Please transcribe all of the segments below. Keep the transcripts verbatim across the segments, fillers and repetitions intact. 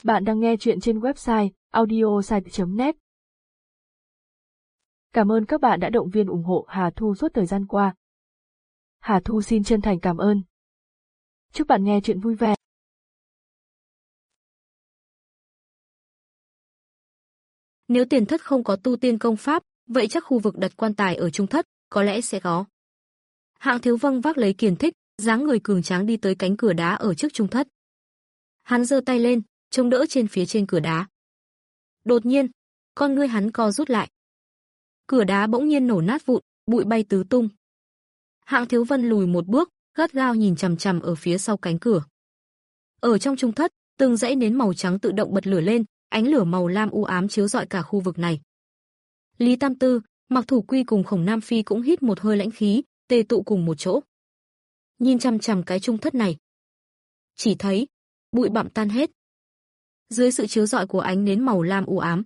Bạn đang nghe chuyện trên website audiosite chấm net. Cảm ơn các bạn đã động viên ủng hộ Hà Thu suốt thời gian qua. Hà Thu xin chân thành cảm ơn. Chúc bạn nghe chuyện vui vẻ. Nếu tiền thất không có tu tiên công pháp, vậy chắc khu vực đặt quan tài ở trung thất, có lẽ sẽ có. Hạng Thiếu Vâng vác lấy Kiền Thích, dáng người cường tráng đi tới cánh cửa đá ở trước trung thất. Hắn giơ tay lên, chống đỡ trên phía trên cửa đá. Đột nhiên, con ngươi hắn co rút lại. Cửa đá bỗng nhiên nổ nát vụn, bụi bay tứ tung. Hạng Thiếu Vân lùi một bước, gắt gao nhìn chằm chằm ở phía sau cánh cửa. Ở trong trung thất, từng dãy nến màu trắng tự động bật lửa lên, ánh lửa màu lam u ám chiếu rọi cả khu vực này. Lý Tam Tư, Mặc Thủ Quy cùng Khổng Nam Phi cũng hít một hơi lãnh khí, tề tụ cùng một chỗ. Nhìn chằm chằm cái trung thất này. Chỉ thấy bụi bặm tan hết. Dưới sự chiếu rọi của ánh nến màu lam u ám,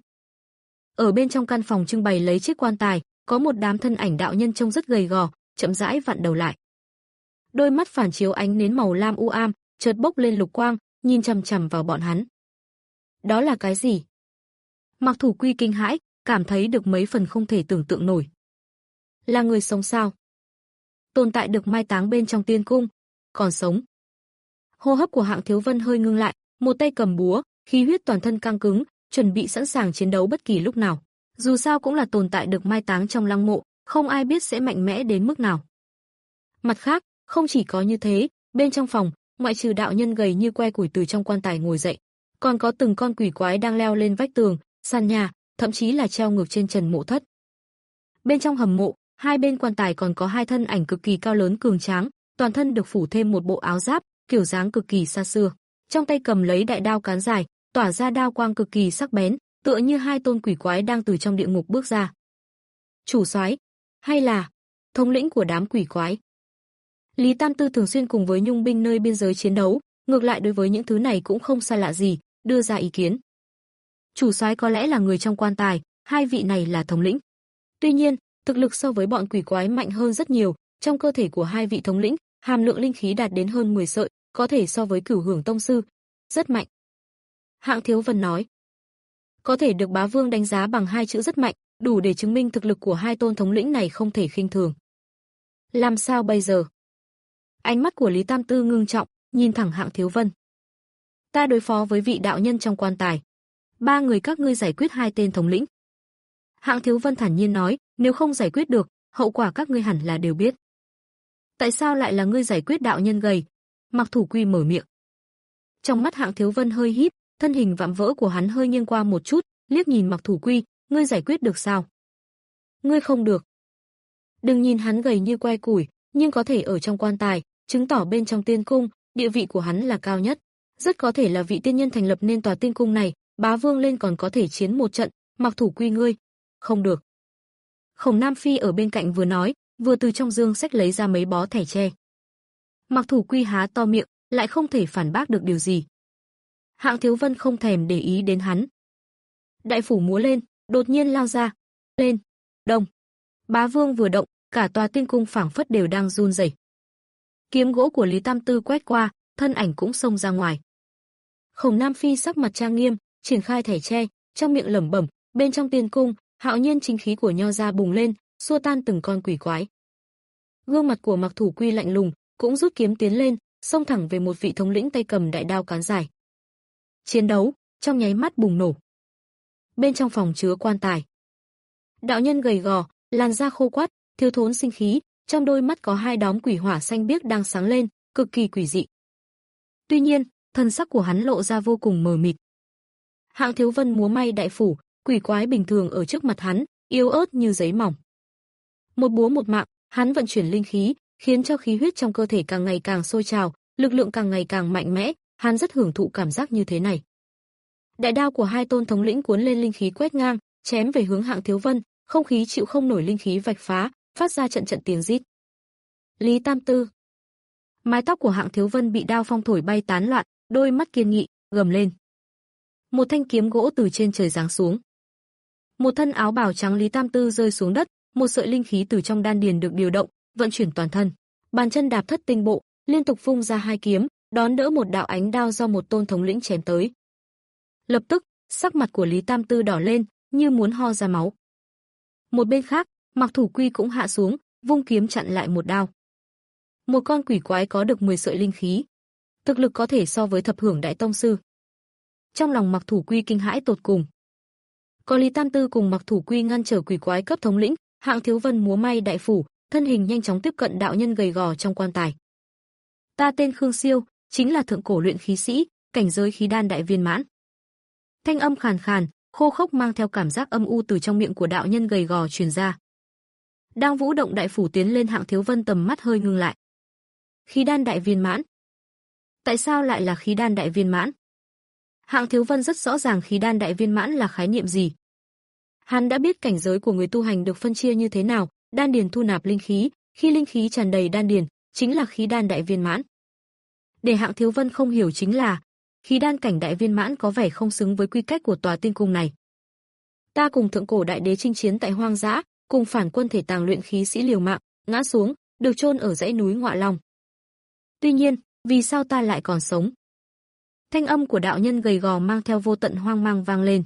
ở bên trong căn phòng trưng bày lấy chiếc quan tài, có một đám thân ảnh đạo nhân trông rất gầy gò, chậm rãi vặn đầu lại. Đôi mắt phản chiếu ánh nến màu lam u ám, chợt bốc lên lục quang, nhìn chằm chằm vào bọn hắn. Đó là cái gì? Mặc Thủ Quy kinh hãi, cảm thấy được mấy phần không thể tưởng tượng nổi. Là người sống sao? Tồn tại được mai táng bên trong tiên cung, còn sống. Hô hấp của Hạng Thiếu Vân hơi ngưng lại, một tay cầm búa, khí huyết toàn thân căng cứng, chuẩn bị sẵn sàng chiến đấu bất kỳ lúc nào. Dù sao cũng là tồn tại được mai táng trong lăng mộ, không ai biết sẽ mạnh mẽ đến mức nào. Mặt khác, không chỉ có như thế, bên trong phòng, ngoại trừ đạo nhân gầy như que củi từ trong quan tài ngồi dậy, còn có từng con quỷ quái đang leo lên vách tường, sàn nhà, thậm chí là treo ngược trên trần mộ thất. Bên trong hầm mộ, hai bên quan tài còn có hai thân ảnh cực kỳ cao lớn cường tráng, toàn thân được phủ thêm một bộ áo giáp, kiểu dáng cực kỳ xa xưa. Trong tay cầm lấy đại đao cán dài, tỏa ra đao quang cực kỳ sắc bén, tựa như hai tôn quỷ quái đang từ trong địa ngục bước ra. Chủ soái, hay là thống lĩnh của đám quỷ quái? Lý Tam Tư thường xuyên cùng với nhung binh nơi biên giới chiến đấu, ngược lại đối với những thứ này cũng không xa lạ gì, đưa ra ý kiến. Chủ soái có lẽ là người trong quan tài, hai vị này là thống lĩnh. Tuy nhiên, thực lực so với bọn quỷ quái mạnh hơn rất nhiều, trong cơ thể của hai vị thống lĩnh, hàm lượng linh khí đạt đến hơn mười sợi, có thể so với Cửu Hưởng tông sư, rất mạnh. Hạng Thiếu Vân nói, có thể được bá vương đánh giá bằng hai chữ rất mạnh, đủ để chứng minh thực lực của hai tôn thống lĩnh này không thể khinh thường. Làm sao bây giờ? Ánh mắt của Lý Tam Tư ngưng trọng, nhìn thẳng Hạng Thiếu Vân. Ta đối phó với vị đạo nhân trong quan tài. Ba người các ngươi giải quyết hai tên thống lĩnh. Hạng Thiếu Vân thản nhiên nói, nếu không giải quyết được, hậu quả các ngươi hẳn là đều biết. Tại sao lại là ngươi giải quyết đạo nhân gầy? Mặc Thủ Quy mở miệng. Trong mắt Hạng Thiếu Vân hơi híp, thân hình vạm vỡ của hắn hơi nghiêng qua một chút, liếc nhìn Mặc Thủ Quy, ngươi giải quyết được sao? Ngươi không được. Đừng nhìn hắn gầy như que củi, nhưng có thể ở trong quan tài, chứng tỏ bên trong tiên cung, địa vị của hắn là cao nhất. Rất có thể là vị tiên nhân thành lập nên tòa tiên cung này, bá vương lên còn có thể chiến một trận, Mặc Thủ Quy ngươi, không được. Khổng Nam Phi ở bên cạnh vừa nói, vừa từ trong dương sách lấy ra mấy bó thẻ tre. Mặc Thủ Quy há to miệng, lại không thể phản bác được điều gì. Hạng Thiếu Vân không thèm để ý đến hắn. Đại phủ múa lên, đột nhiên lao ra. Lên, đông. Bá vương vừa động, cả tòa tiên cung phảng phất đều đang run rẩy. Kiếm gỗ của Lý Tam Tư quét qua, thân ảnh cũng xông ra ngoài. Khổng Nam Phi sắc mặt trang nghiêm, triển khai thẻ tre, trong miệng lẩm bẩm, bên trong tiên cung, hạo nhiên chính khí của nho gia bùng lên, xua tan từng con quỷ quái. Gương mặt của Mặc Thủ Quy lạnh lùng, cũng rút kiếm tiến lên, xông thẳng về một vị thống lĩnh tay cầm đại đao cán dài. Chiến đấu trong nháy mắt bùng nổ. Bên trong phòng chứa quan tài, đạo nhân gầy gò, làn da khô quắt, thiếu thốn sinh khí, trong đôi mắt có hai đóm quỷ hỏa xanh biếc đang sáng lên, cực kỳ quỷ dị. Tuy nhiên, thân sắc của hắn lộ ra vô cùng mờ mịt. Hạng Thiếu Vân múa may đại phủ, quỷ quái bình thường ở trước mặt hắn, yếu ớt như giấy mỏng. Một búa một mạng, hắn vận chuyển linh khí, khiến cho khí huyết trong cơ thể càng ngày càng sôi trào, lực lượng càng ngày càng mạnh mẽ, hắn rất hưởng thụ cảm giác như thế này. Đại đao của hai tôn thống lĩnh cuốn lên linh khí quét ngang, chém về hướng Hạng Thiếu Vân, không khí chịu không nổi linh khí vạch phá, phát ra trận trận tiếng rít. Lý Tam Tư. Mái tóc của Hạng Thiếu Vân bị đao phong thổi bay tán loạn, đôi mắt kiên nghị, gầm lên. Một thanh kiếm gỗ từ trên trời giáng xuống. Một thân áo bào trắng Lý Tam Tư rơi xuống đất, một sợi linh khí từ trong đan điền được điều động, vận chuyển toàn thân. Bàn chân đạp thất tinh bộ, liên tục vung ra hai kiếm, đón đỡ một đạo ánh đao do một tôn thống lĩnh chém tới. Lập tức, sắc mặt của Lý Tam Tư đỏ lên, như muốn ho ra máu. Một bên khác, Mặc Thủ Quy cũng hạ xuống, vung kiếm chặn lại một đao. Một con quỷ quái có được mười sợi linh khí, thực lực có thể so với thập hưởng đại tông sư. Trong lòng Mặc Thủ Quy kinh hãi tột cùng. Có Lý Tam Tư cùng Mặc Thủ Quy ngăn trở quỷ quái cấp thống lĩnh, Hạng Thiếu Vân múa may đại phủ, thân hình nhanh chóng tiếp cận đạo nhân gầy gò trong quan tài. Ta tên Khương Siêu, chính là thượng cổ luyện khí sĩ, cảnh giới khí đan đại viên mãn. Thanh âm khàn khàn, khô khốc mang theo cảm giác âm u từ trong miệng của đạo nhân gầy gò truyền ra. Đang vũ động đại phủ tiến lên, Hạng Thiếu Vân tầm mắt hơi ngưng lại. Khí đan đại viên mãn? Tại sao lại là khí đan đại viên mãn? Hạng Thiếu Vân rất rõ ràng khí đan đại viên mãn là khái niệm gì. Hắn đã biết cảnh giới của người tu hành được phân chia như thế nào, đan điền thu nạp linh khí, khi linh khí tràn đầy đan điền, chính là khí đan đại viên mãn. Để Hạng Thiếu Vân không hiểu chính là, khí đan cảnh đại viên mãn có vẻ không xứng với quy cách của tòa tiên cung này. Ta cùng thượng cổ đại đế chinh chiến tại hoang dã, cùng phản quân thể tàng luyện khí sĩ liều mạng, ngã xuống, được chôn ở dãy núi Ngọa Long. Tuy nhiên, vì sao ta lại còn sống? Thanh âm của đạo nhân gầy gò mang theo vô tận hoang mang vang lên.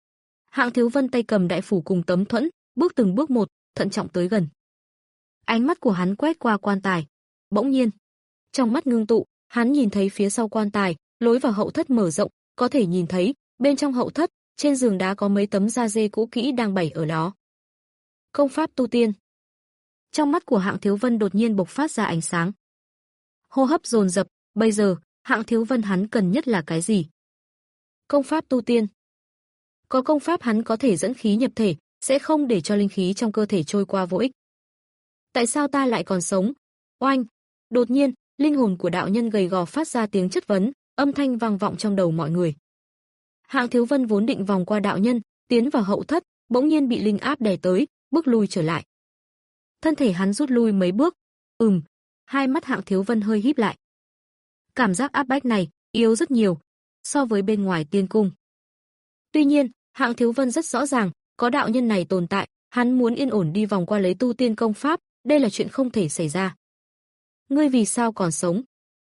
Hạng Thiếu Vân tay cầm đại phủ cùng tấm thuẫn, bước từng bước một, thận trọng tới gần. Ánh mắt của hắn quét qua quan tài. Bỗng nhiên, trong mắt ngưng tụ, hắn nhìn thấy phía sau quan tài, lối vào hậu thất mở rộng, có thể nhìn thấy, bên trong hậu thất, trên giường đá có mấy tấm da dê cũ kỹ đang bày ở đó. Công pháp tu tiên. Trong mắt của Hạng Thiếu Vân đột nhiên bộc phát ra ánh sáng. Hô hấp dồn dập, bây giờ, Hạng Thiếu Vân hắn cần nhất là cái gì? Công pháp tu tiên. Có công pháp hắn có thể dẫn khí nhập thể, sẽ không để cho linh khí trong cơ thể trôi qua vô ích. Tại sao ta lại còn sống? Oanh! Đột nhiên, linh hồn của đạo nhân gầy gò phát ra tiếng chất vấn, âm thanh vang vọng trong đầu mọi người. Hạng Thiếu Vân vốn định vòng qua đạo nhân, tiến vào hậu thất, bỗng nhiên bị linh áp đè tới, bước lui trở lại. Thân thể hắn rút lui mấy bước. Ừm, hai mắt Hạng Thiếu Vân hơi híp lại. Cảm giác áp bách này yếu rất nhiều so với bên ngoài tiên cung. Tuy nhiên, Hạng Thiếu Vân rất rõ ràng, có đạo nhân này tồn tại, hắn muốn yên ổn đi vòng qua lấy tu tiên công pháp, đây là chuyện không thể xảy ra. Ngươi vì sao còn sống?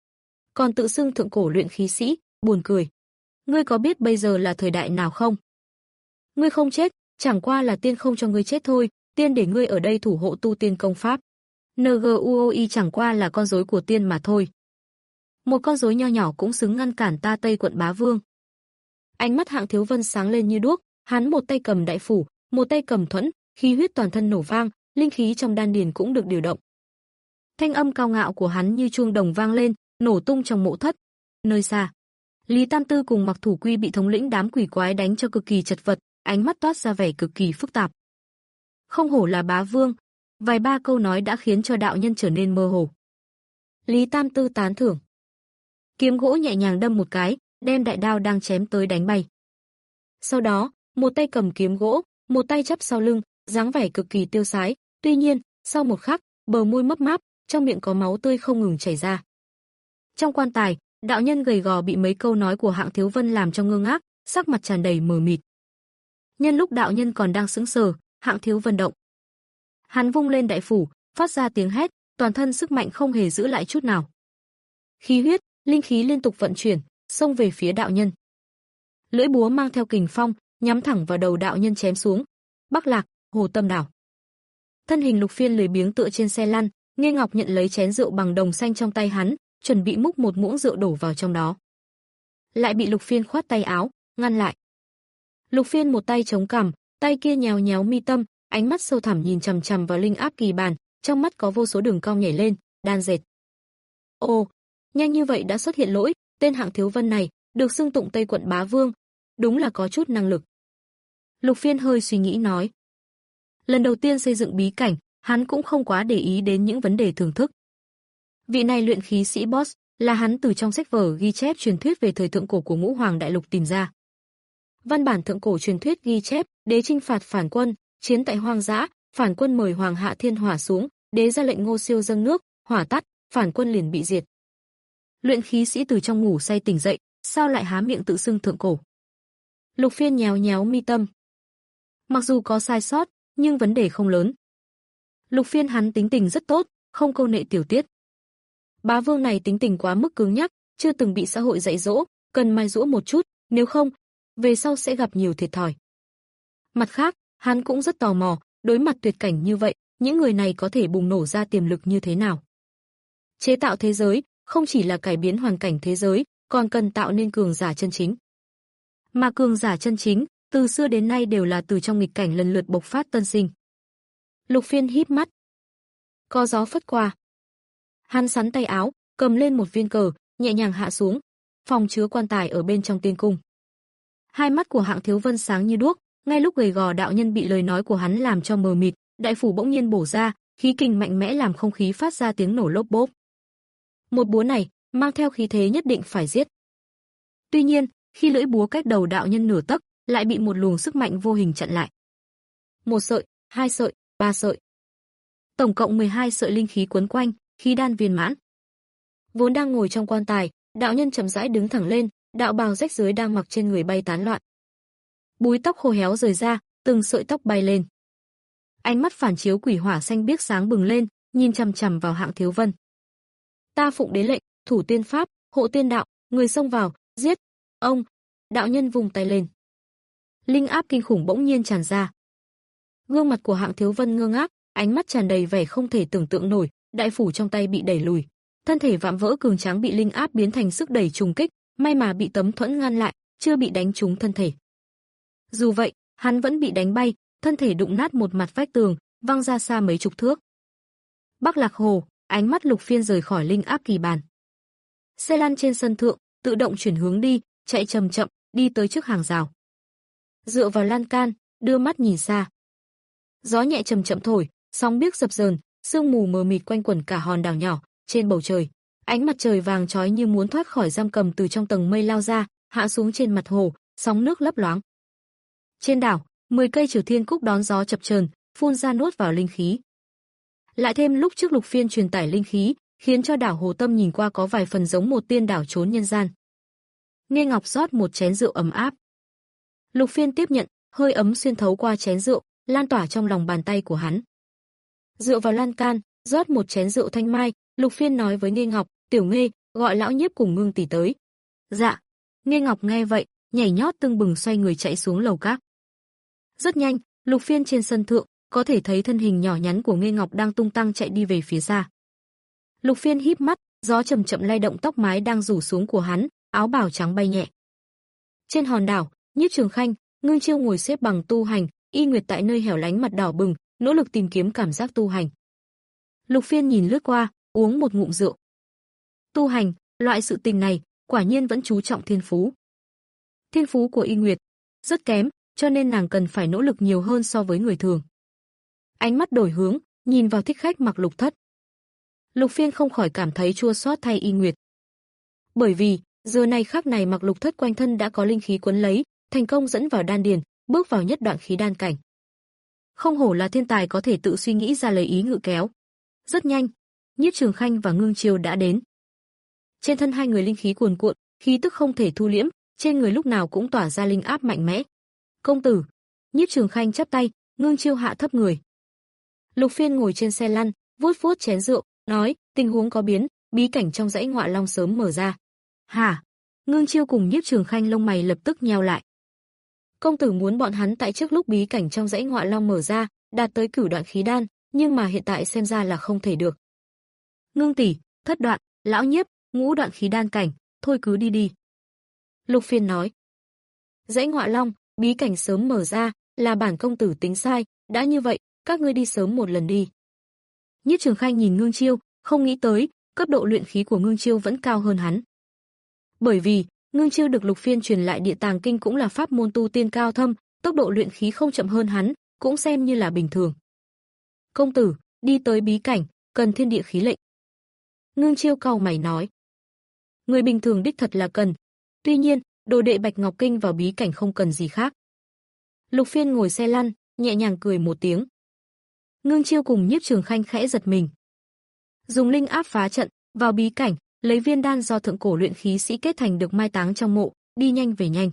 Còn tự xưng thượng cổ luyện khí sĩ, buồn cười. Ngươi có biết bây giờ là thời đại nào không? Ngươi không chết, chẳng qua là tiên không cho ngươi chết thôi, tiên để ngươi ở đây thủ hộ tu tiên công pháp. en giê u o i chẳng qua là con rối của tiên mà thôi. Một con rối nho nhỏ cũng xứng ngăn cản ta Tây quận bá vương. Ánh mắt Hạng Thiếu Vân sáng lên như đuốc, hắn một tay cầm đại phủ, một tay cầm thuẫn, khí huyết toàn thân nổ vang, linh khí trong đan điền cũng được điều động. Thanh âm cao ngạo của hắn như chuông đồng vang lên, nổ tung trong mộ thất. Nơi xa, Lý Tam Tư cùng Mặc Thủ Quy bị thống lĩnh đám quỷ quái đánh cho cực kỳ chật vật, ánh mắt toát ra vẻ cực kỳ phức tạp. Không hổ là bá vương, vài ba câu nói đã khiến cho đạo nhân trở nên mơ hồ. Lý Tam Tư tán thưởng. Kiếm gỗ nhẹ nhàng đâm một cái, đem đại đao đang chém tới đánh bay. Sau đó, một tay cầm kiếm gỗ, một tay chắp sau lưng, dáng vẻ cực kỳ tiêu sái. Tuy nhiên, sau một khắc, bờ môi mấp máp, trong miệng có máu tươi không ngừng chảy ra. Trong quan tài, đạo nhân gầy gò bị mấy câu nói của Hạng Thiếu Vân làm cho ngơ ngác, sắc mặt tràn đầy mờ mịt. Nhân lúc đạo nhân còn đang sững sờ, Hạng Thiếu Vân động. Hắn vung lên đại phủ, phát ra tiếng hét, toàn thân sức mạnh không hề giữ lại chút nào. Khí huyết, linh khí liên tục vận chuyển, xông về phía đạo nhân. Lưỡi búa mang theo kình phong, nhắm thẳng vào đầu đạo nhân chém xuống. Bắc Lạc, Hồ Tâm Đảo. Thân hình Lục Phiên lười biếng tựa trên xe lăn, Nghê Ngọc nhận lấy chén rượu bằng đồng xanh trong tay hắn, chuẩn bị múc một muỗng rượu đổ vào trong đó. Lại bị Lục Phiên khoát tay áo, ngăn lại. Lục Phiên một tay chống cằm, tay kia nhéo nhéo mi tâm, ánh mắt sâu thẳm nhìn chằm chằm vào linh áp kỳ bàn, trong mắt có vô số đường cong nhảy lên, đan dệt. Ồ, nhanh như vậy đã xuất hiện lỗi, tên Hạng Thiếu Vân này, được xưng tụng Tây quận bá vương, đúng là có chút năng lực. Lục Phiên hơi suy nghĩ nói. Lần đầu tiên xây dựng bí cảnh, hắn cũng không quá để ý đến những vấn đề thưởng thức. Vị này luyện khí sĩ boss, là hắn từ trong sách vở ghi chép truyền thuyết về thời thượng cổ của Ngũ Hoàng Đại Lục tìm ra. Văn bản thượng cổ truyền thuyết ghi chép, đế chinh phạt phản quân, chiến tại hoang dã, phản quân mời Hoàng hạ thiên hỏa xuống, đế ra lệnh Ngô Siêu dâng nước, hỏa tắt, phản quân liền bị diệt. Luyện khí sĩ từ trong ngủ say tỉnh dậy, sao lại há miệng tự xưng thượng cổ? Lục Phiên nhéo nhéo mi tâm. Mặc dù có sai sót, nhưng vấn đề không lớn. Lục Phiên hắn tính tình rất tốt, không câu nệ tiểu tiết. Bá vương này tính tình quá mức cứng nhắc, chưa từng bị xã hội dạy dỗ, cần mai dỗ một chút, nếu không, về sau sẽ gặp nhiều thiệt thòi. Mặt khác, hắn cũng rất tò mò, đối mặt tuyệt cảnh như vậy, những người này có thể bùng nổ ra tiềm lực như thế nào. Chế tạo thế giới, không chỉ là cải biến hoàn cảnh thế giới, còn cần tạo nên cường giả chân chính. Mà cường giả chân chính, từ xưa đến nay đều là từ trong nghịch cảnh lần lượt bộc phát tân sinh. Lục Phiên híp mắt. Có gió phất qua. Hắn sắn tay áo, cầm lên một viên cờ, nhẹ nhàng hạ xuống. Phòng chứa quan tài ở bên trong tiên cung. Hai mắt của Hạng Thiếu Vân sáng như đuốc, ngay lúc gầy gò đạo nhân bị lời nói của hắn làm cho mờ mịt, đại phủ bỗng nhiên bổ ra, khí kình mạnh mẽ làm không khí phát ra tiếng nổ lốp bốp. Một búa này, mang theo khí thế nhất định phải giết. Tuy nhiên, khi lưỡi búa cách đầu đạo nhân nửa tấc, lại bị một luồng sức mạnh vô hình chặn lại. Một sợi, hai sợi, ba sợi. Tổng cộng mười hai sợi linh khí quấn quanh, khí đan viên mãn. Vốn đang ngồi trong quan tài, đạo nhân chậm rãi đứng thẳng lên, đạo bào rách rưới đang mặc trên người bay tán loạn. Búi tóc khô héo rời ra, từng sợi tóc bay lên. Ánh mắt phản chiếu quỷ hỏa xanh biếc sáng bừng lên, nhìn chằm chằm vào Hạng Thiếu Vân. Ta phụng đế lệnh, thủ tiên pháp, hộ tiên đạo, người xông vào, giết. Ông, đạo nhân vùng tay lên. Linh áp kinh khủng bỗng nhiên tràn ra. Gương mặt của Hạng Thiếu Vân ngơ ngác, ánh mắt tràn đầy vẻ không thể tưởng tượng nổi, đại phủ trong tay bị đẩy lùi. Thân thể vạm vỡ cường tráng bị linh áp biến thành sức đẩy trùng kích, may mà bị tấm thuẫn ngăn lại, chưa bị đánh trúng thân thể. Dù vậy, hắn vẫn bị đánh bay, thân thể đụng nát một mặt vách tường, văng ra xa mấy chục thước. Bắc Lạc Hồ, ánh mắt Lục Phiên rời khỏi linh áp kỳ bàn. Xe lăn trên sân thượng, tự động chuyển hướng đi, chạy chậm chậm, đi tới trước hàng rào. Dựa vào lan can, đưa mắt nhìn xa. Gió nhẹ chậm chậm thổi, sóng biếc dập dờn, sương mù mờ mịt quanh quẩn cả hòn đảo nhỏ, trên bầu trời, ánh mặt trời vàng chói như muốn thoát khỏi giam cầm từ trong tầng mây lao ra, hạ xuống trên mặt hồ, sóng nước lấp loáng. Trên đảo, mười cây Triều Thiên Cúc đón gió chập chờn, phun ra nuốt vào linh khí. Lại thêm lúc trước Lục Phiên truyền tải linh khí, khiến cho đảo Hồ Tâm nhìn qua có vài phần giống một tiên đảo trốn nhân gian. Nghe Ngọc rót một chén rượu ấm áp. Lục Phiên tiếp nhận, hơi ấm xuyên thấu qua chén rượu, lan tỏa trong lòng bàn tay của hắn. Dựa vào lan can, rót một chén rượu thanh mai, Lục Phiên nói với Nghe Ngọc, "Tiểu Nghe, gọi lão nhiếp cùng Ngưng tỷ tới." "Dạ." Nghe Ngọc nghe vậy, nhảy nhót tưng bừng xoay người chạy xuống lầu các. Rất nhanh, Lục Phiên trên sân thượng, có thể thấy thân hình nhỏ nhắn của Nghe Ngọc đang tung tăng chạy đi về phía xa. Lục Phiên híp mắt, gió chậm chậm lay động tóc mái đang rủ xuống của hắn, áo bào trắng bay nhẹ. Trên hòn đảo, Nhiếp Trường Khanh, Ngưng Chiêu ngồi xếp bằng tu hành, Y Nguyệt tại nơi hẻo lánh mặt đỏ bừng, nỗ lực tìm kiếm cảm giác tu hành. Lục Phiên nhìn lướt qua, uống một ngụm rượu. Tu hành, loại sự tình này, quả nhiên vẫn chú trọng thiên phú. Thiên phú của Y Nguyệt rất kém, cho nên nàng cần phải nỗ lực nhiều hơn so với người thường. Ánh mắt đổi hướng, nhìn vào thích khách mặc lục thất. Lục Phiên không khỏi cảm thấy chua xót thay Y Nguyệt. Bởi vì, giờ này khắc này mặc lục thất quanh thân đã có linh khí quấn lấy, thành công dẫn vào đan điền, bước vào nhất đoạn khí đan cảnh. Không hổ là thiên tài có thể tự suy nghĩ ra lời ý ngự kéo. Rất nhanh, Nhiếp Trường Khanh và Ngưng Chiêu đã đến. Trên thân hai người linh khí cuồn cuộn, khí tức không thể thu liễm, trên người lúc nào cũng tỏa ra linh áp mạnh mẽ. "Công tử." Nhiếp Trường Khanh chắp tay, Ngưng Chiêu hạ thấp người. Lục Phiên ngồi trên xe lăn, vuốt vuốt chén rượu, nói, "Tình huống có biến, bí cảnh trong dãy Ngọa Long sớm mở ra." "Hả?" Ngưng Chiêu cùng Nhiếp Trường Khanh lông mày lập tức nheo lại. Công tử muốn bọn hắn tại trước lúc bí cảnh trong dãy Ngọa Long mở ra, đạt tới cửu đoạn khí đan, nhưng mà hiện tại xem ra là không thể được. "Ngưng tỷ, thất đoạn, lão Nhiếp, ngũ đoạn khí đan cảnh, thôi cứ đi đi." Lục Phiên nói. "Dãy Ngọa Long, bí cảnh sớm mở ra, là bản công tử tính sai, đã như vậy, các ngươi đi sớm một lần đi." Nhiếp Trường Khanh nhìn Ngưng Chiêu, không nghĩ tới, cấp độ luyện khí của Ngưng Chiêu vẫn cao hơn hắn. Bởi vì, Ngưng Chiêu được Lục Phiên truyền lại Địa Tàng Kinh cũng là pháp môn tu tiên cao thâm, tốc độ luyện khí không chậm hơn hắn, cũng xem như là bình thường. "Công tử, đi tới bí cảnh, cần thiên địa khí lệnh." Ngưng Chiêu cau mày nói. "Người bình thường đích thật là cần. Tuy nhiên, đồ đệ Bạch Ngọc Kinh vào bí cảnh không cần gì khác." Lục Phiên ngồi xe lăn, nhẹ nhàng cười một tiếng. Ngưng Chiêu cùng Nhiếp Trường Khanh khẽ giật mình. Dùng linh áp phá trận, vào bí cảnh, lấy viên đan do thượng cổ luyện khí sĩ kết thành được mai táng trong mộ, đi nhanh về nhanh.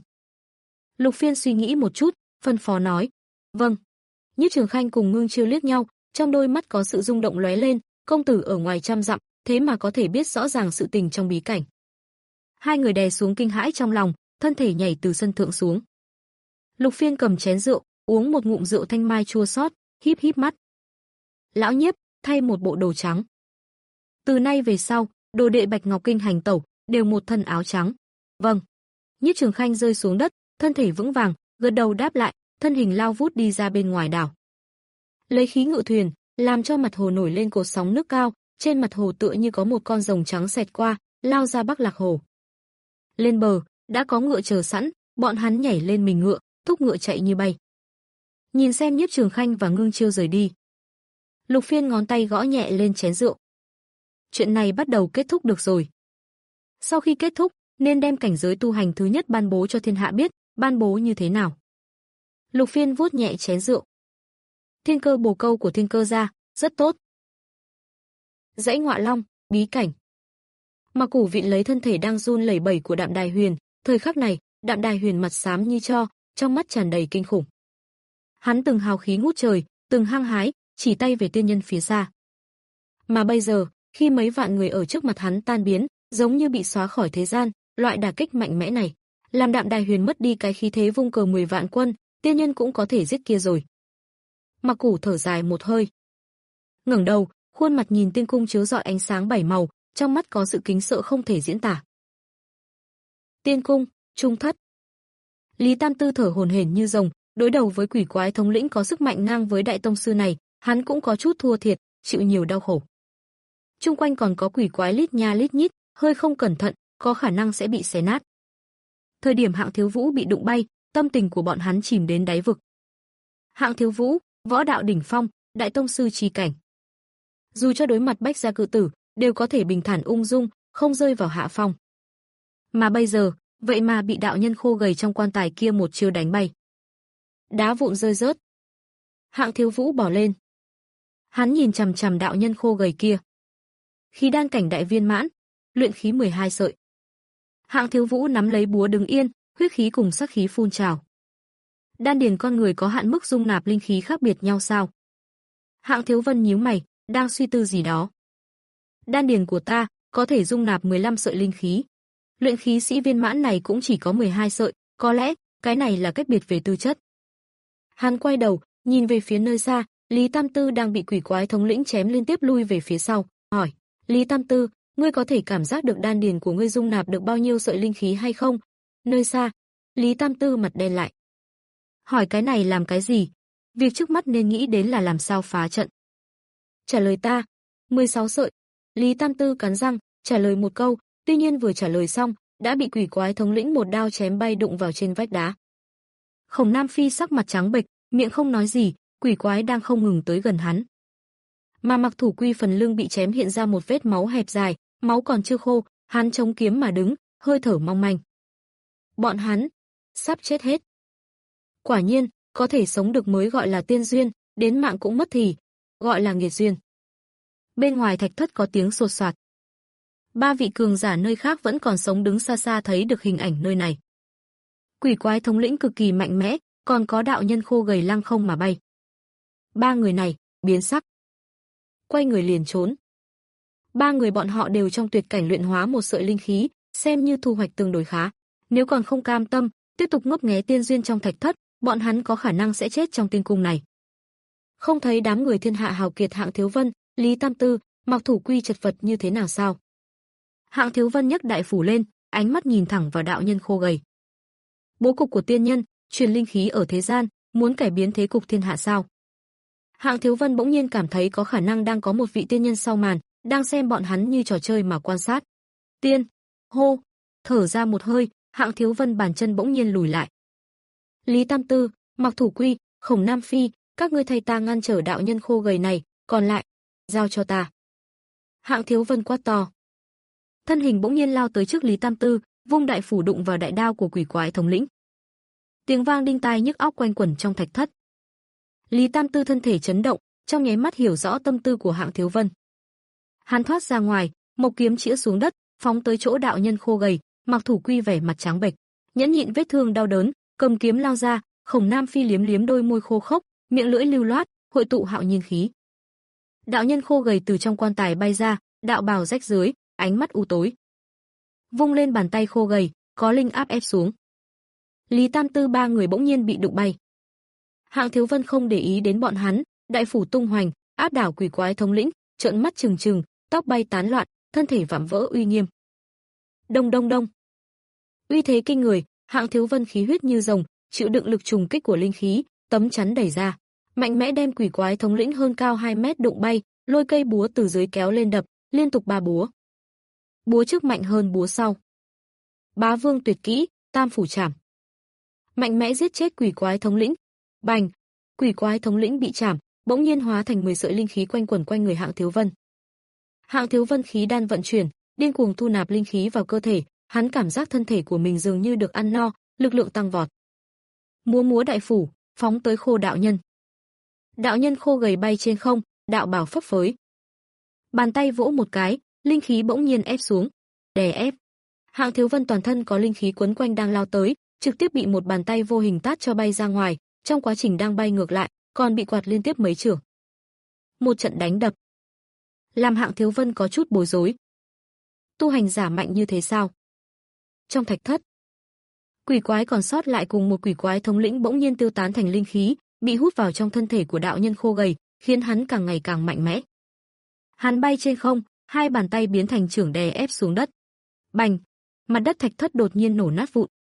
Lục Phiên suy nghĩ một chút, phân phó nói, "Vâng." Nhiếp Trường Khanh cùng Ngưng Chiêu liếc nhau, trong đôi mắt có sự rung động lóe lên, công tử ở ngoài trăm dặm, thế mà có thể biết rõ ràng sự tình trong bí cảnh. Hai người đè xuống kinh hãi trong lòng, thân thể nhảy từ sân thượng xuống. Lục Phiên cầm chén rượu, uống một ngụm rượu thanh mai chua xót, híp híp mắt. Lão Nhiếp, thay một bộ đồ trắng. Từ nay về sau, đồ đệ Bạch Ngọc Kinh hành tẩu, đều một thân áo trắng. Vâng. Nhiếp Trường Khanh rơi xuống đất, thân thể vững vàng, gật đầu đáp lại, thân hình lao vút đi ra bên ngoài đảo. Lấy khí ngự thuyền, làm cho mặt hồ nổi lên cột sóng nước cao, trên mặt hồ tựa như có một con rồng trắng xẹt qua, lao ra Bắc Lạc Hồ. Lên bờ, đã có ngựa chờ sẵn, bọn hắn nhảy lên mình ngựa, thúc ngựa chạy như bay. Nhìn xem Nhiếp Trường Khanh và Ngưng Chiêu rời đi. Lục Phiên ngón tay gõ nhẹ lên chén rượu. Chuyện này bắt đầu kết thúc được rồi. Sau khi kết thúc, nên đem cảnh giới tu hành thứ nhất ban bố cho thiên hạ biết, ban bố như thế nào. Lục Phiên vuốt nhẹ chén rượu. Thiên cơ bồ câu của Thiên Cơ gia, rất tốt. Dãy Ngọa Long, bí cảnh. Mặc Củ Vịn lấy thân thể đang run lẩy bẩy của Đạm Đài Huyền, thời khắc này, Đạm Đài Huyền mặt xám như tro, trong mắt tràn đầy kinh khủng. Hắn từng hào khí ngút trời, từng hăng hái, chỉ tay về tiên nhân phía xa. Mà bây giờ, khi mấy vạn người ở trước mặt hắn tan biến, giống như bị xóa khỏi thế gian, loại đả kích mạnh mẽ này, làm Đạm Đài Huyền mất đi cái khí thế vung cờ mười vạn quân, tiên nhân cũng có thể giết kia rồi. Mặc Củ thở dài một hơi. Ngẩng đầu, khuôn mặt nhìn tiên cung chiếu rọi ánh sáng bảy màu, trong mắt có sự kính sợ không thể diễn tả. Tiên cung, trung thất. Lý Tam Tư thở hổn hển như rồng, đối đầu với quỷ quái thống lĩnh có sức mạnh ngang với đại tông sư này, hắn cũng có chút thua thiệt, chịu nhiều đau khổ. Trung quanh còn có quỷ quái lít nha lít nhít, hơi không cẩn thận, có khả năng sẽ bị xé nát. Thời điểm Hạng Thiếu Vũ bị đụng bay, tâm tình của bọn hắn chìm đến đáy vực. Hạng Thiếu Vũ, võ đạo đỉnh phong, đại tông sư chi cảnh. Dù cho đối mặt Bách gia cự tử, đều có thể bình thản ung dung, không rơi vào hạ phong. Mà bây giờ, vậy mà bị đạo nhân khô gầy trong quan tài kia một chiêu đánh bay. Đá vụn rơi rớt. Hạng Thiếu Vũ bỏ lên. Hắn nhìn chằm chằm đạo nhân khô gầy kia. Khí đan cảnh đại viên mãn, luyện khí mười hai sợi. Hạng Thiếu Vũ nắm lấy búa đứng yên, huyết khí cùng sắc khí phun trào. Đan điền con người có hạn mức dung nạp linh khí khác biệt nhau sao? Hạng Thiếu Vân nhíu mày, đang suy tư gì đó. Đan điền của ta có thể dung nạp mười lăm sợi linh khí. Luyện khí sĩ viên mãn này cũng chỉ có mười hai sợi, có lẽ cái này là cách biệt về tư chất. Hắn quay đầu, nhìn về phía nơi xa, Lý Tam Tư đang bị quỷ quái thống lĩnh chém liên tiếp lui về phía sau, hỏi: "Lý Tam Tư, ngươi có thể cảm giác được đan điền của ngươi dung nạp được bao nhiêu sợi linh khí hay không?" Nơi xa, Lý Tam Tư mặt đen lại. Hỏi cái này làm cái gì? Việc trước mắt nên nghĩ đến là làm sao phá trận. Trả lời ta, mười sáu sợi. Lý Tam Tư cắn răng, trả lời một câu, tuy nhiên vừa trả lời xong, đã bị quỷ quái thống lĩnh một đao chém bay đụng vào trên vách đá. Khổng Nam Phi sắc mặt trắng bệch, miệng không nói gì, quỷ quái đang không ngừng tới gần hắn. Mà Mặc Thủ Quy phần lưng bị chém hiện ra một vết máu hẹp dài, máu còn chưa khô, hắn chống kiếm mà đứng, hơi thở mong manh. Bọn hắn sắp chết hết. Quả nhiên, có thể sống được mới gọi là tiên duyên, đến mạng cũng mất thì gọi là nghiệt duyên. Bên ngoài thạch thất có tiếng sột soạt. Ba vị cường giả nơi khác vẫn còn sống đứng xa xa thấy được hình ảnh nơi này. Quỷ quái thống lĩnh cực kỳ mạnh mẽ, còn có đạo nhân khô gầy lăng không mà bay. Ba người này biến sắc, quay người liền trốn. Ba người bọn họ đều trong tuyệt cảnh luyện hóa một sợi linh khí, xem như thu hoạch tương đối khá. Nếu còn không cam tâm, tiếp tục ngấp nghé tiên duyên trong thạch thất, bọn hắn có khả năng sẽ chết trong tiên cung này. Không thấy đám người thiên hạ hào kiệt Hạng Thiếu Vân, Lý Tam Tư, Mặc Thủ Quy chật vật như thế nào sao? Hạng Thiếu Vân nhấc đại phủ lên, ánh mắt nhìn thẳng vào đạo nhân khô gầy. Bố cục của tiên nhân, truyền linh khí ở thế gian, muốn cải biến thế cục thiên hạ sao? Hạng Thiếu Vân bỗng nhiên cảm thấy có khả năng đang có một vị tiên nhân sau màn, đang xem bọn hắn như trò chơi mà quan sát. Tiên, hô, thở ra một hơi, Hạng Thiếu Vân bàn chân bỗng nhiên lùi lại. Lý Tam Tư, Mặc Thủ Quy, Khổng Nam Phi, các ngươi thay ta ngăn trở đạo nhân khô gầy này, còn lại, giao cho ta. Hạng Thiếu Vân quát to. Thân hình bỗng nhiên lao tới trước Lý Tam Tư, vung đại phủ đụng vào đại đao của quỷ quái thống lĩnh. Tiếng vang đinh tai nhức óc quanh quẩn trong thạch thất. Lý Tam Tư thân thể chấn động, trong nháy mắt hiểu rõ tâm tư của Hạng Thiếu Vân. Hắn thoát ra ngoài, một kiếm chĩa xuống đất, phóng tới chỗ đạo nhân khô gầy, Mặc Thủ Quy vẻ mặt trắng bệch, nhẫn nhịn vết thương đau đớn, cầm kiếm lao ra, Khổng Nam Phi liếm liếm đôi môi khô khốc, miệng lưỡi lưu loát, hội tụ hạo nhiên khí. Đạo nhân khô gầy từ trong quan tài bay ra, đạo bào rách rưới, ánh mắt u tối. Vung lên bàn tay khô gầy, có linh áp ép xuống. Lý Tam Tư ba người bỗng nhiên bị đụng bay. Hạng Thiếu Vân không để ý đến bọn hắn, đại phủ tung hoành, áp đảo quỷ quái thống lĩnh, trợn mắt trừng trừng, tóc bay tán loạn, thân thể vạm vỡ uy nghiêm. Đông đông đông. Uy thế kinh người, Hạng Thiếu Vân khí huyết như rồng, chịu đựng lực trùng kích của linh khí, tấm chắn đẩy ra, mạnh mẽ đem quỷ quái thống lĩnh hơn cao hai mét đụng bay, lôi cây búa từ dưới kéo lên đập, liên tục ba búa. Búa trước mạnh hơn búa sau. Bá Vương tuyệt kỹ, Tam phủ chảm. Mạnh mẽ giết chết quỷ quái thống lĩnh. Bành, quỷ quái thống lĩnh bị chảm, bỗng nhiên hóa thành mười sợi linh khí quanh quẩn quanh người Hạng Thiếu Vân. Hạng Thiếu Vân khí đan vận chuyển, điên cuồng thu nạp linh khí vào cơ thể, hắn cảm giác thân thể của mình dường như được ăn no, lực lượng tăng vọt. Múa múa đại phủ, phóng tới Khô đạo nhân. Đạo nhân khô gầy bay trên không, đạo bào phấp phới. Bàn tay vỗ một cái, linh khí bỗng nhiên ép xuống, đè ép. Hạng Thiếu Vân toàn thân có linh khí quấn quanh đang lao tới, trực tiếp bị một bàn tay vô hình tát cho bay ra ngoài, trong quá trình đang bay ngược lại, còn bị quạt liên tiếp mấy chưởng. Một trận đánh đập, làm Hạng Thiếu Vân có chút bối rối. Tu hành giả mạnh như thế sao? Trong thạch thất, quỷ quái còn sót lại cùng một quỷ quái thống lĩnh bỗng nhiên tiêu tán thành linh khí, bị hút vào trong thân thể của đạo nhân khô gầy, khiến hắn càng ngày càng mạnh mẽ. Hắn bay trên không, hai bàn tay biến thành chưởng đè ép xuống đất. Bành, mặt đất thạch thất đột nhiên nổ nát vụn.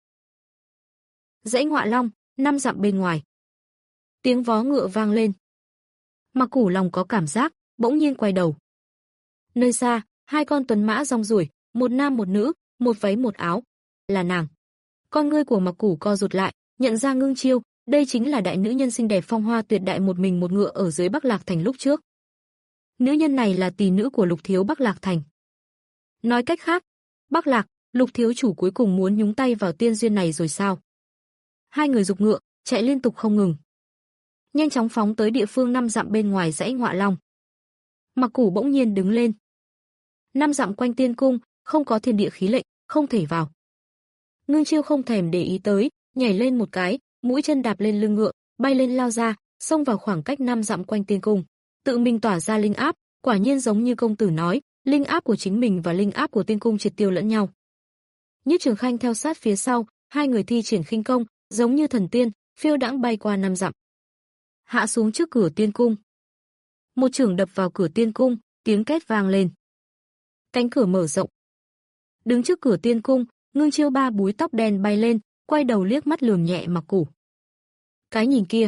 Dãy Ngọa Long, năm dặm bên ngoài. Tiếng vó ngựa vang lên. Mặc Cửu lòng có cảm giác, bỗng nhiên quay đầu. Nơi xa, hai con tuấn mã rong ruổi, một nam một nữ, một váy một áo, là nàng. Con ngươi của Mặc Cửu co rụt lại, nhận ra Ngưng Chiêu, đây chính là đại nữ nhân xinh đẹp phong hoa tuyệt đại một mình một ngựa ở dưới Bắc Lạc Thành lúc trước. Nữ nhân này là tỷ nữ của Lục thiếu Bắc Lạc Thành. Nói cách khác, Bắc Lạc, Lục thiếu chủ cuối cùng muốn nhúng tay vào tiên duyên này rồi sao? Hai người giục ngựa, chạy liên tục không ngừng, nhanh chóng phóng tới địa phương năm dặm bên ngoài dãy Ngọa Long. Mặc Cửu bỗng nhiên đứng lên. Năm dặm quanh tiên cung, không có thiên địa khí lệnh, không thể vào. Ngưng Chiêu không thèm để ý tới, nhảy lên một cái, mũi chân đạp lên lưng ngựa, bay lên lao ra, xông vào khoảng cách năm dặm quanh tiên cung, tự mình tỏa ra linh áp, quả nhiên giống như công tử nói, linh áp của chính mình và linh áp của tiên cung triệt tiêu lẫn nhau. Nhiếp Trường Khanh theo sát phía sau, hai người thi triển khinh công, giống như thần tiên, phiêu đãng bay qua năm dặm. Hạ xuống trước cửa tiên cung. Một chưởng đập vào cửa tiên cung, tiếng két vang lên. Cánh cửa mở rộng. Đứng trước cửa tiên cung, Ngưng Chiêu ba búi tóc đen bay lên, quay đầu liếc mắt lườm nhẹ Mặc Cửu. Cái nhìn kia,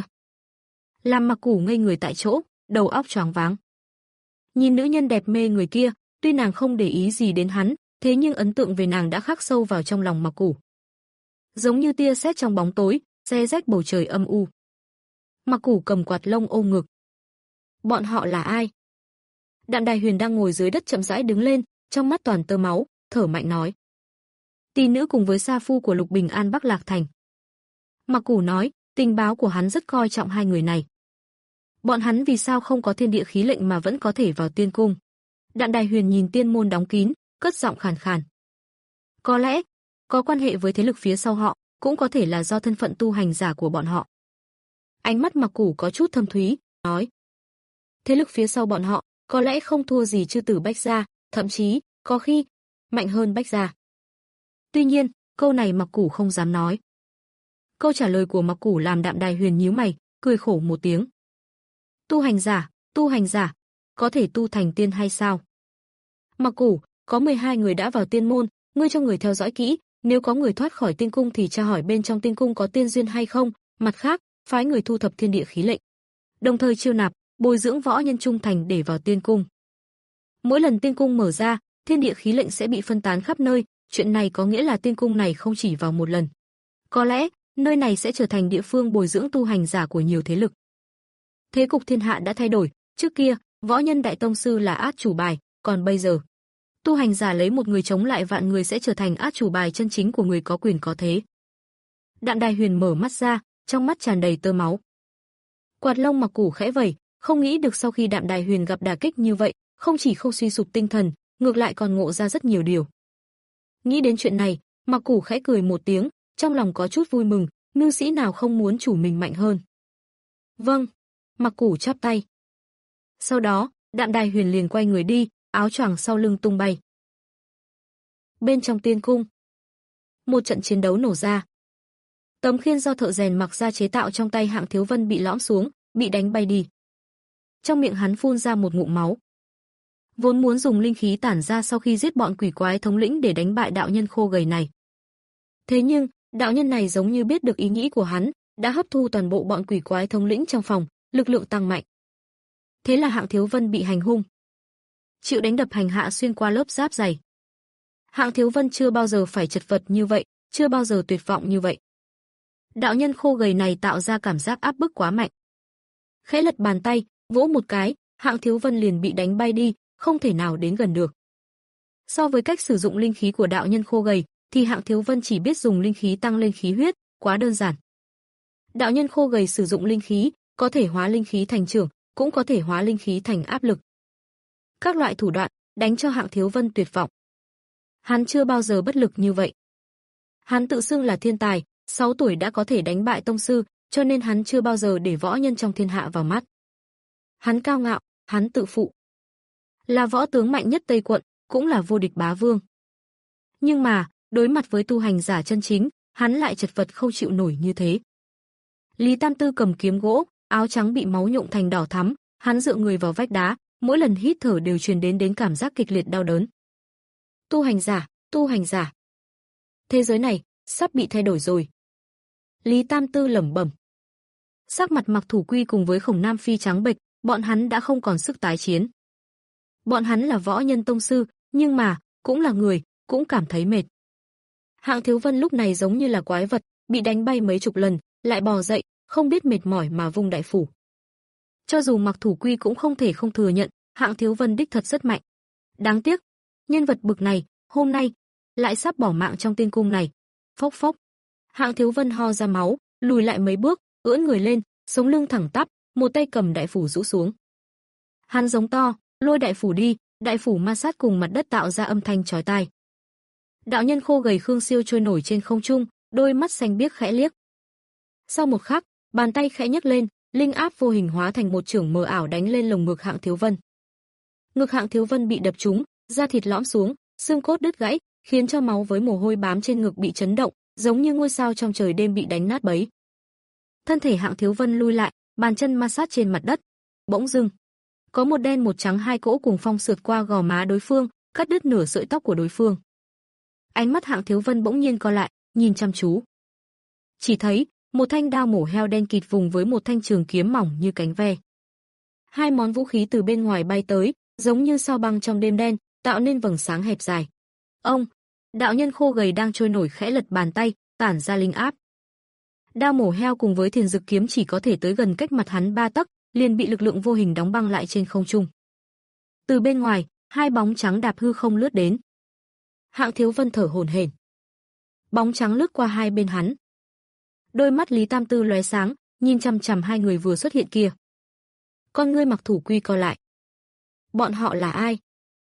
làm Mặc Cửu ngây người tại chỗ, đầu óc choáng váng. Nhìn nữ nhân đẹp mê người kia, tuy nàng không để ý gì đến hắn, thế nhưng ấn tượng về nàng đã khắc sâu vào trong lòng Mặc Cửu. Giống như tia sét trong bóng tối, xé rách bầu trời âm u. Mặc Cửu cầm quạt lông ôm ngực. Bọn họ là ai? Đạm Đài Huyền đang ngồi dưới đất chậm rãi đứng lên, trong mắt toàn tơ máu, thở mạnh nói: tỷ nữ cùng với sa phu của Lục Bình An Bắc Lạc Thành. Mặc Cửu nói, tình báo của hắn rất coi trọng hai người này. Bọn hắn vì sao không có thiên địa khí lệnh mà vẫn có thể vào tiên cung? Đạm Đài Huyền nhìn tiên môn đóng kín, cất giọng khàn khàn. Có lẽ, có quan hệ với thế lực phía sau họ, cũng có thể là do thân phận tu hành giả của bọn họ. Ánh mắt Mặc Cửu có chút thâm thúy, nói: thế lực phía sau bọn họ, có lẽ không thua gì chư tử Bách gia, thậm chí, có khi, mạnh hơn Bách gia. Tuy nhiên, câu này Mặc Cửu không dám nói. Câu trả lời của Mặc Cửu làm Đạm Đài Huyền nhíu mày, cười khổ một tiếng. Tu hành giả, tu hành giả, có thể tu thành tiên hay sao? Mặc Cửu, có mười hai người đã vào tiên môn, ngươi cho người theo dõi kỹ, nếu có người thoát khỏi tiên cung thì tra hỏi bên trong tiên cung có tiên duyên hay không, mặt khác, phái người thu thập thiên địa khí lệnh. Đồng thời chiêu nạp, bồi dưỡng võ nhân trung thành để vào tiên cung. Mỗi lần tiên cung mở ra, thiên địa khí lệnh sẽ bị phân tán khắp nơi, chuyện này có nghĩa là tiên cung này không chỉ vào một lần. Có lẽ, nơi này sẽ trở thành địa phương bồi dưỡng tu hành giả của nhiều thế lực. Thế cục thiên hạ đã thay đổi, trước kia, võ nhân đại tông sư là át chủ bài, còn bây giờ, tu hành giả lấy một người chống lại vạn người sẽ trở thành át chủ bài chân chính của người có quyền có thế. Đạm Đài Huyền mở mắt ra, trong mắt tràn đầy tơ máu. Quạt lông Mặc Cửu khẽ vẩy, không nghĩ được sau khi Đạm Đài Huyền gặp đả kích như vậy, không chỉ không suy sụp tinh thần, ngược lại còn ngộ ra rất nhiều điều. Nghĩ đến chuyện này, Mặc Cửu khẽ cười một tiếng, trong lòng có chút vui mừng, nữ sĩ nào không muốn chủ mình mạnh hơn. Vâng, Mặc Cửu chắp tay. Sau đó, Đạm Đài Huyền liền quay người đi, áo choàng sau lưng tung bay. Bên trong tiên cung, một trận chiến đấu nổ ra. Tấm khiên do thợ rèn mặc ra chế tạo trong tay Hạng Thiếu Vân bị lõm xuống, bị đánh bay đi. Trong miệng hắn phun ra một ngụm máu. Vốn muốn dùng linh khí tản ra sau khi giết bọn quỷ quái thống lĩnh để đánh bại đạo nhân khô gầy này. Thế nhưng, đạo nhân này giống như biết được ý nghĩ của hắn, đã hấp thu toàn bộ bọn quỷ quái thống lĩnh trong phòng, lực lượng tăng mạnh. Thế là Hạng Thiếu Vân bị hành hung. Chịu đánh đập hành hạ xuyên qua lớp giáp dày. Hạng Thiếu Vân chưa bao giờ phải chật vật như vậy, chưa bao giờ tuyệt vọng như vậy. Đạo nhân khô gầy này tạo ra cảm giác áp bức quá mạnh. Khẽ lật bàn tay, vỗ một cái, Hạng Thiếu Vân liền bị đánh bay đi, không thể nào đến gần được. So với cách sử dụng linh khí của đạo nhân khô gầy, thì Hạng Thiếu Vân chỉ biết dùng linh khí tăng lên khí huyết, quá đơn giản. Đạo nhân khô gầy sử dụng linh khí, có thể hóa linh khí thành trưởng, cũng có thể hóa linh khí thành áp lực. Các loại thủ đoạn, đánh cho Hạng Thiếu Vân tuyệt vọng. Hắn chưa bao giờ bất lực như vậy. Hắn tự xưng là thiên tài, sáu tuổi đã có thể đánh bại tông sư, cho nên hắn chưa bao giờ để võ nhân trong thiên hạ vào mắt. Hắn cao ngạo, hắn tự phụ. Là võ tướng mạnh nhất Tây quận, cũng là vô địch bá vương. Nhưng mà, đối mặt với tu hành giả chân chính, hắn lại chật vật không chịu nổi như thế. Lý Tam Tư cầm kiếm gỗ, áo trắng bị máu nhuộm thành đỏ thắm, hắn dựa người vào vách đá, mỗi lần hít thở đều truyền đến đến cảm giác kịch liệt đau đớn. Tu hành giả, tu hành giả. Thế giới này sắp bị thay đổi rồi. Lý Tam Tư lẩm bẩm. Sắc mặt Mặc Thủ Quy cùng với Khổng Nam Phi trắng bệch, bọn hắn đã không còn sức tái chiến. Bọn hắn là võ nhân tông sư, nhưng mà cũng là người, cũng cảm thấy mệt. Hạng Thiếu Vân lúc này giống như là quái vật, bị đánh bay mấy chục lần, lại bò dậy, không biết mệt mỏi mà vung đại phủ. Cho dù Mặc Thủ Quy cũng không thể không thừa nhận, Hạng Thiếu Vân đích thật rất mạnh. Đáng tiếc, nhân vật bực này, hôm nay lại sắp bỏ mạng trong tiên cung này. Phốc phốc. Hạng Thiếu Vân ho ra máu, lùi lại mấy bước, ưỡn người lên, sống lưng thẳng tắp, một tay cầm đại phủ rũ xuống. Hắn giống to, lôi đại phủ đi, đại phủ ma sát cùng mặt đất tạo ra âm thanh chói tai. Đạo nhân khô gầy Khương Siêu trôi nổi trên không trung, đôi mắt xanh biếc khẽ liếc. Sau một khắc, bàn tay khẽ nhấc lên, linh áp vô hình hóa thành một chưởng mờ ảo đánh lên lồng ngực Hạng Thiếu Vân. Ngực Hạng Thiếu Vân bị đập trúng, da thịt lõm xuống, xương cốt đứt gãy, khiến cho máu với mồ hôi bám trên ngực bị chấn động, giống như ngôi sao trong trời đêm bị đánh nát bấy. Thân thể Hạng Thiếu Vân lui lại, bàn chân ma sát trên mặt đất. Bỗng dưng, có một đen một trắng hai cỗ cùng phong sượt qua gò má đối phương, cắt đứt nửa sợi tóc của đối phương. Ánh mắt Hạng Thiếu Vân bỗng nhiên co lại, nhìn chăm chú. Chỉ thấy một thanh đao mổ heo đen kịt vùng với một thanh trường kiếm mỏng như cánh ve. Hai món vũ khí từ bên ngoài bay tới, giống như sao băng trong đêm đen, tạo nên vầng sáng hẹp dài. Ông, đạo nhân khô gầy đang trôi nổi khẽ lật bàn tay, tản ra linh áp. Đao mổ heo cùng với thiền dực kiếm chỉ có thể tới gần cách mặt hắn ba tấc, liền bị lực lượng vô hình đóng băng lại trên không trung. Từ bên ngoài, hai bóng trắng đạp hư không lướt đến. Hạng Thiếu Vân thở hổn hển. Bóng trắng lướt qua hai bên hắn. Đôi mắt Lý Tam Tư lóe sáng, nhìn chằm chằm hai người vừa xuất hiện kia. Con ngươi Mặc Thủ Quy co lại. Bọn họ là ai?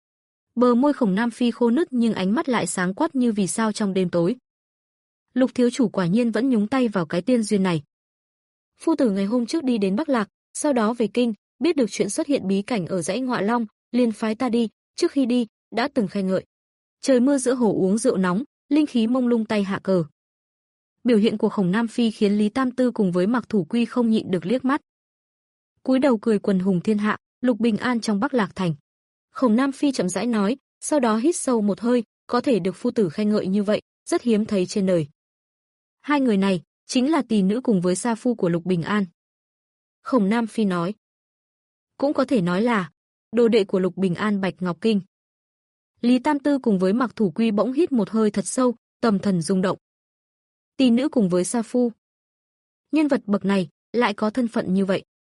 Bờ môi Khổng Nam Phi khô nứt nhưng ánh mắt lại sáng quắc như vì sao trong đêm tối. Lục thiếu chủ quả nhiên vẫn nhúng tay vào cái tiên duyên này. Phu tử ngày hôm trước đi đến Bắc Lạc, sau đó về kinh, biết được chuyện xuất hiện bí cảnh ở dãy Ngọa Long, liền phái ta đi, trước khi đi, đã từng khen ngợi. Trời mưa giữa hồ uống rượu nóng, linh khí mông lung tay hạ cờ. Biểu hiện của Khổng Nam Phi khiến Lý Tam Tư cùng với Mặc Thủ Quy không nhịn được liếc mắt. Cúi đầu cười quần hùng thiên hạ, Lục bình an trong Bắc Lạc thành. Khổng Nam Phi chậm rãi nói, sau đó hít sâu một hơi, có thể được phu tử khen ngợi như vậy, rất hiếm thấy trên đời. Hai người này chính là tỷ nữ cùng với sa phu của Lục Bình An. Khổng Nam Phi nói. Cũng có thể nói là đồ đệ của Lục Bình An Bạch Ngọc Kinh. Lý Tam Tư cùng với Mặc Thủ Quy bỗng hít một hơi thật sâu, tâm thần rung động. Tỷ nữ cùng với sa phu. Nhân vật bậc này lại có thân phận như vậy.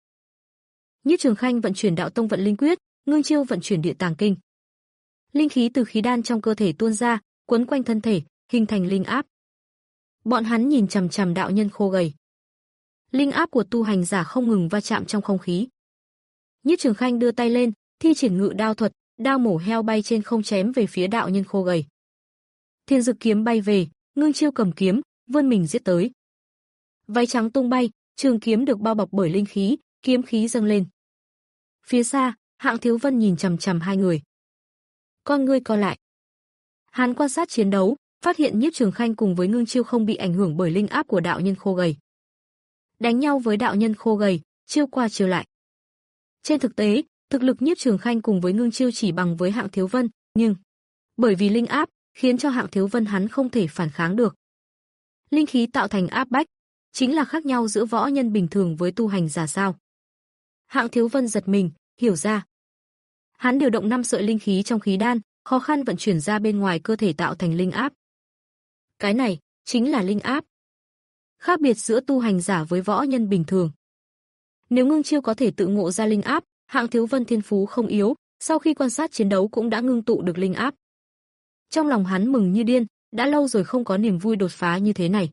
Nhiếp Trường Khanh vận chuyển Đạo Tông Vận Linh Quyết, Ngưng Chiêu vận chuyển Địa Tàng Kinh. Linh khí từ khí đan trong cơ thể tuôn ra, quấn quanh thân thể, hình thành linh áp. Bọn hắn nhìn chằm chằm đạo nhân khô gầy. Linh áp của tu hành giả không ngừng va chạm trong không khí. Nhiếp Trường Khanh đưa tay lên, thi triển ngự đao thuật, đao mổ heo bay trên không chém về phía đạo nhân khô gầy. Thiên dực kiếm bay về, Ngưng Chiêu cầm kiếm, vươn mình giết tới. Váy trắng tung bay, trường kiếm được bao bọc bởi linh khí, kiếm khí dâng lên. Phía xa, Hạng Thiếu Vân nhìn chằm chằm hai người. Con ngươi co lại. Hắn quan sát chiến đấu, phát hiện Nhiếp Trường Khanh cùng với Ngưng Chiêu không bị ảnh hưởng bởi linh áp của đạo nhân khô gầy. Đánh nhau với đạo nhân khô gầy, chiêu qua chiêu lại. Trên thực tế, thực lực Nhiếp Trường Khanh cùng với Ngưng Chiêu chỉ bằng với Hạng Thiếu Vân, nhưng bởi vì linh áp, khiến cho Hạng Thiếu Vân hắn không thể phản kháng được. Linh khí tạo thành áp bách, chính là khác nhau giữa võ nhân bình thường với tu hành giả sao? Hạng Thiếu Vân giật mình, hiểu ra. Hắn điều động năm sợi linh khí trong khí đan, khó khăn vận chuyển ra bên ngoài cơ thể tạo thành linh áp. Cái này chính là linh áp. Khác biệt giữa tu hành giả với võ nhân bình thường. Nếu Ngưng Chiêu có thể tự ngộ ra linh áp, Hạng Thiếu Vân thiên phú không yếu, sau khi quan sát chiến đấu cũng đã ngưng tụ được linh áp. Trong lòng hắn mừng như điên, đã lâu rồi không có niềm vui đột phá như thế này.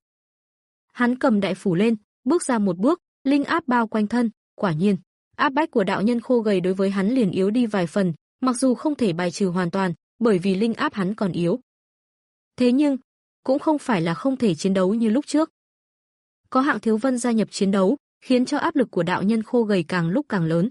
Hắn cầm đại phủ lên, bước ra một bước, linh áp bao quanh thân, quả nhiên, áp bách của đạo nhân khô gầy đối với hắn liền yếu đi vài phần, mặc dù không thể bài trừ hoàn toàn, bởi vì linh áp hắn còn yếu. Thế nhưng, cũng không phải là không thể chiến đấu như lúc trước. Có Hạng Thiếu Vân gia nhập chiến đấu, khiến cho áp lực của đạo nhân khô gầy càng lúc càng lớn.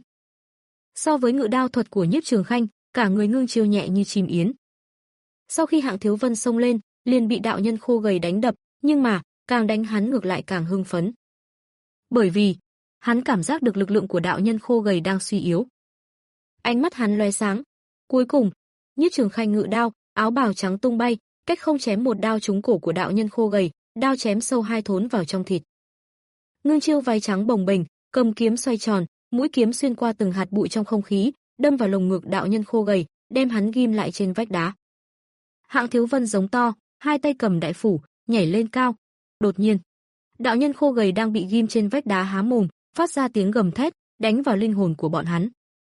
So với ngự đao thuật của Nhiếp Trường Khanh, cả người Ngưng Chiêu nhẹ như chim yến. Sau khi Hạng Thiếu Vân xông lên, liền bị đạo nhân khô gầy đánh đập, nhưng mà, càng đánh hắn ngược lại càng hưng phấn. Bởi vì, hắn cảm giác được lực lượng của đạo nhân khô gầy đang suy yếu. Ánh mắt hắn lóe sáng. Cuối cùng, Nhiếp Trường Khanh ngự đao, áo bào trắng tung bay, cách không chém một đao trúng cổ của đạo nhân khô gầy, đao chém sâu hai thốn vào trong thịt. Ngưng Chiêu váy trắng bồng bềnh, cầm kiếm xoay tròn, mũi kiếm xuyên qua từng hạt bụi trong không khí, đâm vào lồng ngực đạo nhân khô gầy, đem hắn ghim lại trên vách đá. Hạng Thiếu Vân giống to, hai tay cầm đại phủ, nhảy lên cao. Đột nhiên, đạo nhân khô gầy đang bị ghim trên vách đá há mồm, phát ra tiếng gầm thét, đánh vào linh hồn của bọn hắn.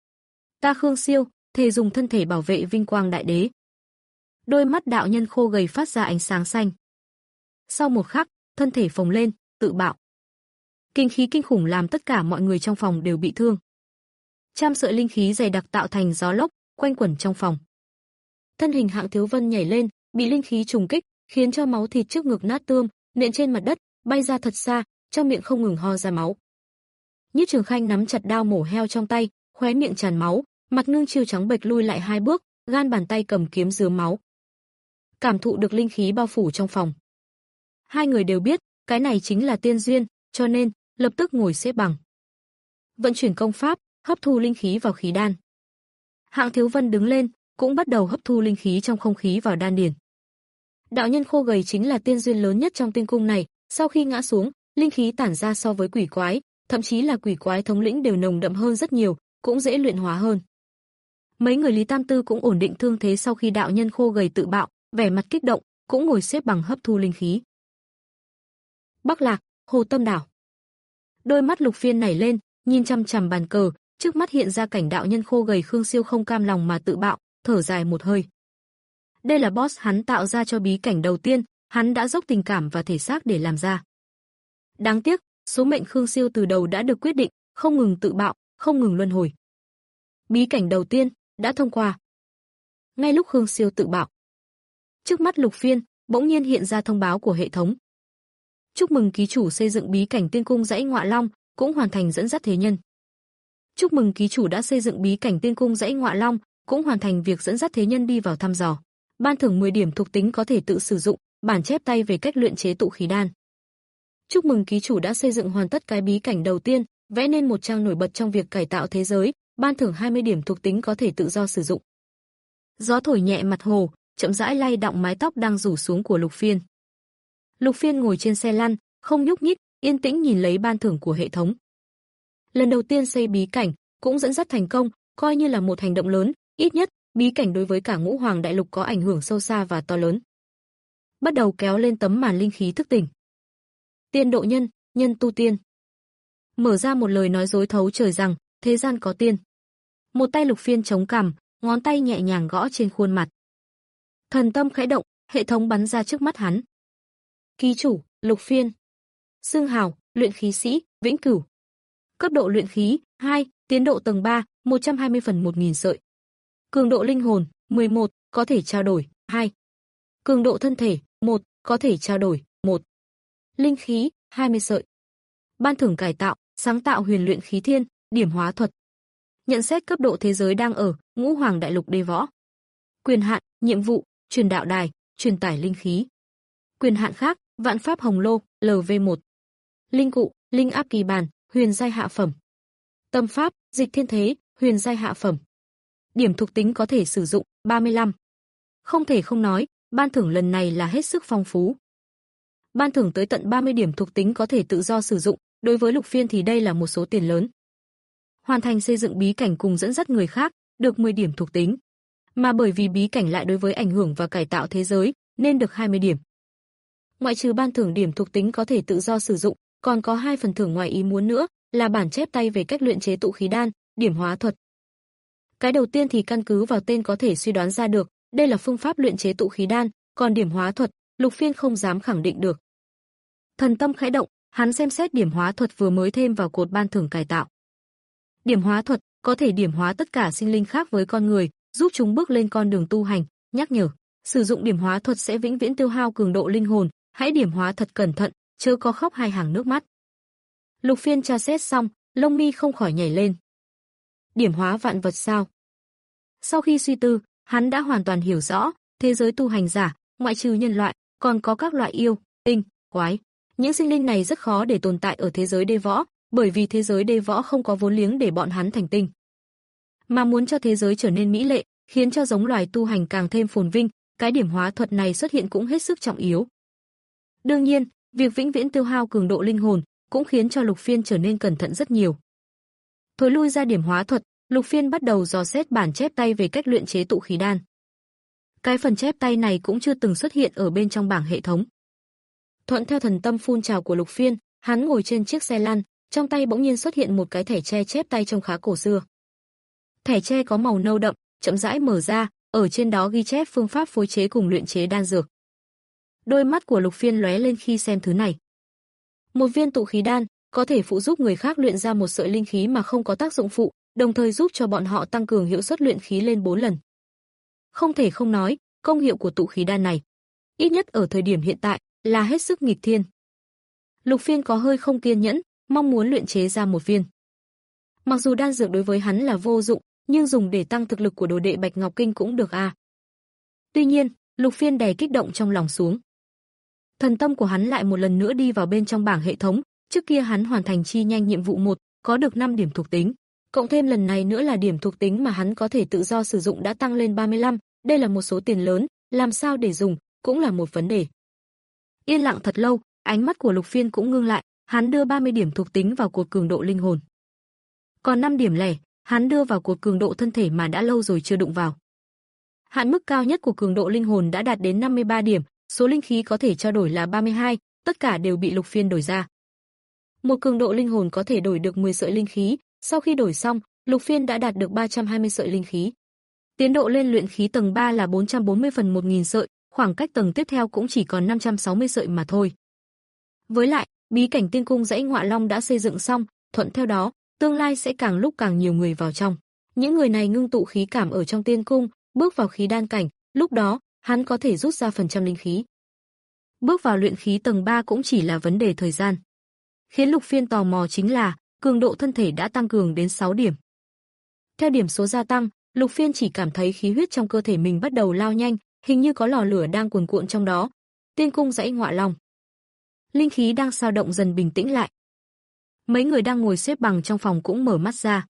Ta Khương Siêu, thề dùng thân thể bảo vệ vinh quang đại đế. Đôi mắt đạo nhân khô gầy phát ra ánh sáng xanh. Sau một khắc, thân thể phồng lên, tự bạo. Kinh khí kinh khủng làm tất cả mọi người trong phòng đều bị thương. Trăm sợi linh khí dày đặc tạo thành gió lốc, quanh quẩn trong phòng. Thân hình Hạng Thiếu Vân nhảy lên, bị linh khí trùng kích, khiến cho máu thịt trước ngực nát tươm, nện trên mặt đất, bay ra thật xa, trong miệng không ngừng ho ra máu. Nhiếp Trường Khanh nắm chặt đao mổ heo trong tay, khóe miệng tràn máu, mặt Ngưng Chiêu trắng bệch lui lại hai bước, gan bàn tay cầm kiếm rướm máu. Cảm thụ được linh khí bao phủ trong phòng. Hai người đều biết, cái này chính là tiên duyên, cho nên lập tức ngồi xếp bằng. Vận chuyển công pháp, hấp thu linh khí vào khí đan. Hạng Thiếu Vân đứng lên, cũng bắt đầu hấp thu linh khí trong không khí vào đan điền. Đạo nhân khô gầy chính là tiên duyên lớn nhất trong tiên cung này, sau khi ngã xuống, linh khí tản ra so với quỷ quái, thậm chí là quỷ quái thống lĩnh đều nồng đậm hơn rất nhiều, cũng dễ luyện hóa hơn. Mấy người Lý Tam Tư cũng ổn định thương thế sau khi đạo nhân khô gầy tự bạo, vẻ mặt kích động, cũng ngồi xếp bằng hấp thu linh khí. Bắc Lạc, Hồ Tâm Đảo. Đôi mắt Lục Phiên nảy lên, nhìn chăm chằm bàn cờ, trước mắt hiện ra cảnh đạo nhân khô gầy Khương Siêu không cam lòng mà tự bạo, thở dài một hơi. Đây là boss hắn tạo ra cho bí cảnh đầu tiên, hắn đã dốc tình cảm và thể xác để làm ra. Đáng tiếc, số mệnh Khương Siêu từ đầu đã được quyết định, không ngừng tự bạo, không ngừng luân hồi. Bí cảnh đầu tiên đã thông qua. Ngay lúc Khương Siêu tự bạo, trước mắt Lục Phiên bỗng nhiên hiện ra thông báo của hệ thống. Chúc mừng ký chủ xây dựng bí cảnh tiên cung dãy Ngọa Long, cũng hoàn thành dẫn dắt thế nhân. Chúc mừng ký chủ đã xây dựng bí cảnh tiên cung dãy Ngọa Long, cũng hoàn thành việc dẫn dắt thế nhân đi vào thăm dò. Ban thưởng mười điểm thuộc tính có thể tự sử dụng, bản chép tay về cách luyện chế tụ khí đan. Chúc mừng ký chủ đã xây dựng hoàn tất cái bí cảnh đầu tiên, vẽ nên một trang nổi bật trong việc cải tạo thế giới, ban thưởng hai mươi điểm thuộc tính có thể tự do sử dụng. Gió thổi nhẹ mặt hồ, chậm rãi lay động mái tóc đang rủ xuống của Lục Phiên. Lục Phiên ngồi trên xe lăn, không nhúc nhích, yên tĩnh nhìn lấy ban thưởng của hệ thống. Lần đầu tiên xây bí cảnh, cũng dẫn dắt thành công, coi như là một hành động lớn, ít nhất, bí cảnh đối với cả Ngũ Hoàng Đại Lục có ảnh hưởng sâu xa và to lớn. Bắt đầu kéo lên tấm màn linh khí thức tỉnh. Tiên độ nhân, nhân tu tiên. Mở ra một lời nói dối thấu trời rằng, thế gian có tiên. Một tay Lục Phiên chống cằm, ngón tay nhẹ nhàng gõ trên khuôn mặt. Thần tâm khẽ động, hệ thống bắn ra trước mắt hắn. Ký chủ, Lục Phiên. Xưng hào, luyện khí sĩ, vĩnh cửu. Cấp độ luyện khí, hai, tiến độ tầng ba, một trăm hai mươi phần một nghìn sợi. Cường độ linh hồn, mười một, có thể trao đổi, hai. Cường độ thân thể, một, có thể trao đổi, một. Linh khí, hai mươi sợi. Ban thưởng cải tạo, sáng tạo huyền luyện khí thiên, điểm hóa thuật. Nhận xét cấp độ thế giới đang ở, Ngũ Hoàng Đại Lục đê võ. Quyền hạn, nhiệm vụ, truyền đạo đài, truyền tải linh khí. Quyền hạn khác, Vạn Pháp Hồng Lô, L V một. Linh cụ, Linh Áp Kỳ Bàn, huyền giai hạ phẩm. Tâm pháp, Dịch Thiên Thế, huyền giai hạ phẩm. Điểm thuộc tính có thể sử dụng, ba mươi lăm. Không thể không nói, ban thưởng lần này là hết sức phong phú. Ban thưởng tới tận ba mươi điểm thuộc tính có thể tự do sử dụng, đối với Lục Phiên thì đây là một số tiền lớn. Hoàn thành xây dựng bí cảnh cùng dẫn dắt người khác, được mười điểm thuộc tính. Mà bởi vì bí cảnh lại đối với ảnh hưởng và cải tạo thế giới, nên được hai mươi điểm. Ngoại trừ ban thưởng điểm thuộc tính có thể tự do sử dụng, còn có hai phần thưởng ngoài ý muốn nữa, là bản chép tay về cách luyện chế tụ khí đan, điểm hóa thuật. Cái đầu tiên thì căn cứ vào tên có thể suy đoán ra được, đây là phương pháp luyện chế tụ khí đan, còn điểm hóa thuật, Lục Phiên không dám khẳng định được. Thần tâm khẽ động, hắn xem xét điểm hóa thuật vừa mới thêm vào cột ban thưởng cải tạo. Điểm hóa thuật có thể điểm hóa tất cả sinh linh khác với con người, giúp chúng bước lên con đường tu hành, nhắc nhở, sử dụng điểm hóa thuật sẽ vĩnh viễn tiêu hao cường độ linh hồn, hãy điểm hóa thật cẩn thận, chớ có khóc hai hàng nước mắt. Lục Phiên tra xét xong, lông mi không khỏi nhảy lên. Điểm hóa vạn vật sao? Sau khi suy tư, hắn đã hoàn toàn hiểu rõ, thế giới tu hành giả, ngoại trừ nhân loại, còn có các loại yêu, tinh, quái. Những sinh linh này rất khó để tồn tại ở thế giới đê võ, bởi vì thế giới đê võ không có vốn liếng để bọn hắn thành tinh. Mà muốn cho thế giới trở nên mỹ lệ, khiến cho giống loài tu hành càng thêm phồn vinh, cái điểm hóa thuật này xuất hiện cũng hết sức trọng yếu. Đương nhiên, việc vĩnh viễn tiêu hao cường độ linh hồn cũng khiến cho Lục Phiên trở nên cẩn thận rất nhiều. Thối lui ra điểm hóa thuật, Lục Phiên bắt đầu dò xét bản chép tay về cách luyện chế tụ khí đan. Cái phần chép tay này cũng chưa từng xuất hiện ở bên trong bảng hệ thống. Thuận theo thần tâm phun trào của Lục Phiên, hắn ngồi trên chiếc xe lăn, trong tay bỗng nhiên xuất hiện một cái thẻ tre chép tay trông khá cổ xưa. Thẻ tre có màu nâu đậm, chậm rãi mở ra, ở trên đó ghi chép phương pháp phối chế cùng luyện chế đan dược. Đôi mắt của Lục Phiên lóe lên khi xem thứ này. Một viên tụ khí đan có thể phụ giúp người khác luyện ra một sợi linh khí mà không có tác dụng phụ, đồng thời giúp cho bọn họ tăng cường hiệu suất luyện khí lên bốn lần. Không thể không nói, công hiệu của tụ khí đan này, ít nhất ở thời điểm hiện tại, là hết sức nghịch thiên. Lục Phiên có hơi không kiên nhẫn, mong muốn luyện chế ra một viên. Mặc dù đan dược đối với hắn là vô dụng, nhưng dùng để tăng thực lực của đồ đệ Bạch Ngọc Kinh cũng được à. Tuy nhiên, Lục Phiên đè kích động trong lòng xuống. Thần tâm của hắn lại một lần nữa đi vào bên trong bảng hệ thống, trước kia hắn hoàn thành chi nhanh nhiệm vụ một, có được năm điểm thuộc tính, cộng thêm lần này nữa là điểm thuộc tính mà hắn có thể tự do sử dụng đã tăng lên ba mươi lăm, đây là một số tiền lớn, làm sao để dùng, cũng là một vấn đề. Yên lặng thật lâu, ánh mắt của Lục Phiên cũng ngưng lại, hắn đưa ba mươi điểm thuộc tính vào cột cường độ linh hồn. Còn năm điểm lẻ, hắn đưa vào cột cường độ thân thể mà đã lâu rồi chưa đụng vào. Hạn mức cao nhất của cường độ linh hồn đã đạt đến năm mươi ba điểm, số linh khí có thể trao đổi là ba mươi hai, tất cả đều bị Lục Phiên đổi ra. Một cường độ linh hồn có thể đổi được mười sợi linh khí, sau khi đổi xong, Lục Phiên đã đạt được ba trăm hai mươi sợi linh khí. Tiến độ lên luyện khí tầng ba là bốn trăm bốn mươi phần một nghìn sợi, khoảng cách tầng tiếp theo cũng chỉ còn năm trăm sáu mươi sợi mà thôi. Với lại, bí cảnh tiên cung dãy Ngọa Long đã xây dựng xong, thuận theo đó, tương lai sẽ càng lúc càng nhiều người vào trong. Những người này ngưng tụ khí cảm ở trong tiên cung, bước vào khí đan cảnh, lúc đó, hắn có thể rút ra phần trăm linh khí. Bước vào luyện khí tầng ba cũng chỉ là vấn đề thời gian. Khiến Lục Phiên tò mò chính là, cường độ thân thể đã tăng cường đến sáu điểm. Theo điểm số gia tăng, Lục Phiên chỉ cảm thấy khí huyết trong cơ thể mình bắt đầu lao nhanh, hình như có lò lửa đang cuồn cuộn trong đó. Tiên cung dãy Ngọa Long. Linh khí đang dao động dần bình tĩnh lại. Mấy người đang ngồi xếp bằng trong phòng cũng mở mắt ra.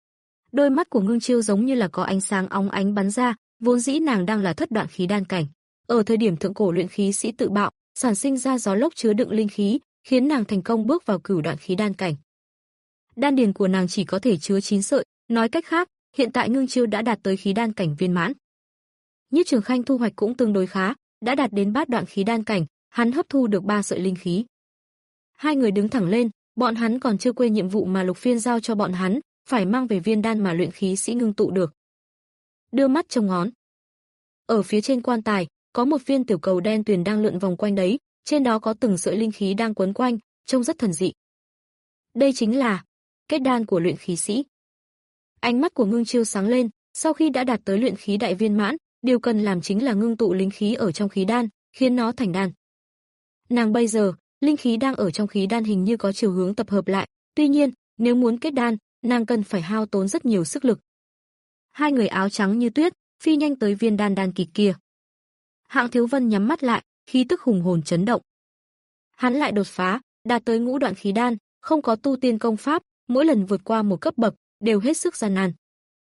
Đôi mắt của Ngưng Chiêu giống như là có ánh sáng óng ánh bắn ra, vốn dĩ nàng đang là thất đoạn khí đan cảnh. Ở thời điểm thượng cổ luyện khí sĩ tự bạo, sản sinh ra gió lốc chứa đựng linh khí, khiến nàng thành công bước vào cửu đoạn khí đan cảnh. Đan điền của nàng chỉ có thể chứa chín sợi, nói cách khác, hiện tại Ngưng Chiêu đã đạt tới khí đan cảnh viên mãn. Nhiếp Trường Khanh thu hoạch cũng tương đối khá, đã đạt đến bát đoạn khí đan cảnh, hắn hấp thu được ba sợi linh khí. Hai người đứng thẳng lên, bọn hắn còn chưa quên nhiệm vụ mà Lục Phiên giao cho bọn hắn, phải mang về viên đan mà luyện khí sĩ ngưng tụ được. Đưa mắt trông ngón. Ở phía trên quan tài, có một viên tiểu cầu đen tuyền đang lượn vòng quanh đấy, trên đó có từng sợi linh khí đang quấn quanh, trông rất thần dị. Đây chính là kết đan của luyện khí sĩ. Ánh mắt của Ngưng Chiêu sáng lên, sau khi đã đạt tới luyện khí đại viên mãn, điều cần làm chính là ngưng tụ linh khí ở trong khí đan, khiến nó thành đan. Nàng bây giờ, linh khí đang ở trong khí đan hình như có chiều hướng tập hợp lại, tuy nhiên, nếu muốn kết đan, nàng cần phải hao tốn rất nhiều sức lực. Hai người áo trắng như tuyết, phi nhanh tới viên đan đan kịch kia. Hạng Thiếu Vân nhắm mắt lại, khí tức hùng hồn chấn động. Hắn lại đột phá, đạt tới ngũ đoạn khí đan, không có tu tiên công pháp, mỗi lần vượt qua một cấp bậc đều hết sức gian nan.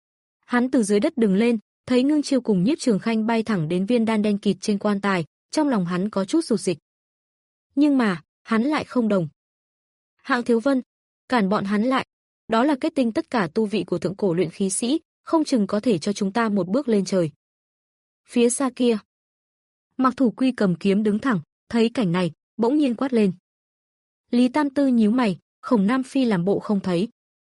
Hắn từ dưới đất đứng lên, thấy Ngưng Chiêu cùng Nhiếp Trường Khanh bay thẳng đến viên đan đen kịt trên quan tài, trong lòng hắn có chút rụt dịch. Nhưng mà, hắn lại không đồng. Hạng Thiếu Vân, cản bọn hắn lại, đó là kết tinh tất cả tu vị của thượng cổ luyện khí sĩ, không chừng có thể cho chúng ta một bước lên trời. Phía xa kia, Mạc Thủ Quy cầm kiếm đứng thẳng, thấy cảnh này, bỗng nhiên quát lên. Lý Tam Tư nhíu mày, Khổng Nam Phi làm bộ không thấy.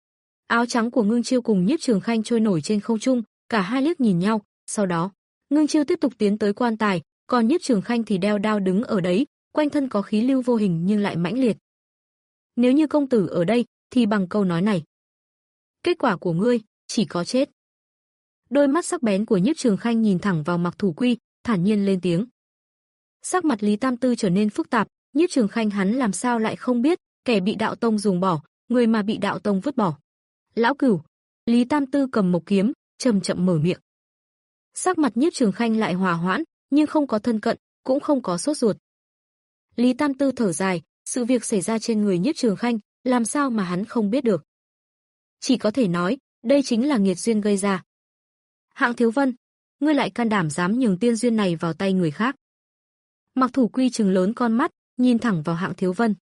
Áo trắng của Ngưng Chiêu cùng Nhiếp Trường Khanh trôi nổi trên không trung, cả hai liếc nhìn nhau, sau đó, Ngưng Chiêu tiếp tục tiến tới quan tài, còn Nhiếp Trường Khanh thì đeo đao đứng ở đấy, quanh thân có khí lưu vô hình nhưng lại mãnh liệt. Nếu như công tử ở đây, thì bằng câu nói này, kết quả của ngươi chỉ có chết. Đôi mắt sắc bén của Nhiếp Trường Khanh nhìn thẳng vào Mạc Thủ Quy, thản nhiên lên tiếng. Sắc mặt Lý Tam Tư trở nên phức tạp, Nhiếp Trường Khanh hắn làm sao lại không biết, kẻ bị đạo tông dùng bỏ, người mà bị đạo tông vứt bỏ. Lão Cửu, Lý Tam Tư cầm một kiếm, chậm chậm mở miệng. Sắc mặt Nhiếp Trường Khanh lại hòa hoãn, nhưng không có thân cận, cũng không có sốt ruột. Lý Tam Tư thở dài, sự việc xảy ra trên người Nhiếp Trường Khanh, làm sao mà hắn không biết được. Chỉ có thể nói, đây chính là nghiệt duyên gây ra. Hạng Thiếu Vân, ngươi lại can đảm dám nhường tiên duyên này vào tay người khác. Mạc Thủ Quy trừng lớn con mắt, nhìn thẳng vào Hạng Thiếu Vân.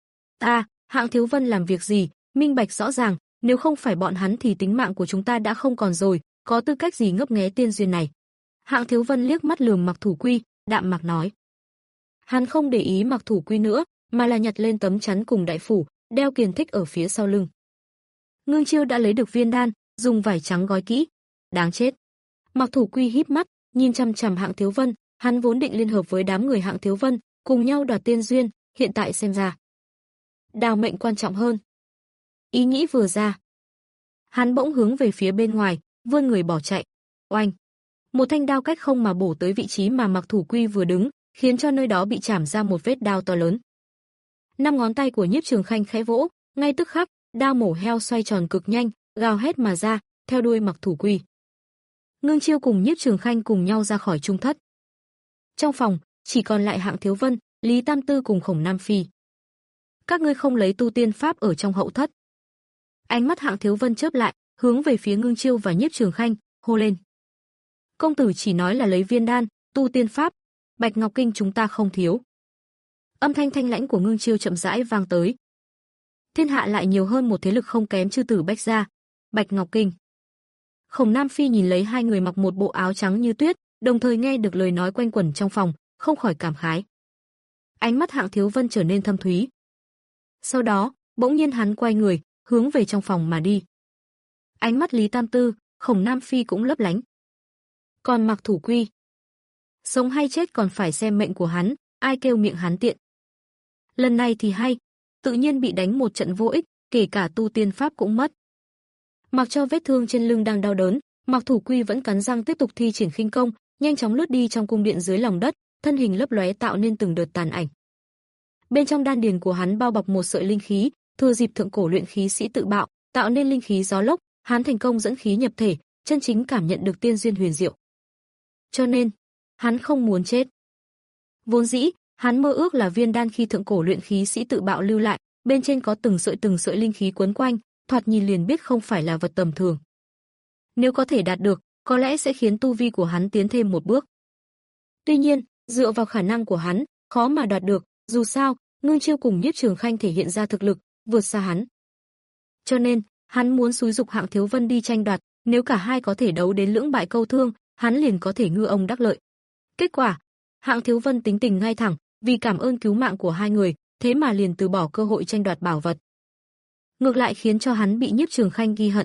Ta, Hạng Thiếu Vân làm việc gì, minh bạch rõ ràng, nếu không phải bọn hắn thì tính mạng của chúng ta đã không còn rồi, có tư cách gì ngấp nghé tiên duyên này. Hạng Thiếu Vân liếc mắt lườm Mạc Thủ Quy, đạm mạc nói. Hắn không để ý Mạc Thủ Quy nữa, mà là nhặt lên tấm chắn cùng đại phủ, đeo Kiền Thích ở phía sau lưng. Ngưng Chiêu đã lấy được viên đan, dùng vải trắng gói kỹ. Đáng chết. Mạc Thủ Quy híp mắt, nhìn chằm chằm Hạng Thiếu Vân, hắn vốn định liên hợp với đám người Hạng Thiếu Vân, cùng nhau đoạt tiên duyên, hiện tại xem ra, đào mệnh quan trọng hơn. Ý nghĩ vừa ra, hắn bỗng hướng về phía bên ngoài, vươn người bỏ chạy. Oanh! Một thanh đao cách không mà bổ tới vị trí mà Mạc Thủ Quy vừa đứng, khiến cho nơi đó bị chảm ra một vết đao to lớn. Năm ngón tay của Nhiếp Trường Khanh khẽ vỗ, ngay tức khắc, đao mổ heo xoay tròn cực nhanh, gào hét mà ra, theo đuôi Mạc Thủ Quy. Ngưng Chiêu cùng Nhiếp Trường Khanh cùng nhau ra khỏi trung thất. Trong phòng, chỉ còn lại Hạng Thiếu Vân, Lý Tam Tư cùng Khổng Nam Phi. Các ngươi không lấy tu tiên pháp ở trong hậu thất. Ánh mắt Hạng Thiếu Vân chớp lại, hướng về phía Ngưng Chiêu và Nhiếp Trường Khanh, hô lên. Công tử chỉ nói là lấy viên đan, tu tiên pháp, Bạch Ngọc Kinh chúng ta không thiếu. Âm thanh thanh lãnh của Ngưng Chiêu chậm rãi vang tới. Thiên hạ lại nhiều hơn một thế lực không kém chư tử Bách gia, Bạch Ngọc Kinh. Khổng Nam Phi nhìn lấy hai người mặc một bộ áo trắng như tuyết, đồng thời nghe được lời nói quanh quẩn trong phòng, không khỏi cảm khái. Ánh mắt Hạng Thiếu Vân trở nên thâm thúy. Sau đó, bỗng nhiên hắn quay người, hướng về trong phòng mà đi. Ánh mắt Lý Tam Tư, Khổng Nam Phi cũng lấp lánh. Còn Mạc Thủ Quy, sống hay chết còn phải xem mệnh của hắn, ai kêu miệng hắn tiện. Lần này thì hay, tự nhiên bị đánh một trận vô ích, kể cả tu tiên pháp cũng mất. Mặc cho vết thương trên lưng đang đau đớn, Mạc Thủ Quy vẫn cắn răng tiếp tục thi triển khinh công, nhanh chóng lướt đi trong cung điện dưới lòng đất, thân hình lấp lóe tạo nên từng đợt tàn ảnh. Bên trong đan điền của hắn bao bọc một sợi linh khí, thừa dịp thượng cổ luyện khí sĩ tự bạo, tạo nên linh khí gió lốc, hắn thành công dẫn khí nhập thể, chân chính cảm nhận được tiên duyên huyền diệu. Cho nên, hắn không muốn chết. Vốn dĩ, hắn mơ ước là viên đan khi thượng cổ luyện khí sĩ tự bạo lưu lại, bên trên có từng sợi từng sợi linh khí quấn quanh, thoạt nhìn liền biết không phải là vật tầm thường. Nếu có thể đạt được, có lẽ sẽ khiến tu vi của hắn tiến thêm một bước. Tuy nhiên, dựa vào khả năng của hắn, khó mà đạt được, dù sao, Ngưng Chiêu cùng Nhiếp Trường Khanh thể hiện ra thực lực vượt xa hắn. Cho nên, hắn muốn xúi dục Hạng Thiếu Vân đi tranh đoạt, nếu cả hai có thể đấu đến lưỡng bại câu thương, hắn liền có thể ngư ông đắc lợi. Kết quả, Hạng Thiếu Vân tính tình ngay thẳng, vì cảm ơn cứu mạng của hai người, thế mà liền từ bỏ cơ hội tranh đoạt bảo vật. Ngược lại khiến cho hắn bị Nhiếp Trường Khanh ghi hận.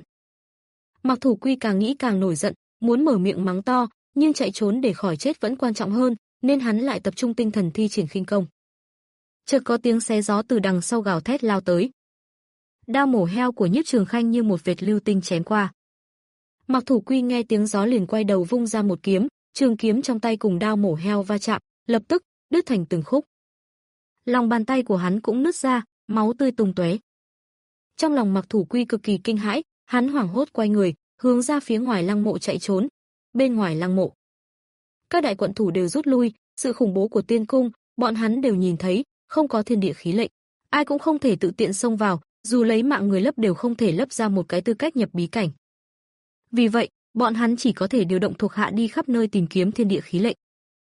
Mạc Thủ Quy càng nghĩ càng nổi giận, muốn mở miệng mắng to, nhưng chạy trốn để khỏi chết vẫn quan trọng hơn, nên hắn lại tập trung tinh thần thi triển khinh công. Chợt có tiếng xé gió từ đằng sau gào thét lao tới. Đao mổ heo của Nhiếp Trường Khanh như một vệt lưu tinh chém qua. Mạc Thủ Quy nghe tiếng gió liền quay đầu vung ra một kiếm, trường kiếm trong tay cùng đao mổ heo va chạm, lập tức đứt thành từng khúc. Lòng bàn tay của hắn cũng nứt ra, máu tươi tung tóe. Trong lòng Mạc Thủ Quy cực kỳ kinh hãi, hắn hoảng hốt quay người, hướng ra phía ngoài lăng mộ chạy trốn. Bên ngoài lăng mộ, các đại quận thủ đều rút lui, Sự khủng bố của tiên cung, bọn hắn đều nhìn thấy, không có thiên địa khí lệnh, ai cũng không thể tự tiện xông vào, dù lấy mạng người lấp đều không thể lấp ra một cái tư cách nhập bí cảnh. Vì vậy, bọn hắn chỉ có thể điều động thuộc hạ đi khắp nơi tìm kiếm thiên địa khí lệnh.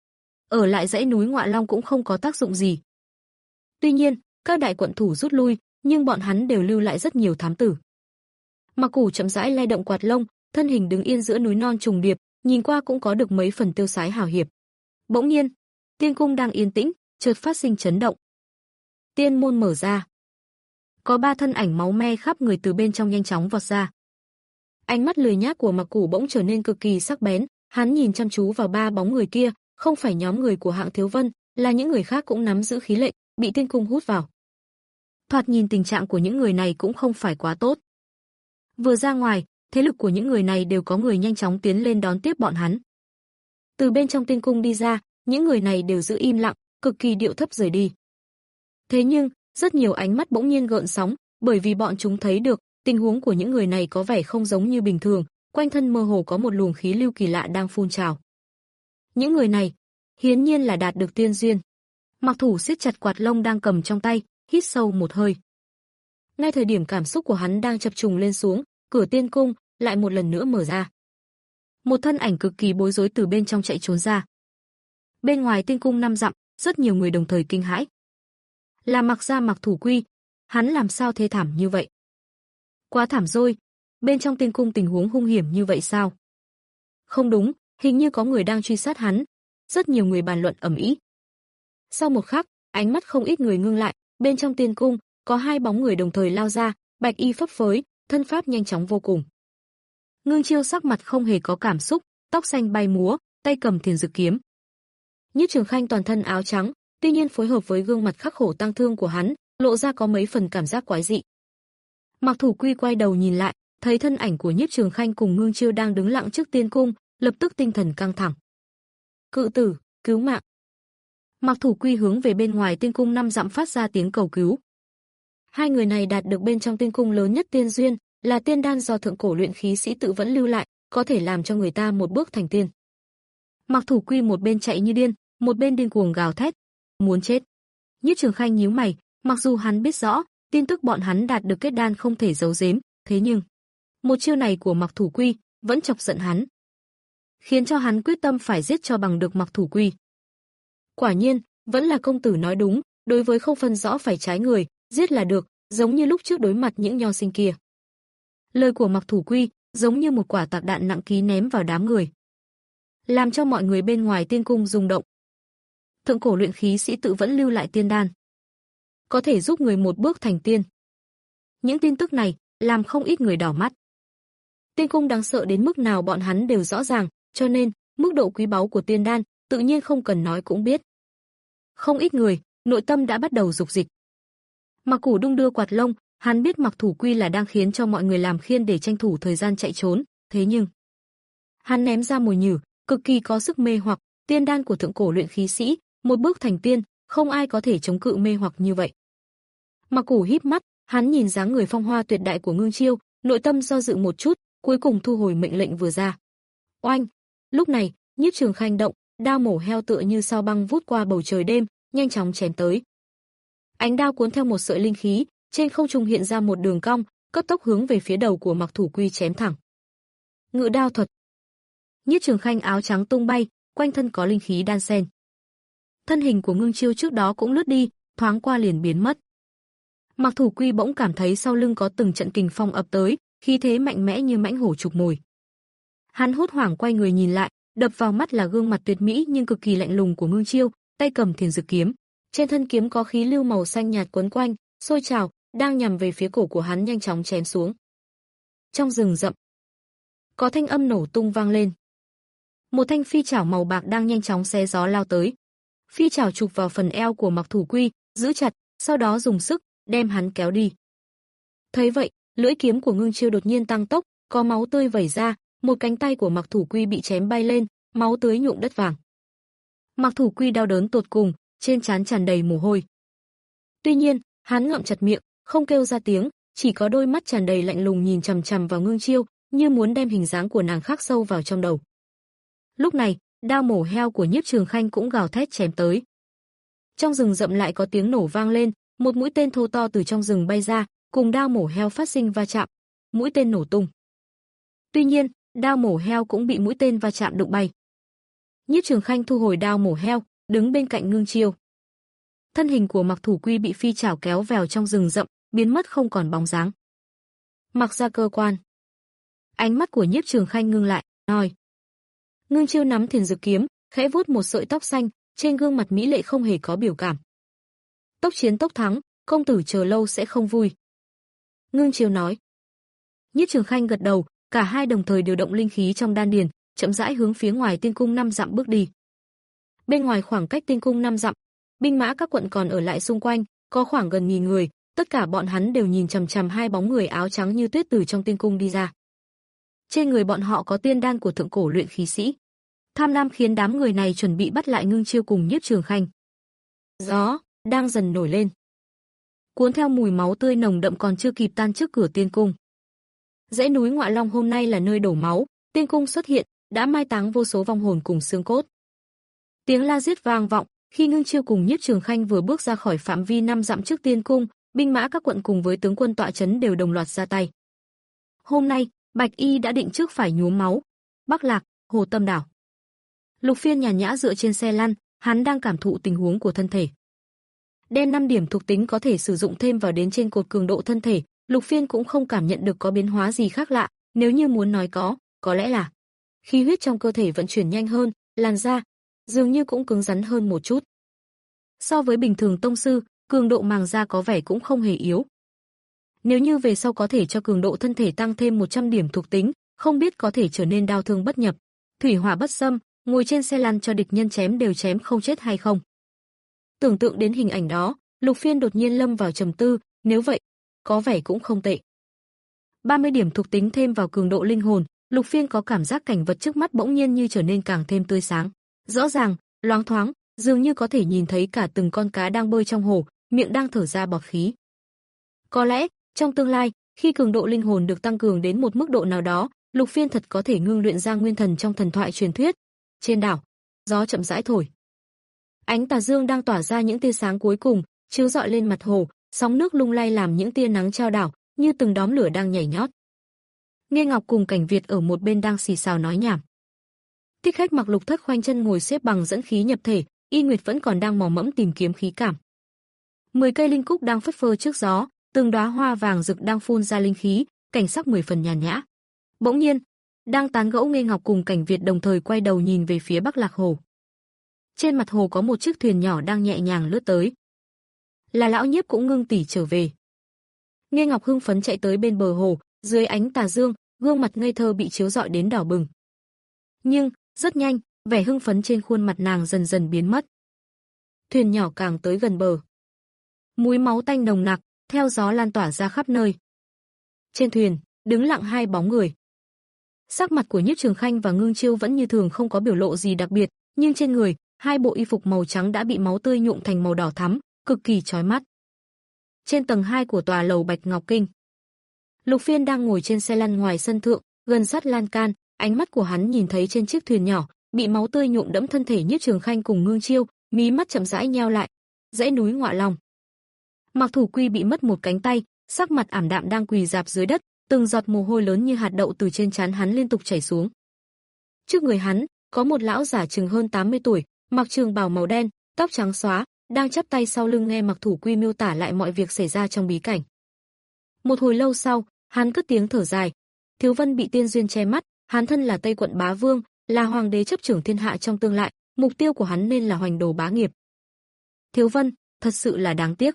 Ở lại dãy núi Ngọa Long cũng không có tác dụng gì. Tuy nhiên, các đại quận thủ rút lui, nhưng bọn hắn đều lưu lại rất nhiều thám tử. Mặc Củ chậm rãi lay động quạt lông, thân hình đứng yên giữa núi non trùng điệp, nhìn qua cũng có được mấy phần tiêu sái hào hiệp. Bỗng nhiên, tiên cung đang yên tĩnh, chợt phát sinh chấn động. Tiên môn mở ra. Có ba thân ảnh máu me khắp người từ bên trong nhanh chóng vọt ra. Ánh mắt lười nhác của Mặc Củ bỗng trở nên cực kỳ sắc bén, hắn nhìn chăm chú vào ba bóng người kia, không phải nhóm người của Hạng Thiếu Vân, là những người khác cũng nắm giữ khí lệnh, bị tiên cung hút vào. Thoạt nhìn tình trạng của những người này cũng không phải quá tốt. Vừa ra ngoài, thế lực của những người này đều có người nhanh chóng tiến lên đón tiếp bọn hắn. Từ bên trong tiên cung đi ra, những người này đều giữ im lặng, cực kỳ điệu thấp rời đi. Thế nhưng, rất nhiều ánh mắt bỗng nhiên gợn sóng, bởi vì bọn chúng thấy được, tình huống của những người này có vẻ không giống như bình thường, quanh thân mơ hồ có một luồng khí lưu kỳ lạ đang phun trào. Những người này, hiển nhiên là đạt được tiên duyên. Mặc Thủ siết chặt quạt lông đang cầm trong tay, hít sâu một hơi. Ngay thời điểm cảm xúc của hắn đang chập trùng lên xuống, cửa tiên cung lại một lần nữa mở ra. Một thân ảnh cực kỳ bối rối từ bên trong chạy trốn ra. Bên ngoài tiên cung năm dặm, rất nhiều người đồng thời kinh hãi. Là Mặc gia Mặc Thủ Quy, hắn làm sao thê thảm như vậy? Quá thảm rồi, bên trong tiên cung tình huống hung hiểm như vậy sao? Không đúng, hình như có người đang truy sát hắn. Rất nhiều người bàn luận ầm ĩ. Sau một khắc, ánh mắt không ít người ngưng lại, bên trong tiên cung có hai bóng người đồng thời lao ra, bạch y phấp phới, thân pháp nhanh chóng vô cùng. Ngưng Chiêu sắc mặt không hề có cảm xúc, tóc xanh bay múa, tay cầm thiền dược kiếm. Nhiếp Trường Khanh toàn thân áo trắng, tuy nhiên phối hợp với gương mặt khắc khổ tang thương của hắn, lộ ra có mấy phần cảm giác quái dị. Mặc Thủ Quy quay đầu nhìn lại, thấy thân ảnh của Nhiếp Trường Khanh cùng Ngưng Chiêu đang đứng lặng trước tiên cung, lập tức tinh thần căng thẳng. Cự tử, cứu mạng! Mặc Thủ Quy hướng về bên ngoài tiên cung năm dặm phát ra tiếng cầu cứu. Hai người này đạt được bên trong tiên cung lớn nhất tiên duyên, là tiên đan do thượng cổ luyện khí sĩ tự vẫn lưu lại, có thể làm cho người ta một bước thành tiên. Mặc Thủ Quy một bên chạy như điên, một bên điên cuồng gào thét, muốn chết. Nhiếp Trường Khanh nhíu mày, mặc dù hắn biết rõ, tin tức bọn hắn đạt được kết đan không thể giấu giếm, thế nhưng một chiêu này của Mặc Thủ Quy vẫn chọc giận hắn, khiến cho hắn quyết tâm phải giết cho bằng được Mặc Thủ Quy. Quả nhiên, vẫn là công tử nói đúng, đối với không phân rõ phải trái người, giết là được, giống như lúc trước đối mặt những nho sinh kia. Lời của Mặc Thủ Quy giống như một quả tạc đạn nặng ký ném vào đám người, làm cho mọi người bên ngoài tiên cung rung động. Thượng cổ luyện khí sĩ tự vẫn lưu lại tiên đan, có thể giúp người một bước thành tiên. Những tin tức này làm không ít người đỏ mắt. Tiên cung đáng sợ đến mức nào bọn hắn đều rõ ràng, cho nên mức độ quý báu của tiên đan tự nhiên không cần nói cũng biết. Không ít người, nội tâm đã bắt đầu dục dịch. Mặc Củ đung đưa quạt lông, hắn biết Mặc Thủ Quy là đang khiến cho mọi người làm khiên để tranh thủ thời gian chạy trốn, thế nhưng hắn ném ra mồi nhử, cực kỳ có sức mê hoặc, tiên đan của thượng cổ luyện khí sĩ, một bước thành tiên, không ai có thể chống cự mê hoặc như vậy. Mặc Củ híp mắt, hắn nhìn dáng người phong hoa tuyệt đại của Ngưng Chiêu, nội tâm do dự một chút, cuối cùng thu hồi mệnh lệnh vừa ra. Oanh! Lúc này, Nhiếp Trường Khanh động, đao mổ heo tựa như sao băng vút qua bầu trời đêm, nhanh chóng chém tới. Ánh đao cuốn theo một sợi linh khí, trên không trung hiện ra một đường cong, cấp tốc hướng về phía đầu của Mặc Thủ Quy chém thẳng. Ngự đao thuật. Nhiếp Trường Khanh áo trắng tung bay, quanh thân có linh khí đan xen. Thân hình của Ngưng Chiêu trước đó cũng lướt đi, thoáng qua liền biến mất. Mặc Thủ Quy bỗng cảm thấy sau lưng có từng trận kình phong ập tới, khí thế mạnh mẽ như mãnh hổ trục mồi. Hắn hốt hoảng quay người nhìn lại, đập vào mắt là gương mặt tuyệt mỹ nhưng cực kỳ lạnh lùng của Ngưng Chiêu, tay cầm thiền dược kiếm, trên thân kiếm có khí lưu màu xanh nhạt quấn quanh, sôi trào, đang nhằm về phía cổ của hắn nhanh chóng chém xuống. Trong rừng rậm, có thanh âm nổ tung vang lên. Một thanh phi chảo màu bạc đang nhanh chóng xé gió lao tới. Phi chảo chụp vào phần eo của Mặc Thủ Quy, giữ chặt, sau đó dùng sức đem hắn kéo đi. Thấy vậy, lưỡi kiếm của Ngưng Chiêu đột nhiên tăng tốc, có máu tươi vẩy ra, một cánh tay của Mặc Thủ Quy bị chém bay lên, máu tưới nhuộm đất vàng. Mặc Thủ Quy đau đớn tột cùng, trên trán tràn đầy mồ hôi. Tuy nhiên, hắn ngậm chặt miệng, không kêu ra tiếng, chỉ có đôi mắt tràn đầy lạnh lùng nhìn chằm chằm vào Ngưng Chiêu, như muốn đem hình dáng của nàng khắc sâu vào trong đầu. Lúc này, đao mổ heo của Nhiếp Trường Khanh cũng gào thét chém tới. Trong rừng rậm lại có tiếng nổ vang lên, một mũi tên thô to từ trong rừng bay ra, cùng đao mổ heo phát sinh va chạm, mũi tên nổ tung. Tuy nhiên, đao mổ heo cũng bị mũi tên va chạm đụng bay. Nhiếp Trường Khanh thu hồi đao mổ heo, đứng bên cạnh Ngưng Chiêu. Thân hình của Mặc Thủ Quy bị phi chảo kéo vào trong rừng rậm, biến mất không còn bóng dáng. Mặc ra cơ quan. Ánh mắt của Nhiếp Trường Khanh ngưng lại, nói. Ngưng Chiêu nắm Thiền Dực kiếm, khẽ vuốt một sợi tóc xanh, trên gương mặt mỹ lệ không hề có biểu cảm. Tốc chiến tốc thắng, công tử chờ lâu sẽ không vui. Ngưng Chiêu nói. Nhiếp Trường Khanh gật đầu, cả hai đồng thời điều động linh khí trong đan điền, chậm rãi hướng phía ngoài tiên cung năm dặm bước đi. Bên ngoài khoảng cách tiên cung năm dặm, binh mã các quận còn ở lại xung quanh, có khoảng gần nghìn người, tất cả bọn hắn đều nhìn chằm chằm hai bóng người áo trắng như tuyết từ trong tiên cung đi ra. Trên người bọn họ có tiên đan của thượng cổ luyện khí sĩ. Tham lam khiến đám người này chuẩn bị bắt lại Ngưng Chiêu cùng Nhiếp Trường Khanh. Gió đang dần nổi lên, cuốn theo mùi máu tươi nồng đậm còn chưa kịp tan trước cửa tiên cung. Dãy núi Ngọa Long hôm nay là nơi đổ máu, tiên cung xuất hiện, đã mai táng vô số vong hồn cùng xương cốt. Tiếng la giết vang vọng, khi Ngưng Chiêu cùng Nhiếp Trường Khanh vừa bước ra khỏi phạm vi năm dặm trước tiên cung, binh mã các quận cùng với tướng quân tọa trấn đều đồng loạt ra tay. Hôm nay, Bạch Y đã định trước phải nhuốm máu. Bắc Lạc, Hồ Tâm Đảo. Lục Phiên nhàn nhã dựa trên xe lăn, hắn đang cảm thụ tình huống của thân thể. Đen năm điểm thuộc tính có thể sử dụng thêm vào đến trên cột cường độ thân thể, Lục Phiên cũng không cảm nhận được có biến hóa gì khác lạ, nếu như muốn nói có, có lẽ là khí huyết trong cơ thể vận chuyển nhanh hơn, làn da dường như cũng cứng rắn hơn một chút. So với bình thường tông sư, cường độ màng da có vẻ cũng không hề yếu. Nếu như về sau có thể cho cường độ thân thể tăng thêm một trăm điểm thuộc tính, không biết có thể trở nên đao thương bất nhập, thủy hỏa bất xâm, ngồi trên xe lăn cho địch nhân chém đều chém không chết hay không. Tưởng tượng đến hình ảnh đó, Lục Phiên đột nhiên lâm vào trầm tư, nếu vậy, có vẻ cũng không tệ. ba mươi điểm thuộc tính thêm vào cường độ linh hồn, Lục Phiên có cảm giác cảnh vật trước mắt bỗng nhiên như trở nên càng thêm tươi sáng. Rõ ràng, loáng thoáng, dường như có thể nhìn thấy cả từng con cá đang bơi trong hồ, miệng đang thở ra bọt khí. Có lẽ, trong tương lai, khi cường độ linh hồn được tăng cường đến một mức độ nào đó, Lục Phiên thật có thể ngưng luyện ra nguyên thần trong thần thoại truyền thuyết. Trên đảo, gió chậm rãi thổi. Ánh tà dương đang tỏa ra những tia sáng cuối cùng, chiếu rọi lên mặt hồ, sóng nước lung lay làm những tia nắng trao đảo, như từng đóm lửa đang nhảy nhót. Nghe Ngọc cùng Cảnh Việt ở một bên đang xì xào nói nhảm. Thích Khách mặc lục thất khoanh chân ngồi xếp bằng dẫn khí nhập thể, Y Nguyệt vẫn còn đang mò mẫm tìm kiếm khí cảm. Mười cây linh cúc đang phất phơ trước gió, từng đóa hoa vàng rực đang phun ra linh khí, cảnh sắc mười phần nhàn nhã. Bỗng nhiên, đang tán gẫu Nghe Ngọc cùng Cảnh Việt đồng thời quay đầu nhìn về phía Bắc Lạc Hồ. Trên mặt hồ có một chiếc thuyền nhỏ đang nhẹ nhàng lướt tới. Là lão Nhiếp cũng ngưng tỉ trở về. Nghe Ngọc hưng phấn chạy tới bên bờ hồ, dưới ánh tà dương, gương mặt ngây thơ bị chiếu rọi đến đỏ bừng. Nhưng, rất nhanh, vẻ hưng phấn trên khuôn mặt nàng dần dần biến mất. Thuyền nhỏ càng tới gần bờ. Mùi máu tanh nồng nặc, theo gió lan tỏa ra khắp nơi. Trên thuyền, đứng lặng hai bóng người. Sắc mặt của Nhiếp Trường Khanh và Ngưng Chiêu vẫn như thường không có biểu lộ gì đặc biệt, nhưng trên người, hai bộ y phục màu trắng đã bị máu tươi nhuộm thành màu đỏ thắm, cực kỳ chói mắt. Trên tầng hai của tòa lầu Bạch Ngọc Kinh, Lục Phiên đang ngồi trên xe lăn ngoài sân thượng, gần sát lan can, ánh mắt của hắn nhìn thấy trên chiếc thuyền nhỏ, bị máu tươi nhuộm đẫm thân thể Nhiếp Trường Khanh cùng Ngưng Chiêu, mí mắt chậm rãi nheo lại. Dãy núi Ngọa Long. Mặc Thủ Quy bị mất một cánh tay, sắc mặt ảm đạm đang quỳ rạp dưới đất, từng giọt mồ hôi lớn như hạt đậu từ trên trán hắn liên tục chảy xuống. Trước người hắn, có một lão giả chừng hơn tám mươi tuổi, mặc trường bào màu đen, tóc trắng xóa, đang chắp tay sau lưng nghe Mặc Thủ Quy miêu tả lại mọi việc xảy ra trong bí cảnh. Một hồi lâu sau, hắn cất tiếng thở dài. Thiếu Vân bị tiên duyên che mắt, hắn thân là Tây quận bá vương, là hoàng đế chấp trưởng thiên hạ trong tương lai, mục tiêu của hắn nên là hoành đồ bá nghiệp. Thiếu Vân, thật sự là đáng tiếc.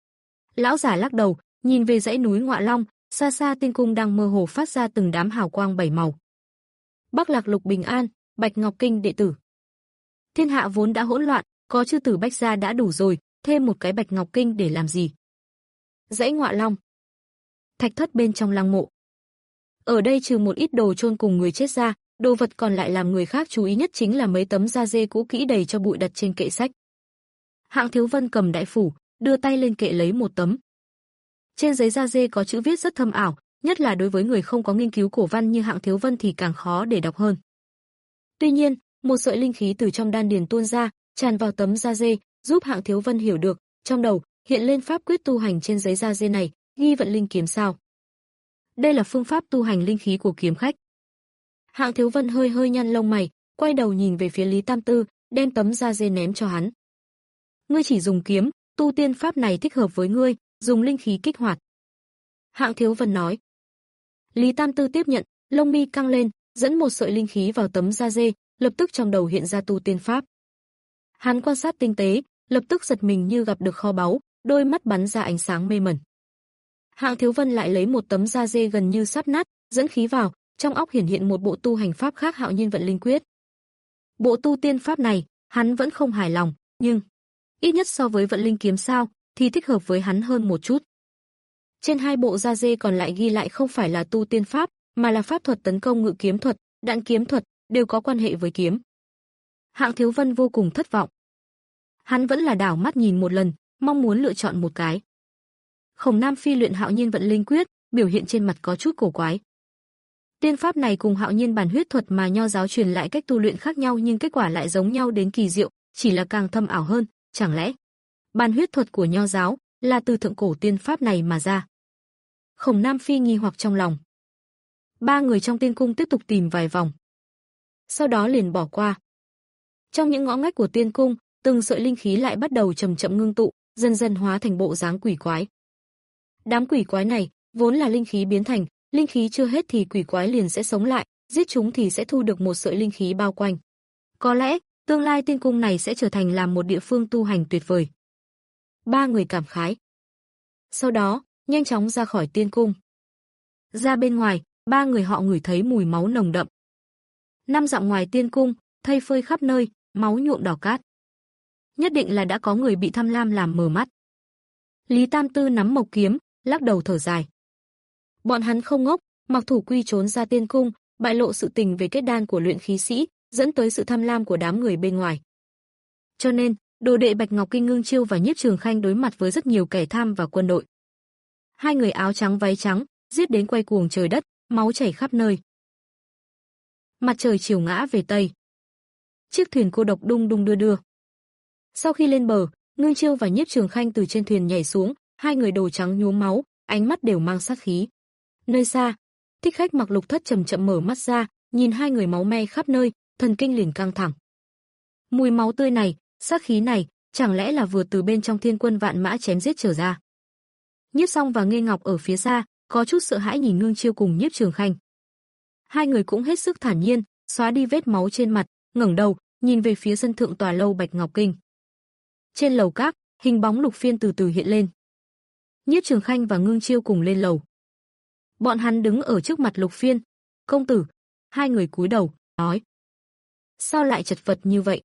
Lão giả lắc đầu, nhìn về dãy núi Ngọa Long, xa xa tiên cung đang mơ hồ phát ra từng đám hào quang bảy màu. Bắc Lạc Lục bình an, Bạch Ngọc Kinh đệ tử. Thiên hạ vốn đã hỗn loạn, có chư tử bách gia đã đủ rồi, thêm một cái Bạch Ngọc Kinh để làm gì? Dãy Ngọa Long. Thạch thất bên trong lăng mộ. Ở đây trừ một ít đồ chôn cùng người chết ra, đồ vật còn lại làm người khác chú ý nhất chính là mấy tấm da dê cũ kỹ đầy cho bụi đặt trên kệ sách. Hạng Thiếu Vân cầm đại phủ, đưa tay lên kệ lấy một tấm. Trên giấy da dê có chữ viết rất thâm ảo, nhất là đối với người không có nghiên cứu cổ văn như Hạng Thiếu Vân thì càng khó để đọc hơn. Tuy nhiên, một sợi linh khí từ trong đan điền tuôn ra, tràn vào tấm da dê, giúp Hạng Thiếu Vân hiểu được, trong đầu hiện lên pháp quyết tu hành trên giấy da dê này, ghi vận linh kiếm sao. Đây là phương pháp tu hành linh khí của kiếm khách. Hạng Thiếu Vân hơi hơi nhăn lông mày, quay đầu nhìn về phía Lý Tam Tư, đem tấm da dê ném cho hắn. Ngươi chỉ dùng kiếm, tu tiên pháp này thích hợp với ngươi, dùng linh khí kích hoạt. Hạng Thiếu Vân nói. Lý Tam Tư tiếp nhận, lông mi căng lên, dẫn một sợi linh khí vào tấm da dê, lập tức trong đầu hiện ra tu tiên pháp. Hắn quan sát tinh tế, lập tức giật mình như gặp được kho báu, đôi mắt bắn ra ánh sáng mê mẩn. Hạng Thiếu Vân lại lấy một tấm da dê gần như sắp nát, dẫn khí vào, trong óc hiển hiện một bộ tu hành pháp khác, Hạo Nhiên Vận Linh Quyết. Bộ tu tiên pháp này, hắn vẫn không hài lòng, nhưng ít nhất so với Vận Linh Kiếm sao thì thích hợp với hắn hơn một chút. Trên hai bộ da dê còn lại ghi lại không phải là tu tiên pháp, mà là pháp thuật tấn công, ngự kiếm thuật, đạn kiếm thuật, đều có quan hệ với kiếm. Hạng Thiếu Vân vô cùng thất vọng. Hắn vẫn là đảo mắt nhìn một lần, mong muốn lựa chọn một cái. Khổng Nam Phi luyện Hạo Nhiên Vận Linh Quyết, biểu hiện trên mặt có chút cổ quái. Tiên pháp này cùng Hạo Nhiên Bản Huyết Thuật mà Nho giáo truyền lại cách tu luyện khác nhau, nhưng kết quả lại giống nhau đến kỳ diệu, chỉ là càng thâm ảo hơn, chẳng lẽ Bản Huyết Thuật của Nho giáo là từ thượng cổ tiên pháp này mà ra? Khổng Nam Phi nghi hoặc trong lòng. Ba người trong tiên cung tiếp tục tìm vài vòng, sau đó liền bỏ qua. Trong những ngõ ngách của tiên cung, từng sợi linh khí lại bắt đầu chậm chậm ngưng tụ, dần dần hóa thành bộ dáng quỷ quái. Đám quỷ quái này vốn là linh khí biến thành, linh khí chưa hết thì quỷ quái liền sẽ sống lại, giết chúng thì sẽ thu được một sợi linh khí bao quanh. Có lẽ, tương lai tiên cung này sẽ trở thành làm một địa phương tu hành tuyệt vời. Ba người cảm khái. Sau đó, nhanh chóng ra khỏi tiên cung. Ra bên ngoài, ba người họ ngửi thấy mùi máu nồng đậm. Năm dặm ngoài tiên cung, thây phơi khắp nơi, máu nhuộm đỏ cát. Nhất định là đã có người bị tham lam làm mờ mắt. Lý Tam Tư nắm mộc kiếm, lắc đầu thở dài. Bọn hắn không ngốc, mặc thủ quy trốn ra tiên cung, bại lộ sự tình về kết đan của luyện khí sĩ, dẫn tới sự tham lam của đám người bên ngoài. Cho nên, đồ đệ Bạch Ngọc Kinh Ngưng Chiêu và Nhiếp Trường Khanh đối mặt với rất nhiều kẻ tham và quân đội. Hai người áo trắng váy trắng, giết đến quay cuồng trời đất, máu chảy khắp nơi. Mặt trời chiều ngã về tây. Chiếc thuyền cô độc đung đung đưa đưa. Sau khi lên bờ, Ngưng Chiêu và Nhiếp Trường Khanh từ trên thuyền nhảy xuống, hai người đồ trắng nhuốm máu, ánh mắt đều mang sát khí. Nơi xa, Thích Khách mặc lục thất chậm chậm mở mắt ra, nhìn hai người máu me khắp nơi, thần kinh liền căng thẳng. Mùi máu tươi này, sát khí này, chẳng lẽ là vừa từ bên trong thiên quân vạn mã chém giết trở ra? Nhiếp Song và Nghê Ngọc ở phía xa, có chút sợ hãi nhìn Ngưng Chiêu cùng Nhiếp Trường Khanh. Hai người cũng hết sức thản nhiên, xóa đi vết máu trên mặt, ngẩng đầu, nhìn về phía sân thượng tòa lâu Bạch Ngọc Kinh. Trên lầu các, hình bóng Lục Phiên từ từ hiện lên. Nhiếp Trường Khanh và Ngưng Chiêu cùng lên lầu. Bọn hắn đứng ở trước mặt Lục Phiên. "Công tử." Hai người cúi đầu, nói. "Sao lại chật vật như vậy?"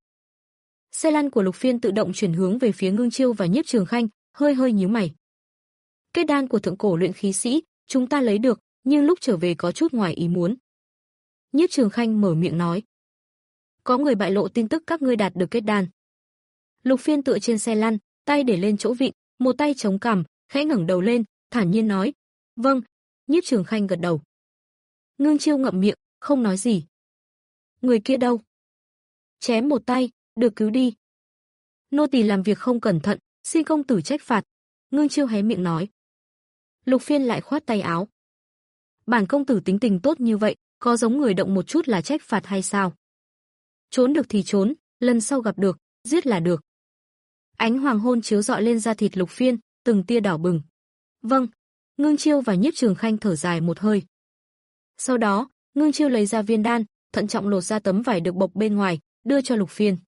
Xe lăn của Lục Phiên tự động chuyển hướng về phía Ngưng Chiêu và Nhiếp Trường Khanh, hơi hơi nhíu mày. "Kết đan của thượng cổ luyện khí sĩ, chúng ta lấy được, nhưng lúc trở về có chút ngoài ý muốn." Nhiếp Trường Khanh mở miệng nói. "Có người bại lộ tin tức các ngươi đạt được kết đan." Lục Phiên tựa trên xe lăn, tay để lên chỗ vịn, một tay chống cằm, khẽ ngẩng đầu lên, thản nhiên nói. "Vâng." Nhiếp Trường Khanh gật đầu. Ngưng Chiêu ngậm miệng, không nói gì. "Người kia đâu?" "Chém một tay, được cứu đi." "Nô tỳ làm việc không cẩn thận, xin công tử trách phạt." Ngưng Chiêu hé miệng nói. Lục Phiên lại khoát tay áo. "Bản công tử tính tình tốt như vậy, có giống người động một chút là trách phạt hay sao? Trốn được thì trốn, lần sau gặp được, giết là được." Ánh hoàng hôn chiếu rọi lên da thịt Lục Phiên, từng tia đỏ bừng. "Vâng." Ngưng Chiêu và Nhiếp Trường Khanh thở dài một hơi. Sau đó, Ngưng Chiêu lấy ra viên đan, thận trọng lột ra tấm vải được bọc bên ngoài, đưa cho Lục Phiên.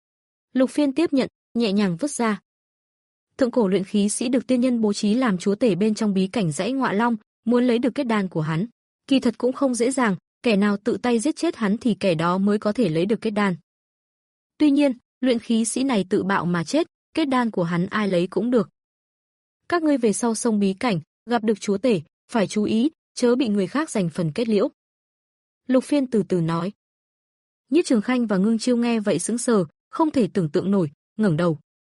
Lục Phiên tiếp nhận, nhẹ nhàng vứt ra. Thượng cổ luyện khí sĩ được tiên nhân bố trí làm chúa tể bên trong bí cảnh dãy Ngọa Long, muốn lấy được kết đan của hắn, kỳ thật cũng không dễ dàng, kẻ nào tự tay giết chết hắn thì kẻ đó mới có thể lấy được kết đan. Tuy nhiên, luyện khí sĩ này tự bạo mà chết, kết đan của hắn ai lấy cũng được. "Các ngươi về sau sông bí cảnh, gặp được chúa tể, phải chú ý, chớ bị người khác giành phần kết liễu." Lục Phiên từ từ nói. Nhiếp Trường Khanh và Ngưng Chiêu nghe vậy sững sờ, không thể tưởng tượng nổi, ngẩng đầu.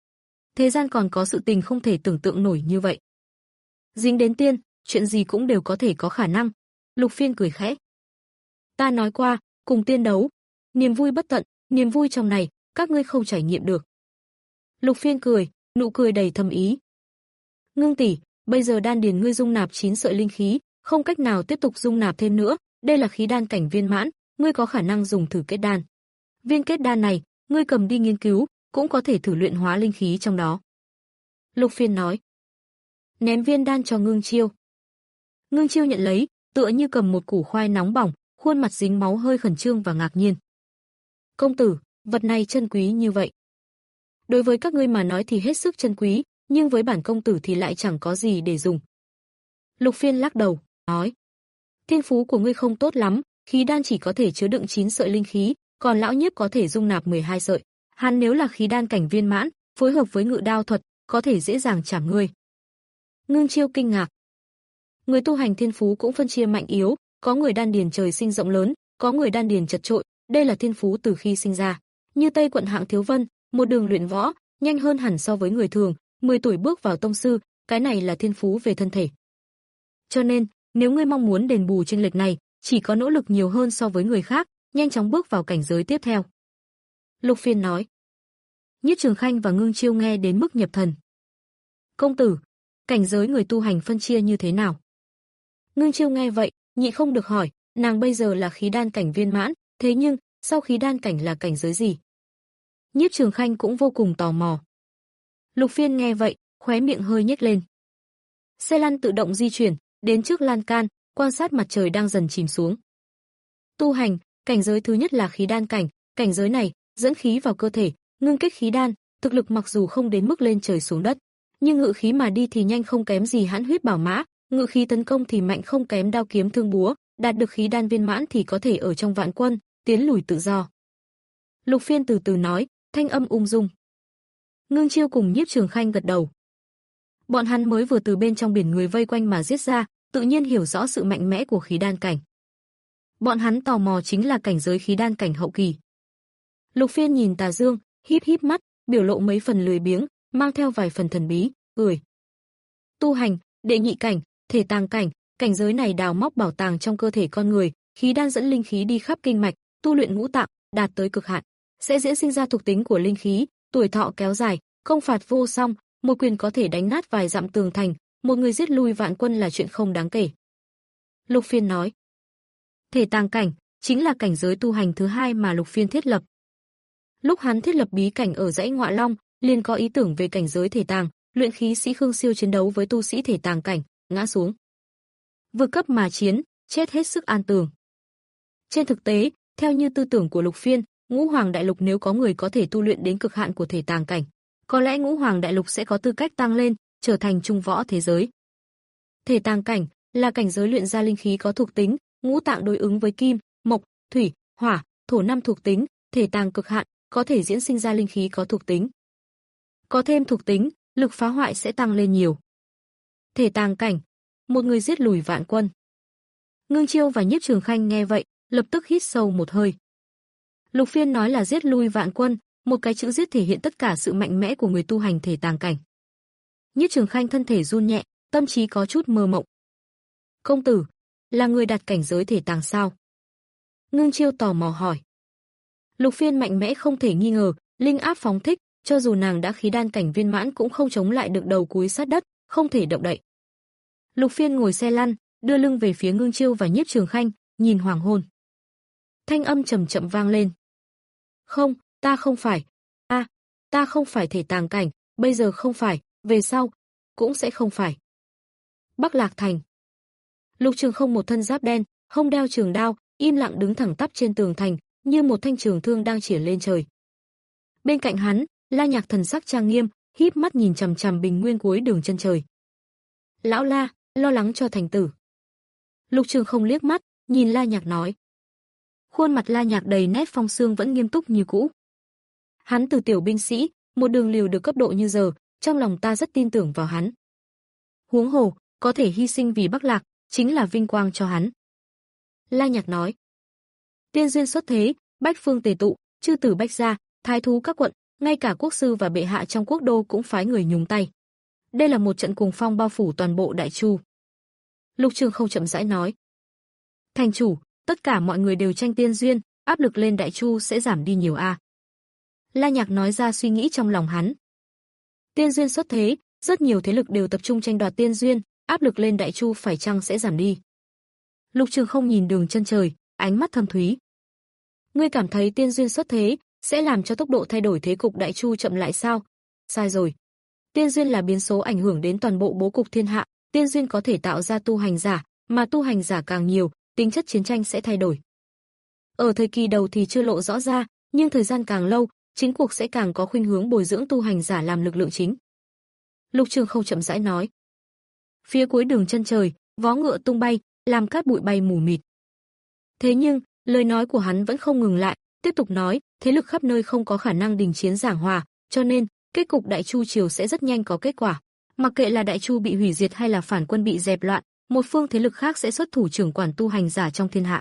Thế gian còn có sự tình không thể tưởng tượng nổi như vậy. Dính đến tiên, chuyện gì cũng đều có thể có khả năng. Lục Phiên cười khẽ. "Ta nói qua, cùng tiên đấu, niềm vui bất tận, niềm vui trong này, các ngươi không trải nghiệm được. Lục Phiên cười, nụ cười đầy thâm ý. Ngưng tỷ, bây giờ đan điền ngươi dung nạp chín sợi linh khí, không cách nào tiếp tục dung nạp thêm nữa, đây là khí đan cảnh viên mãn, ngươi có khả năng dùng thử kết đan. Viên kết đan này, ngươi cầm đi nghiên cứu, cũng có thể thử luyện hóa linh khí trong đó. Lục Phiên nói. Ném viên đan cho Ngưng Chiêu. Ngưng Chiêu nhận lấy, tựa như cầm một củ khoai nóng bỏng, khuôn mặt dính máu hơi khẩn trương và ngạc nhiên. Công tử, vật này chân quý như vậy. Đối với các ngươi mà nói thì hết sức chân quý, nhưng với bản công tử thì lại chẳng có gì để dùng. Lục Phiên lắc đầu, nói. Thiên phú của ngươi không tốt lắm, khí đan chỉ có thể chứa đựng chín sợi linh khí, còn lão nhiếp có thể dung nạp mười hai sợi. Hắn nếu là khí đan cảnh viên mãn, phối hợp với ngự đao thuật, có thể dễ dàng chảm ngươi. Ngưng Chiêu kinh ngạc. Người tu hành thiên phú cũng phân chia mạnh yếu, có người đan điền trời sinh rộng lớn, có người đan điền chật chội, đây là thiên phú từ khi sinh ra. Như Tây quận Hạng Thiếu Vân, một đường luyện võ, nhanh hơn hẳn so với người thường, mười tuổi bước vào tông sư, cái này là thiên phú về thân thể. Cho nên, nếu ngươi mong muốn đền bù chênh lệch này, chỉ có nỗ lực nhiều hơn so với người khác, nhanh chóng bước vào cảnh giới tiếp theo. Lục Phiên nói. Nhiếp Trường Khanh và Ngưng Chiêu nghe đến mức nhập thần. Công tử, cảnh giới người tu hành phân chia như thế nào? Ngưng Chiêu nghe vậy, nhị không được hỏi, nàng bây giờ là khí đan cảnh viên mãn, thế nhưng, sau khí đan cảnh là cảnh giới gì? Nhiếp Trường Khanh cũng vô cùng tò mò. Lục Phiên nghe vậy, khóe miệng hơi nhếch lên. Xe lăn tự động di chuyển, đến trước lan can, quan sát mặt trời đang dần chìm xuống. Tu hành, cảnh giới thứ nhất là khí đan cảnh, cảnh giới này, dẫn khí vào cơ thể, ngưng kết khí đan, thực lực mặc dù không đến mức lên trời xuống đất, nhưng ngự khí mà đi thì nhanh không kém gì hãn huyết bảo mã, ngự khí tấn công thì mạnh không kém đao kiếm thương búa, đạt được khí đan viên mãn thì có thể ở trong vạn quân, tiến lùi tự do. Lục Phiên từ từ nói, thanh âm ung dung. Ngưng Chiêu cùng Nhiếp Trường Khanh gật đầu. Bọn hắn mới vừa từ bên trong biển người vây quanh mà giết ra, tự nhiên hiểu rõ sự mạnh mẽ của khí đan cảnh. Bọn hắn tò mò chính là cảnh giới khí đan cảnh hậu kỳ. Lục Phiên nhìn Tà Dương, híp híp mắt, biểu lộ mấy phần lười biếng, mang theo vài phần thần bí, cười. Tu hành, đệ nhị cảnh, thể tàng cảnh, cảnh giới này đào móc bảo tàng trong cơ thể con người, khí đan dẫn linh khí đi khắp kinh mạch, tu luyện ngũ tạng, đạt tới cực hạn, sẽ diễn sinh ra thuộc tính của linh khí, tuổi thọ kéo dài, công phạt vô song, một quyền có thể đánh nát vài dặm tường thành, một người giết lui vạn quân là chuyện không đáng kể. Lục Phiên nói. Thể tàng cảnh chính là cảnh giới tu hành thứ hai mà Lục Phiên thiết lập. Lúc hắn thiết lập bí cảnh ở dãy Ngọa Long, liền có ý tưởng về cảnh giới thể tàng, luyện khí sĩ Khương Siêu chiến đấu với tu sĩ thể tàng cảnh, ngã xuống. Vượt cấp mà chiến, chết hết sức an tường. Trên thực tế, theo như tư tưởng của Lục Phiên, Ngũ Hoàng Đại Lục nếu có người có thể tu luyện đến cực hạn của thể tàng cảnh, có lẽ Ngũ Hoàng Đại Lục sẽ có tư cách tăng lên, trở thành trung võ thế giới. Thể tàng cảnh là cảnh giới luyện ra linh khí có thuộc tính, ngũ tạng đối ứng với kim, mộc, thủy, hỏa, thổ năm thuộc tính, thể tàng cực hạn, có thể diễn sinh ra linh khí có thuộc tính. Có thêm thuộc tính, lực phá hoại sẽ tăng lên nhiều. Thể tàng cảnh, một người giết lùi vạn quân. Ngưng Chiêu và Nhiếp Trường Khanh nghe vậy, lập tức hít sâu một hơi. Lục Phiên nói là giết lui vạn quân, một cái chữ giết thể hiện tất cả sự mạnh mẽ của người tu hành thể tàng cảnh. Nhiếp Trường Khanh thân thể run nhẹ, tâm trí có chút mơ mộng. Công tử, là người đạt cảnh giới thể tàng sao? Ngưng Chiêu tò mò hỏi. Lục Phiên mạnh mẽ không thể nghi ngờ, linh áp phóng thích, cho dù nàng đã khí đan cảnh viên mãn cũng không chống lại được, đầu cúi sát đất, không thể động đậy. Lục Phiên ngồi xe lăn, đưa lưng về phía Ngưng Chiêu và Nhiếp Trường Khanh, nhìn hoàng hôn. Thanh âm trầm chậm vang lên. Không, ta không phải. A, à, ta không phải thể tàng cảnh, bây giờ không phải, về sau cũng sẽ không phải. Bắc Lạc Thành. Lục Trường Không một thân giáp đen, hông đeo trường đao, im lặng đứng thẳng tắp trên tường thành, như một thanh trường thương đang chĩa lên trời. Bên cạnh hắn, La Nhạc thần sắc trang nghiêm, híp mắt nhìn chằm chằm bình nguyên cuối đường chân trời. Lão La, lo lắng cho thành tử. Lục Trường Không liếc mắt, nhìn La Nhạc nói. Khuôn mặt La Nhạc đầy nét phong sương vẫn nghiêm túc như cũ. Hắn từ tiểu binh sĩ, một đường liều được cấp độ như giờ, trong lòng ta rất tin tưởng vào hắn. Huống hồ, có thể hy sinh vì Bắc Lạc, chính là vinh quang cho hắn. La Nhạc nói. Tiên duyên xuất thế, bách phương tề tụ, chư tử bách gia, thái thú các quận, ngay cả quốc sư và bệ hạ trong quốc đô cũng phái người nhúng tay. Đây là một trận cuồng phong bao phủ toàn bộ Đại Chu. Lục Trường Không chậm rãi nói. Thành chủ, tất cả mọi người đều tranh tiên duyên, áp lực lên Đại Chu sẽ giảm đi nhiều a. La Nhạc nói ra suy nghĩ trong lòng hắn. Tiên duyên xuất thế, rất nhiều thế lực đều tập trung tranh đoạt tiên duyên, áp lực lên Đại Chu phải chăng sẽ giảm đi. Lục Trường không nhìn đường chân trời, ánh mắt thâm thúy. Ngươi cảm thấy tiên duyên xuất thế sẽ làm cho tốc độ thay đổi thế cục Đại Chu chậm lại sao? Sai rồi. Tiên duyên là biến số ảnh hưởng đến toàn bộ bố cục thiên hạ, tiên duyên có thể tạo ra tu hành giả, mà tu hành giả càng nhiều, tính chất chiến tranh sẽ thay đổi. Ở thời kỳ đầu thì chưa lộ rõ ra, nhưng thời gian càng lâu, chính cuộc sẽ càng có khuynh hướng bồi dưỡng tu hành giả làm lực lượng chính. Lục Trường không chậm rãi nói. Phía cuối đường chân trời, vó ngựa tung bay, làm cát bụi bay mù mịt. Thế nhưng, lời nói của hắn vẫn không ngừng lại, tiếp tục nói, thế lực khắp nơi không có khả năng đình chiến giảng hòa, cho nên, kết cục Đại Chu triều sẽ rất nhanh có kết quả. Mặc kệ là Đại Chu bị hủy diệt hay là phản quân bị dẹp loạn, một phương thế lực khác sẽ xuất thủ trưởng quản tu hành giả trong thiên hạ.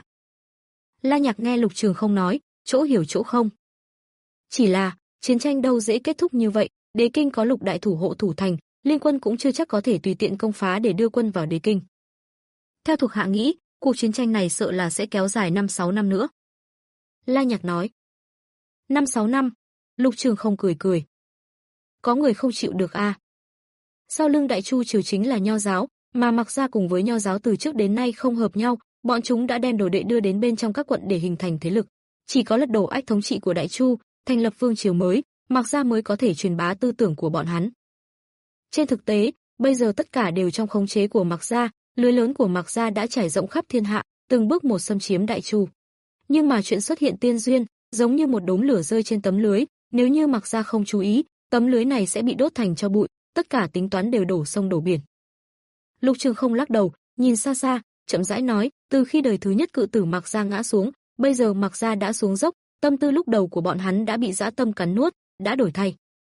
La Nhạc nghe Lục Trường không nói, chỗ hiểu chỗ không. Chỉ là, chiến tranh đâu dễ kết thúc như vậy, Đế Kinh có Lục đại thủ hộ thủ thành, liên quân cũng chưa chắc có thể tùy tiện công phá để đưa quân vào Đế Kinh. Theo thuộc hạ nghĩ, cuộc chiến tranh này sợ là sẽ kéo dài năm sáu năm nữa. La Nhạc nói. năm sáu năm? Lục Trường không cười cười. Có người không chịu được a. À. Sau lưng Đại Chu triều chính là Nho giáo, mà Mạc gia cùng với Nho giáo từ trước đến nay không hợp nhau, bọn chúng đã đem đồ đệ đưa đến bên trong các quận để hình thành thế lực. Chỉ có lật đổ ách thống trị của Đại Chu, thành lập vương triều mới, Mạc gia mới có thể truyền bá tư tưởng của bọn hắn. Trên thực tế, bây giờ tất cả đều trong khống chế của Mạc gia, lưới lớn của Mạc gia đã trải rộng khắp thiên hạ, từng bước một xâm chiếm Đại Chu. Nhưng mà chuyện xuất hiện tiên duyên, giống như một đốm lửa rơi trên tấm lưới, nếu như Mạc gia không chú ý, tấm lưới này sẽ bị đốt thành tro bụi, tất cả tính toán đều đổ sông đổ biển. Lục Trường không lắc đầu, nhìn xa xa, chậm rãi nói, từ khi đời thứ nhất cự tử Mạc gia ngã xuống, bây giờ Mạc gia đã xuống dốc, tâm tư lúc đầu của bọn hắn đã bị dã tâm cắn nuốt, đã đổi thay.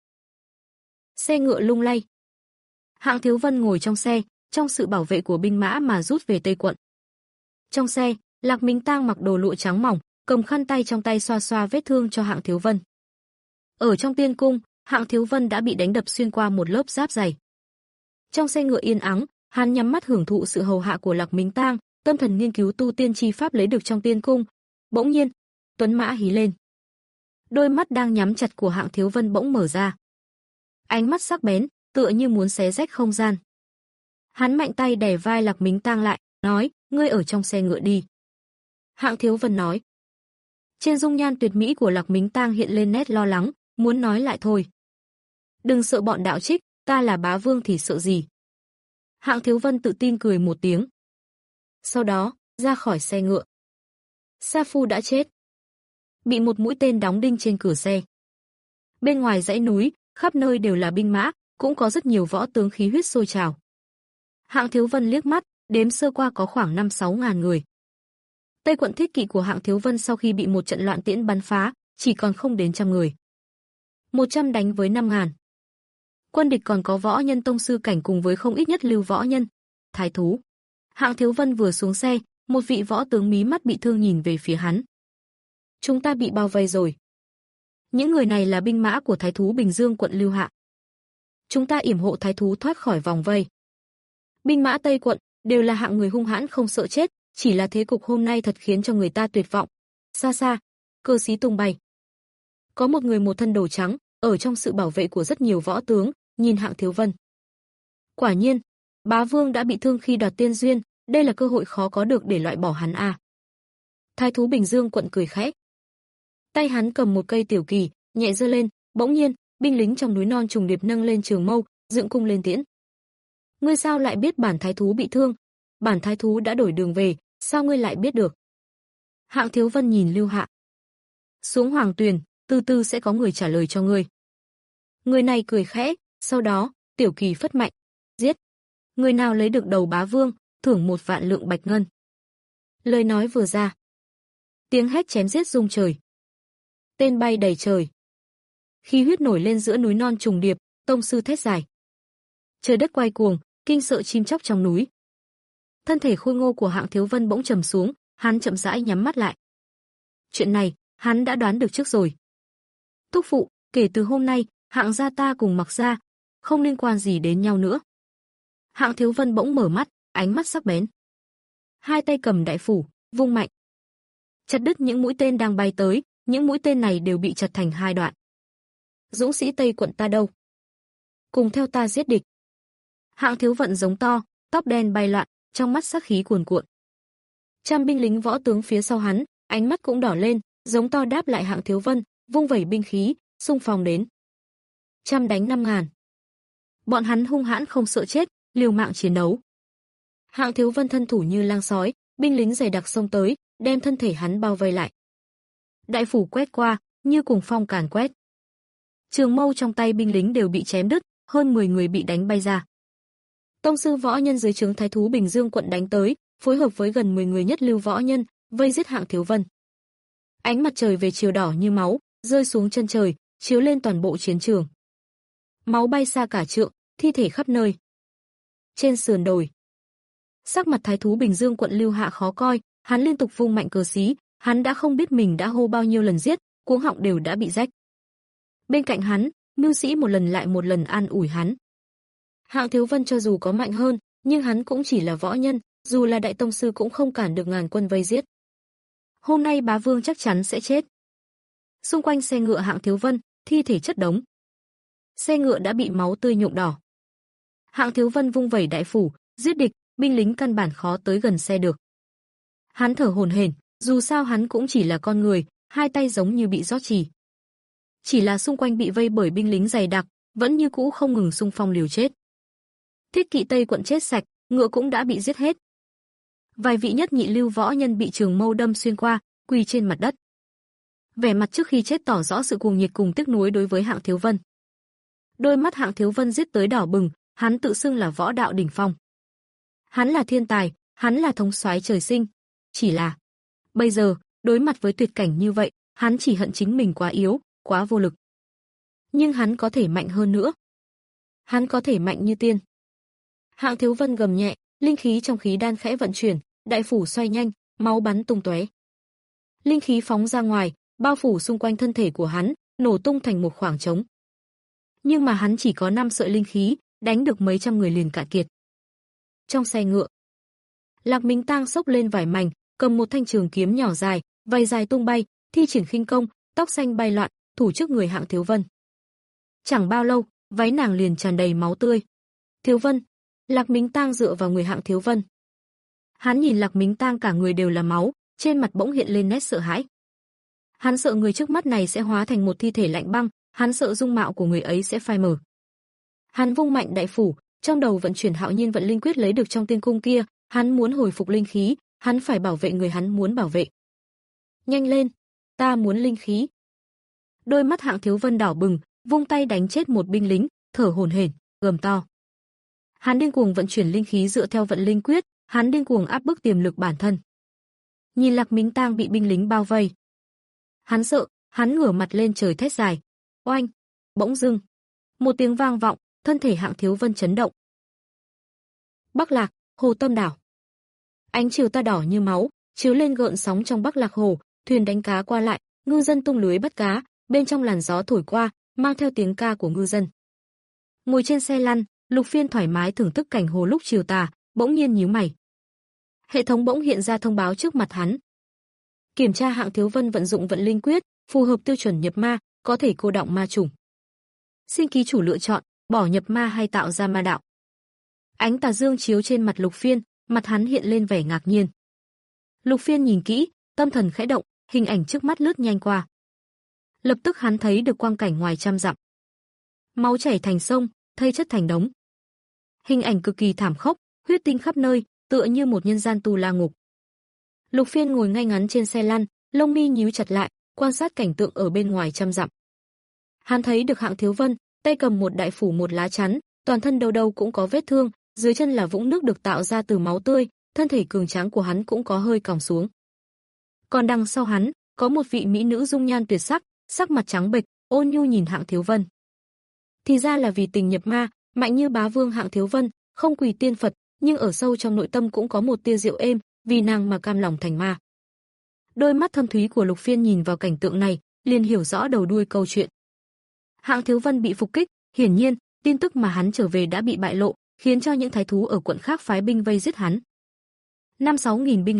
Xe ngựa lung lay. Hạng Thiếu Vân ngồi trong xe, trong sự bảo vệ của binh mã mà rút về Tây quận. Trong xe, Lạc Minh Tang mặc đồ lụa trắng mỏng, cầm khăn tay trong tay xoa xoa vết thương cho Hạng Thiếu Vân. Ở trong tiên cung, Hạng Thiếu Vân đã bị đánh đập xuyên qua một lớp giáp dày. Trong xe ngựa yên ắng, hắn nhắm mắt hưởng thụ sự hầu hạ của Lạc Minh Tang, tâm thần nghiên cứu tu tiên chi pháp lấy được trong tiên cung. Bỗng nhiên, tuấn mã hí lên. Đôi mắt đang nhắm chặt của Hạng Thiếu Vân bỗng mở ra. Ánh mắt sắc bén, tựa như muốn xé rách không gian. Hắn mạnh tay đè vai Lạc Minh Tang lại, nói, ngươi ở trong xe ngựa đi. Hạng Thiếu Vân nói. Trên dung nhan tuyệt mỹ của Lạc Minh Tang hiện lên nét lo lắng, muốn nói lại thôi. Đừng sợ bọn đạo trích, ta là bá vương thì sợ gì. Hạng Thiếu Vân tự tin cười một tiếng. Sau đó, ra khỏi xe ngựa. Sa Phu đã chết. Bị một mũi tên đóng đinh trên cửa xe. Bên ngoài dãy núi, khắp nơi đều là binh mã, cũng có rất nhiều võ tướng khí huyết sôi trào. Hạng Thiếu Vân liếc mắt, đếm sơ qua có khoảng năm sáu ngàn người. Tây quận thiết kỵ của Hạng Thiếu Vân sau khi bị một trận loạn tiễn bắn phá, chỉ còn không đến trăm người. Một trăm đánh với năm ngàn. Quân địch còn có võ nhân tông sư cảnh cùng với không ít nhất lưu võ nhân. Thái thú. Hạng Thiếu Vân vừa xuống xe, một vị võ tướng mí mắt bị thương nhìn về phía hắn. Chúng ta bị bao vây rồi. Những người này là binh mã của Thái thú Bình Dương quận Lưu Hạ. Chúng ta yểm hộ Thái thú thoát khỏi vòng vây. Binh mã Tây quận đều là hạng người hung hãn không sợ chết, chỉ là thế cục hôm nay thật khiến cho người ta tuyệt vọng. Xa xa, cơ sĩ tung bay. Có một người một thân đồ trắng, ở trong sự bảo vệ của rất nhiều võ tướng, nhìn Hạng Thiếu Vân. Quả nhiên, bá vương đã bị thương khi đoạt tiên duyên, đây là cơ hội khó có được để loại bỏ hắn a. À. Thái thú Bình Dương quận cười khẽ. Tay hắn cầm một cây tiểu kỳ, nhẹ giơ lên, bỗng nhiên, binh lính trong núi non trùng điệp nâng lên trường mâu, dựng cung lên tiễn. Ngươi sao lại biết bản thái thú bị thương? Bản thái thú đã đổi đường về, sao ngươi lại biết được? Hạng Thiếu Vân nhìn Lưu Hạ. Xuống Hoàng Tuyền, từ từ sẽ có người trả lời cho ngươi. Người này cười khẽ, sau đó, tiểu kỳ phất mạnh, giết. Người nào lấy được đầu bá vương, thưởng một vạn lượng bạch ngân. Lời nói vừa ra, tiếng hét chém giết rung trời. Tên bay đầy trời. Khí huyết nổi lên giữa núi non trùng điệp, tông sư thét dài. Trời đất quay cuồng, kinh sợ chim chóc trong núi. Thân thể khôi ngô của Hạng Thiếu Vân bỗng trầm xuống, hắn chậm rãi nhắm mắt lại. Chuyện này, hắn đã đoán được trước rồi. Thúc phụ, kể từ hôm nay, Hạng gia ta cùng Mạc gia không liên quan gì đến nhau nữa. Hạng Thiếu Vân bỗng mở mắt, ánh mắt sắc bén. Hai tay cầm đại phủ, vung mạnh. chặt đứt những mũi tên đang bay tới, những mũi tên này đều bị chặt thành hai đoạn. Dũng sĩ Tây quận ta đâu? Cùng theo ta giết địch. Hạng Thiếu Vận giống to, tóc đen bay loạn, trong mắt sát khí cuồn cuộn. Trăm binh lính võ tướng phía sau hắn, ánh mắt cũng đỏ lên, giống to đáp lại Hạng Thiếu Vân, vung vẩy binh khí, xung phong đến. Trăm đánh năm ngàn. Bọn hắn hung hãn không sợ chết, liều mạng chiến đấu. Hạng Thiếu Vân thân thủ như lang sói, binh lính dày đặc xông tới, đem thân thể hắn bao vây lại. Đại phủ quét qua, như cùng phong càn quét. Trường mâu trong tay binh lính đều bị chém đứt, hơn mười người bị đánh bay ra. Tông sư võ nhân dưới trướng Thái thú Bình Dương quận đánh tới, phối hợp với gần mười người nhất lưu võ nhân, vây giết Hạng Thiếu Vân. Ánh mặt trời về chiều đỏ như máu, rơi xuống chân trời, chiếu lên toàn bộ chiến trường. Máu bay xa cả trượng, thi thể khắp nơi. Trên sườn đồi, sắc mặt Thái thú Bình Dương quận Lưu Hạ khó coi, hắn liên tục vung mạnh cờ xí, hắn đã không biết mình đã hô bao nhiêu lần giết, cuống họng đều đã bị rách. Bên cạnh hắn, mưu sĩ một lần lại một lần an ủi hắn. Hạng Thiếu Vân cho dù có mạnh hơn, nhưng hắn cũng chỉ là võ nhân, dù là đại tông sư cũng không cản được ngàn quân vây giết. Hôm nay bá vương chắc chắn sẽ chết. Xung quanh xe ngựa Hạng Thiếu Vân, thi thể chất đống. Xe ngựa đã bị máu tươi nhuộm đỏ. Hạng Thiếu Vân vung vẩy đại phủ, giết địch, binh lính căn bản khó tới gần xe được. Hắn thở hổn hển, dù sao hắn cũng chỉ là con người, hai tay giống như bị rót trì. Chỉ là xung quanh bị vây bởi binh lính dày đặc, vẫn như cũ không ngừng xung phong liều chết. Thiết kỵ Tây quận chết sạch, ngựa cũng đã bị giết hết. Vài vị nhất nhị lưu võ nhân bị trường mâu đâm xuyên qua, quỳ trên mặt đất. Vẻ mặt trước khi chết tỏ rõ sự cuồng nhiệt cùng tiếc nuối đối với Hạng Thiếu Vân. Đôi mắt Hạng Thiếu Vân giết tới đỏ bừng, hắn tự xưng là võ đạo đỉnh phong. Hắn là thiên tài, hắn là thống soái trời sinh, chỉ là bây giờ, đối mặt với tuyệt cảnh như vậy, hắn chỉ hận chính mình quá yếu, quá vô lực. Nhưng hắn có thể mạnh hơn nữa. Hắn có thể mạnh như tiên. Hạng Thiếu Vân gầm nhẹ, linh khí trong khí đan khẽ vận chuyển, đại phủ xoay nhanh, máu bắn tung tóe. Linh khí phóng ra ngoài, bao phủ xung quanh thân thể của hắn, nổ tung thành một khoảng trống. Nhưng mà hắn chỉ có năm sợi linh khí, đánh được mấy trăm người liền cạn kiệt. Trong xe ngựa, Lạc Minh Tang xốc lên vải mảnh, cầm một thanh trường kiếm nhỏ dài, vảy dài tung bay, thi triển khinh công, tóc xanh bay loạn, thủ trước người Hạng Thiếu Vân. Chẳng bao lâu, váy nàng liền tràn đầy máu tươi. Thiếu Vân, Lạc Minh Tang dựa vào người Hạng Thiếu Vân. Hắn nhìn Lạc Minh Tang cả người đều là máu, trên mặt bỗng hiện lên nét sợ hãi. Hắn sợ người trước mắt này sẽ hóa thành một thi thể lạnh băng, hắn sợ dung mạo của người ấy sẽ phai mờ. Hắn vung mạnh đại phủ, trong đầu vận chuyển Hạo Nhiên Vận Linh Quyết lấy được trong tiên cung kia, hắn muốn hồi phục linh khí, hắn phải bảo vệ người hắn muốn bảo vệ. Nhanh lên, ta muốn linh khí. Đôi mắt Hạng Thiếu Vân đỏ bừng, vung tay đánh chết một binh lính, thở hổn hển, gầm to. Hắn điên cuồng vận chuyển linh khí dựa theo Vận Linh Quyết, hắn điên cuồng áp bức tiềm lực bản thân. Nhìn Lạc Minh Tang bị binh lính bao vây, hắn sợ, hắn ngửa mặt lên trời thét dài. Oanh! Bỗng dưng, một tiếng vang vọng, thân thể Hạng Thiếu Vân chấn động. Bắc Lạc, Hồ Tâm đảo. Ánh chiều ta đỏ như máu, chiếu lên gợn sóng trong Bắc Lạc hồ, thuyền đánh cá qua lại, ngư dân tung lưới bắt cá, bên trong làn gió thổi qua, mang theo tiếng ca của ngư dân. Ngồi trên xe lăn, Lục Phiên thoải mái thưởng thức cảnh hồ lúc chiều tà, bỗng nhiên nhíu mày. Hệ thống bỗng hiện ra thông báo trước mặt hắn. Kiểm tra Hạng Thiếu Vân vận dụng Vận Linh Quyết, phù hợp tiêu chuẩn nhập ma, có thể cô đọng ma chủng. Xin ký chủ lựa chọn, bỏ nhập ma hay tạo ra ma đạo. Ánh tà dương chiếu trên mặt Lục Phiên, mặt hắn hiện lên vẻ ngạc nhiên. Lục Phiên nhìn kỹ, tâm thần khẽ động, hình ảnh trước mắt lướt nhanh qua. Lập tức hắn thấy được quang cảnh ngoài trăm dặm. Máu chảy thành sông, thây chất thành đống. Hình ảnh cực kỳ thảm khốc, huyết tinh khắp nơi, tựa như một nhân gian tù la ngục. Lục Phiên ngồi ngay ngắn trên xe lăn, lông mi nhíu chặt lại, quan sát cảnh tượng ở bên ngoài trăm dặm. Hắn thấy được Hạng Thiếu Vân, tay cầm một đại phủ một lá chắn, toàn thân đâu đâu cũng có vết thương, dưới chân là vũng nước được tạo ra từ máu tươi, thân thể cường tráng của hắn cũng có hơi còng xuống. Còn đằng sau hắn, có một vị mỹ nữ dung nhan tuyệt sắc, sắc mặt trắng bệch, ôn nhu nhìn Hạng Thiếu Vân. Thì ra là vì tình nhập ma, mạnh như bá vương Hạng Thiếu Vân, không quỳ tiên Phật, nhưng ở sâu trong nội tâm cũng có một tia rượu êm, vì nàng mà cam lòng thành ma. Đôi mắt thâm thúy của Lục Phiên nhìn vào cảnh tượng này, liền hiểu rõ đầu đuôi câu chuyện. Hạng Thiếu Vân bị phục kích, hiển nhiên, tin tức mà hắn trở về đã bị bại lộ, khiến cho những thái thú ở quận khác phái binh vây giết hắn. Năm sáu nghìn binh lính,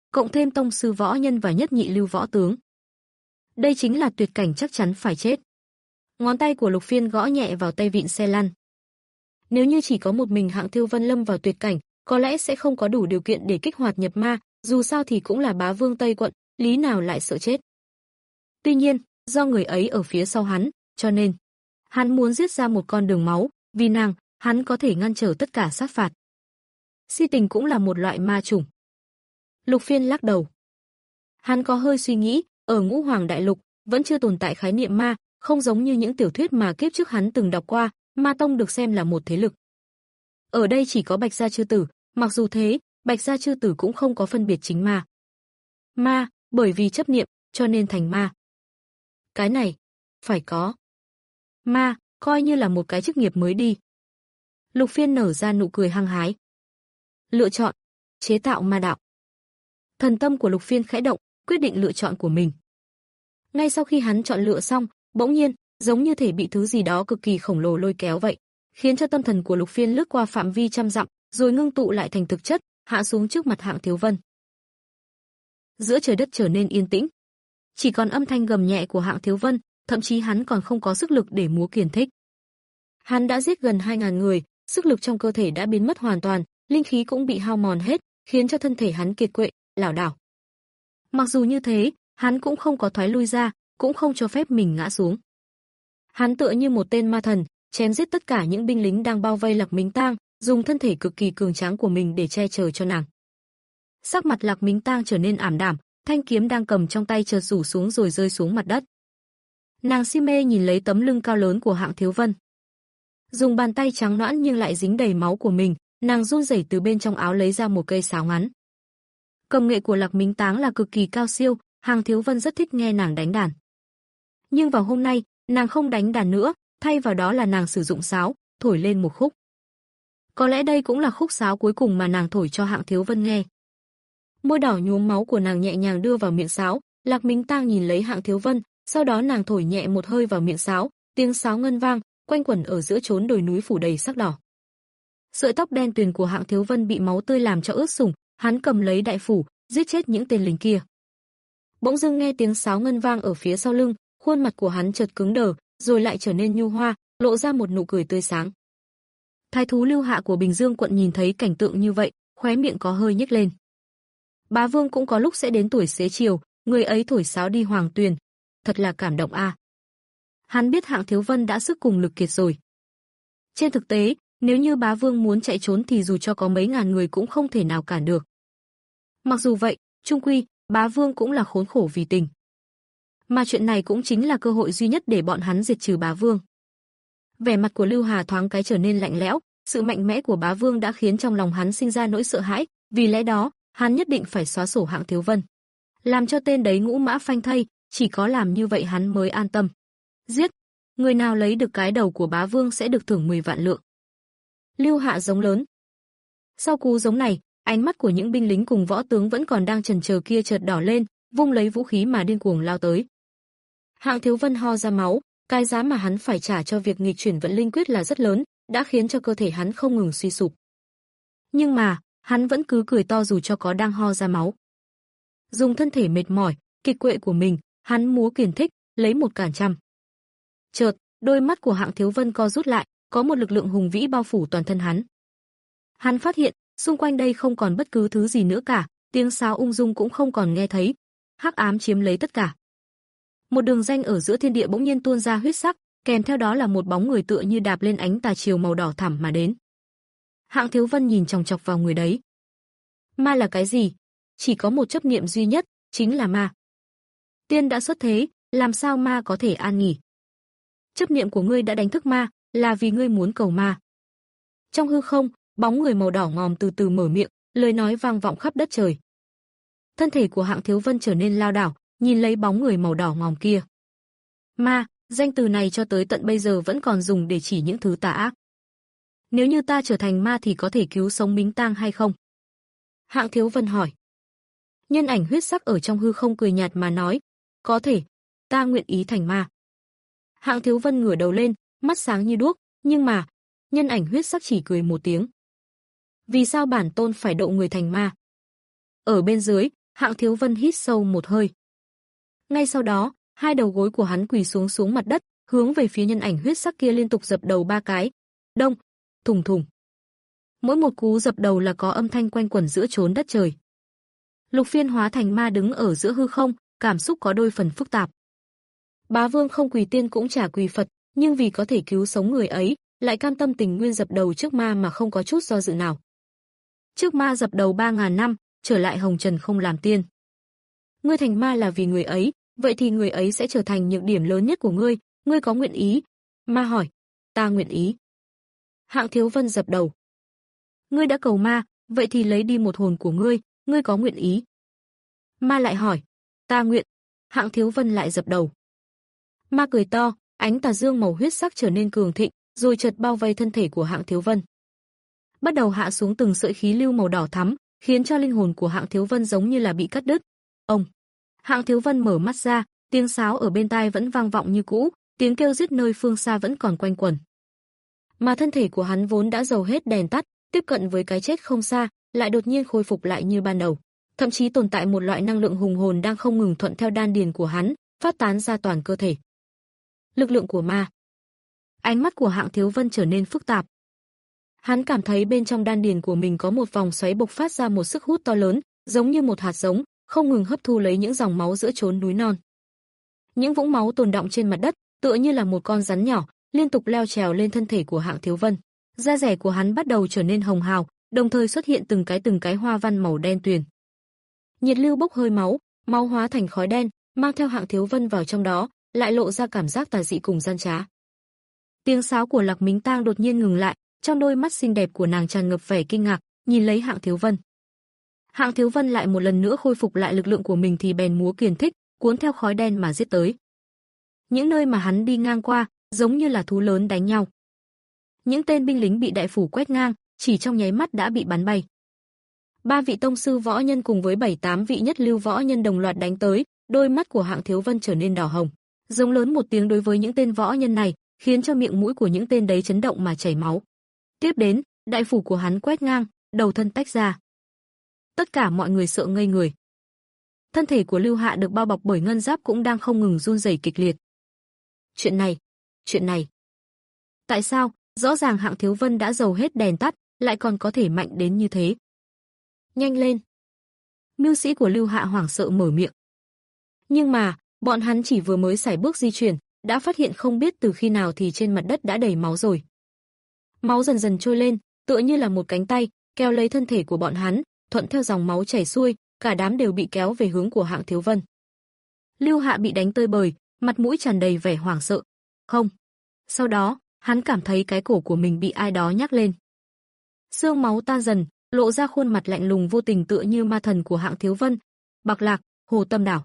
cộng thêm tông sư võ nhân và nhất nhị lưu võ tướng. Đây chính là tuyệt cảnh chắc chắn phải chết. Ngón tay của Lục Phiên gõ nhẹ vào tay vịn xe lăn. Nếu như chỉ có một mình Hạng Thiêu Vân lâm vào tuyệt cảnh, có lẽ sẽ không có đủ điều kiện để kích hoạt nhập ma, dù sao thì cũng là bá vương Tây quận, lý nào lại sợ chết. Tuy nhiên, do người ấy ở phía sau hắn, cho nên hắn muốn giết ra một con đường máu, vì nàng, hắn có thể ngăn trở tất cả sát phạt. Si tình cũng là một loại ma chủng. Lục Phiên lắc đầu. Hắn có hơi suy nghĩ, ở Ngũ Hoàng Đại Lục vẫn chưa tồn tại khái niệm ma, không giống như những tiểu thuyết mà kiếp trước hắn từng đọc qua, Ma Tông được xem là một thế lực. Ở đây chỉ có Bạch Gia Chư Tử, mặc dù thế, Bạch Gia Chư Tử cũng không có phân biệt chính ma. Ma, bởi vì chấp niệm, cho nên thành ma. Cái này, phải có. Ma, coi như là một cái chức nghiệp mới đi. Lục Phiên nở ra nụ cười hăng hái. Lựa chọn, chế tạo ma đạo. Thần tâm của Lục Phiên khẽ động, quyết định lựa chọn của mình. Ngay sau khi hắn chọn lựa xong, bỗng nhiên, giống như thể bị thứ gì đó cực kỳ khổng lồ lôi kéo vậy, khiến cho tâm thần của Lục Phiên lướt qua phạm vi trăm dặm, rồi ngưng tụ lại thành thực chất, hạ xuống trước mặt Hạng Thiếu Vân. Giữa trời đất trở nên yên tĩnh, chỉ còn âm thanh gầm nhẹ của Hạng Thiếu Vân, thậm chí hắn còn không có sức lực để múa kiền thích. Hắn đã giết gần hai ngàn người, sức lực trong cơ thể đã biến mất hoàn toàn, linh khí cũng bị hao mòn hết, khiến cho thân thể hắn kiệt quệ, lảo đảo. Mặc dù như thế, hắn cũng không có thoái lui ra, cũng không cho phép mình ngã xuống. Hắn tựa như một tên ma thần, chém giết tất cả những binh lính đang bao vây Lạc Mính Tang, dùng thân thể cực kỳ cường tráng của mình để che chở cho nàng. Sắc mặt Lạc Mính Tang trở nên ảm đạm, thanh kiếm đang cầm trong tay chợt rủ xuống rồi rơi xuống mặt đất. Nàng si mê nhìn lấy tấm lưng cao lớn của Hạng Thiếu Vân. Dùng bàn tay trắng nõn nhưng lại dính đầy máu của mình, nàng run rẩy từ bên trong áo lấy ra một cây sáo ngắn. Cầm nghệ của Lạc Mính Táng là cực kỳ cao siêu, Hạng Thiếu Vân rất thích nghe nàng đánh đàn. Nhưng vào hôm nay, nàng không đánh đàn nữa, thay vào đó là nàng sử dụng sáo, thổi lên một khúc. Có lẽ đây cũng là khúc sáo cuối cùng mà nàng thổi cho Hạng Thiếu Vân nghe. Môi đỏ nhuốm máu của nàng nhẹ nhàng đưa vào miệng sáo, Lạc Mính Tang nhìn lấy Hạng Thiếu Vân, sau đó nàng thổi nhẹ một hơi vào miệng sáo, tiếng sáo ngân vang, quanh quẩn ở giữa chốn đồi núi phủ đầy sắc đỏ. Sợi tóc đen tuyền của Hạng Thiếu Vân bị máu tươi làm cho ướt sũng, hắn cầm lấy đại phủ, giết chết những tên lính kia. Bỗng dưng nghe tiếng sáo ngân vang ở phía sau lưng, khuôn mặt của hắn chợt cứng đờ, rồi lại trở nên nhu hoa, lộ ra một nụ cười tươi sáng. Thái thú Lưu Hạ của Bình Dương quận nhìn thấy cảnh tượng như vậy, khóe miệng có hơi nhếch lên. Bá vương cũng có lúc sẽ đến tuổi xế chiều, người ấy thổi sáo đi hoàng tuyền, thật là cảm động a. Hắn biết Hạng Thiếu Vân đã sức cùng lực kiệt rồi. Trên thực tế, nếu như bá vương muốn chạy trốn thì dù cho có mấy ngàn người cũng không thể nào cản được. Mặc dù vậy, chung quy, bá vương cũng là khốn khổ vì tình. Mà chuyện này cũng chính là cơ hội duy nhất để bọn hắn diệt trừ bá vương. Vẻ mặt của Lưu Hà thoáng cái trở nên lạnh lẽo, sự mạnh mẽ của bá vương đã khiến trong lòng hắn sinh ra nỗi sợ hãi, vì lẽ đó, hắn nhất định phải xóa sổ Hạng Thiếu Vân. Làm cho tên đấy ngũ mã phanh thây, chỉ có làm như vậy hắn mới an tâm. Giết! Người nào lấy được cái đầu của bá vương sẽ được thưởng mười vạn lượng. Lưu Hạ giống lớn. Sau cú giống này, ánh mắt của những binh lính cùng võ tướng vẫn còn đang chần chờ kia chợt đỏ lên, vung lấy vũ khí mà điên cuồng lao tới. Hạng Thiếu Vân ho ra máu, cái giá mà hắn phải trả cho việc nghịch chuyển vận linh quyết là rất lớn, đã khiến cho cơ thể hắn không ngừng suy sụp. Nhưng mà, hắn vẫn cứ cười to dù cho có đang ho ra máu. Dùng thân thể mệt mỏi, kiệt quệ của mình, hắn múa kiền thích, lấy một cản trăm. Chợt, đôi mắt của Hạng Thiếu Vân co rút lại, có một lực lượng hùng vĩ bao phủ toàn thân hắn. Hắn phát hiện, xung quanh đây không còn bất cứ thứ gì nữa cả, tiếng sáo ung dung cũng không còn nghe thấy. Hắc ám chiếm lấy tất cả. Một đường ranh ở giữa thiên địa bỗng nhiên tuôn ra huyết sắc, kèm theo đó là một bóng người tựa như đạp lên ánh tà chiều màu đỏ thẳm mà đến. Hạng Thiếu Vân nhìn chòng chọc vào người đấy. Ma là cái gì? Chỉ có một chấp niệm duy nhất, chính là ma. Tiên đã xuất thế, làm sao ma có thể an nghỉ? Chấp niệm của ngươi đã đánh thức ma, là vì ngươi muốn cầu ma. Trong hư không, bóng người màu đỏ ngòm từ từ mở miệng, lời nói vang vọng khắp đất trời. Thân thể của Hạng Thiếu Vân trở nên lao đảo, nhìn lấy bóng người màu đỏ ngòm kia. Ma, danh từ này cho tới tận bây giờ vẫn còn dùng để chỉ những thứ tà ác. Nếu như ta trở thành ma thì có thể cứu sống Mính Tang hay không? Hạng Thiếu Vân hỏi. Nhân ảnh huyết sắc ở trong hư không cười nhạt mà nói, có thể, ta nguyện ý thành ma. Hạng Thiếu Vân ngửa đầu lên, mắt sáng như đuốc, nhưng mà, nhân ảnh huyết sắc chỉ cười một tiếng. Vì sao bản tôn phải độ người thành ma? Ở bên dưới, Hạng Thiếu Vân hít sâu một hơi. Ngay sau đó, hai đầu gối của hắn quỳ xuống xuống mặt đất, hướng về phía nhân ảnh huyết sắc kia liên tục dập đầu ba cái. Đông, thùng thùng. Mỗi một cú dập đầu là có âm thanh quanh quẩn giữa chốn đất trời. Lục Phiên hóa thành ma đứng ở giữa hư không, cảm xúc có đôi phần phức tạp. Bá Vương không quỳ tiên cũng chả quỳ Phật, nhưng vì có thể cứu sống người ấy, lại cam tâm tình nguyên dập đầu trước ma mà không có chút do dự nào. Trước ma dập đầu ba ngàn năm, trở lại hồng trần không làm tiên. Ngươi thành ma là vì người ấy, vậy thì người ấy sẽ trở thành nhược điểm lớn nhất của ngươi, ngươi có nguyện ý? Ma hỏi. Ta nguyện ý. Hạng Thiếu Vân dập đầu. Ngươi đã cầu ma, vậy thì lấy đi một hồn của ngươi, ngươi có nguyện ý? Ma lại hỏi. Ta nguyện. Hạng Thiếu Vân lại dập đầu. Ma cười to, ánh tà dương màu huyết sắc trở nên cường thịnh, rồi chợt bao vây thân thể của Hạng Thiếu Vân. Bắt đầu hạ xuống từng sợi khí lưu màu đỏ thắm, khiến cho linh hồn của Hạng Thiếu Vân giống như là bị cắt đứt. Ông. Hạng Thiếu Vân mở mắt ra, tiếng sáo ở bên tai vẫn vang vọng như cũ, tiếng kêu giết nơi phương xa vẫn còn quanh quẩn. Mà thân thể của hắn vốn đã dầu hết đèn tắt, tiếp cận với cái chết không xa, lại đột nhiên khôi phục lại như ban đầu. Thậm chí tồn tại một loại năng lượng hùng hồn đang không ngừng thuận theo đan điền của hắn, phát tán ra toàn cơ thể. Lực lượng của ma. Ánh mắt của Hạng Thiếu Vân trở nên phức tạp. Hắn cảm thấy bên trong đan điền của mình có một vòng xoáy bộc phát ra một sức hút to lớn, giống như một hạt giống, không ngừng hấp thu lấy những dòng máu giữa chốn núi non. Những vũng máu tồn đọng trên mặt đất, tựa như là một con rắn nhỏ, liên tục leo trèo lên thân thể của Hạng Thiếu Vân. Da rẻ của hắn bắt đầu trở nên hồng hào, đồng thời xuất hiện từng cái từng cái hoa văn màu đen tuyền. Nhiệt lưu bốc hơi máu, máu hóa thành khói đen, mang theo Hạng Thiếu Vân vào trong đó, lại lộ ra cảm giác tà dị cùng gian trá. Tiếng sáo của Lạc Mính Tang đột nhiên ngừng lại, trong đôi mắt xinh đẹp của nàng tràn ngập vẻ kinh ngạc, nhìn lấy Hạng Thiếu Vân. Hạng Thiếu Vân lại một lần nữa khôi phục lại lực lượng của mình thì bèn múa kiền thích, cuốn theo khói đen mà giết tới. Những nơi mà hắn đi ngang qua, giống như là thú lớn đánh nhau. Những tên binh lính bị đại phủ quét ngang, chỉ trong nháy mắt đã bị bắn bay. Ba vị tông sư võ nhân cùng với bảy tám vị nhất lưu võ nhân đồng loạt đánh tới, đôi mắt của Hạng Thiếu Vân trở nên đỏ hồng. Giống lớn một tiếng đối với những tên võ nhân này, khiến cho miệng mũi của những tên đấy chấn động mà chảy máu. Tiếp đến, đại phủ của hắn quét ngang, đầu thân tách ra. Tất cả mọi người sợ ngây người. Thân thể của Lưu Hạ được bao bọc bởi ngân giáp cũng đang không ngừng run rẩy kịch liệt. Chuyện này, chuyện này. Tại sao, rõ ràng Hạng Thiếu Vân đã dầu hết đèn tắt, lại còn có thể mạnh đến như thế? Nhanh lên. Mưu sĩ của Lưu Hạ hoảng sợ mở miệng. Nhưng mà, bọn hắn chỉ vừa mới sải bước di chuyển, đã phát hiện không biết từ khi nào thì trên mặt đất đã đầy máu rồi. Máu dần dần trôi lên, tựa như là một cánh tay, kéo lấy thân thể của bọn hắn, thuận theo dòng máu chảy xuôi, cả đám đều bị kéo về hướng của Hạng Thiếu Vân. Lưu Hạ bị đánh tơi bời, mặt mũi tràn đầy vẻ hoảng sợ. Không. Sau đó, hắn cảm thấy cái cổ của mình bị ai đó nhắc lên. Xương máu tan dần, lộ ra khuôn mặt lạnh lùng vô tình tựa như ma thần của Hạng Thiếu Vân. Bạc Lạc, Hồ Tâm Đảo.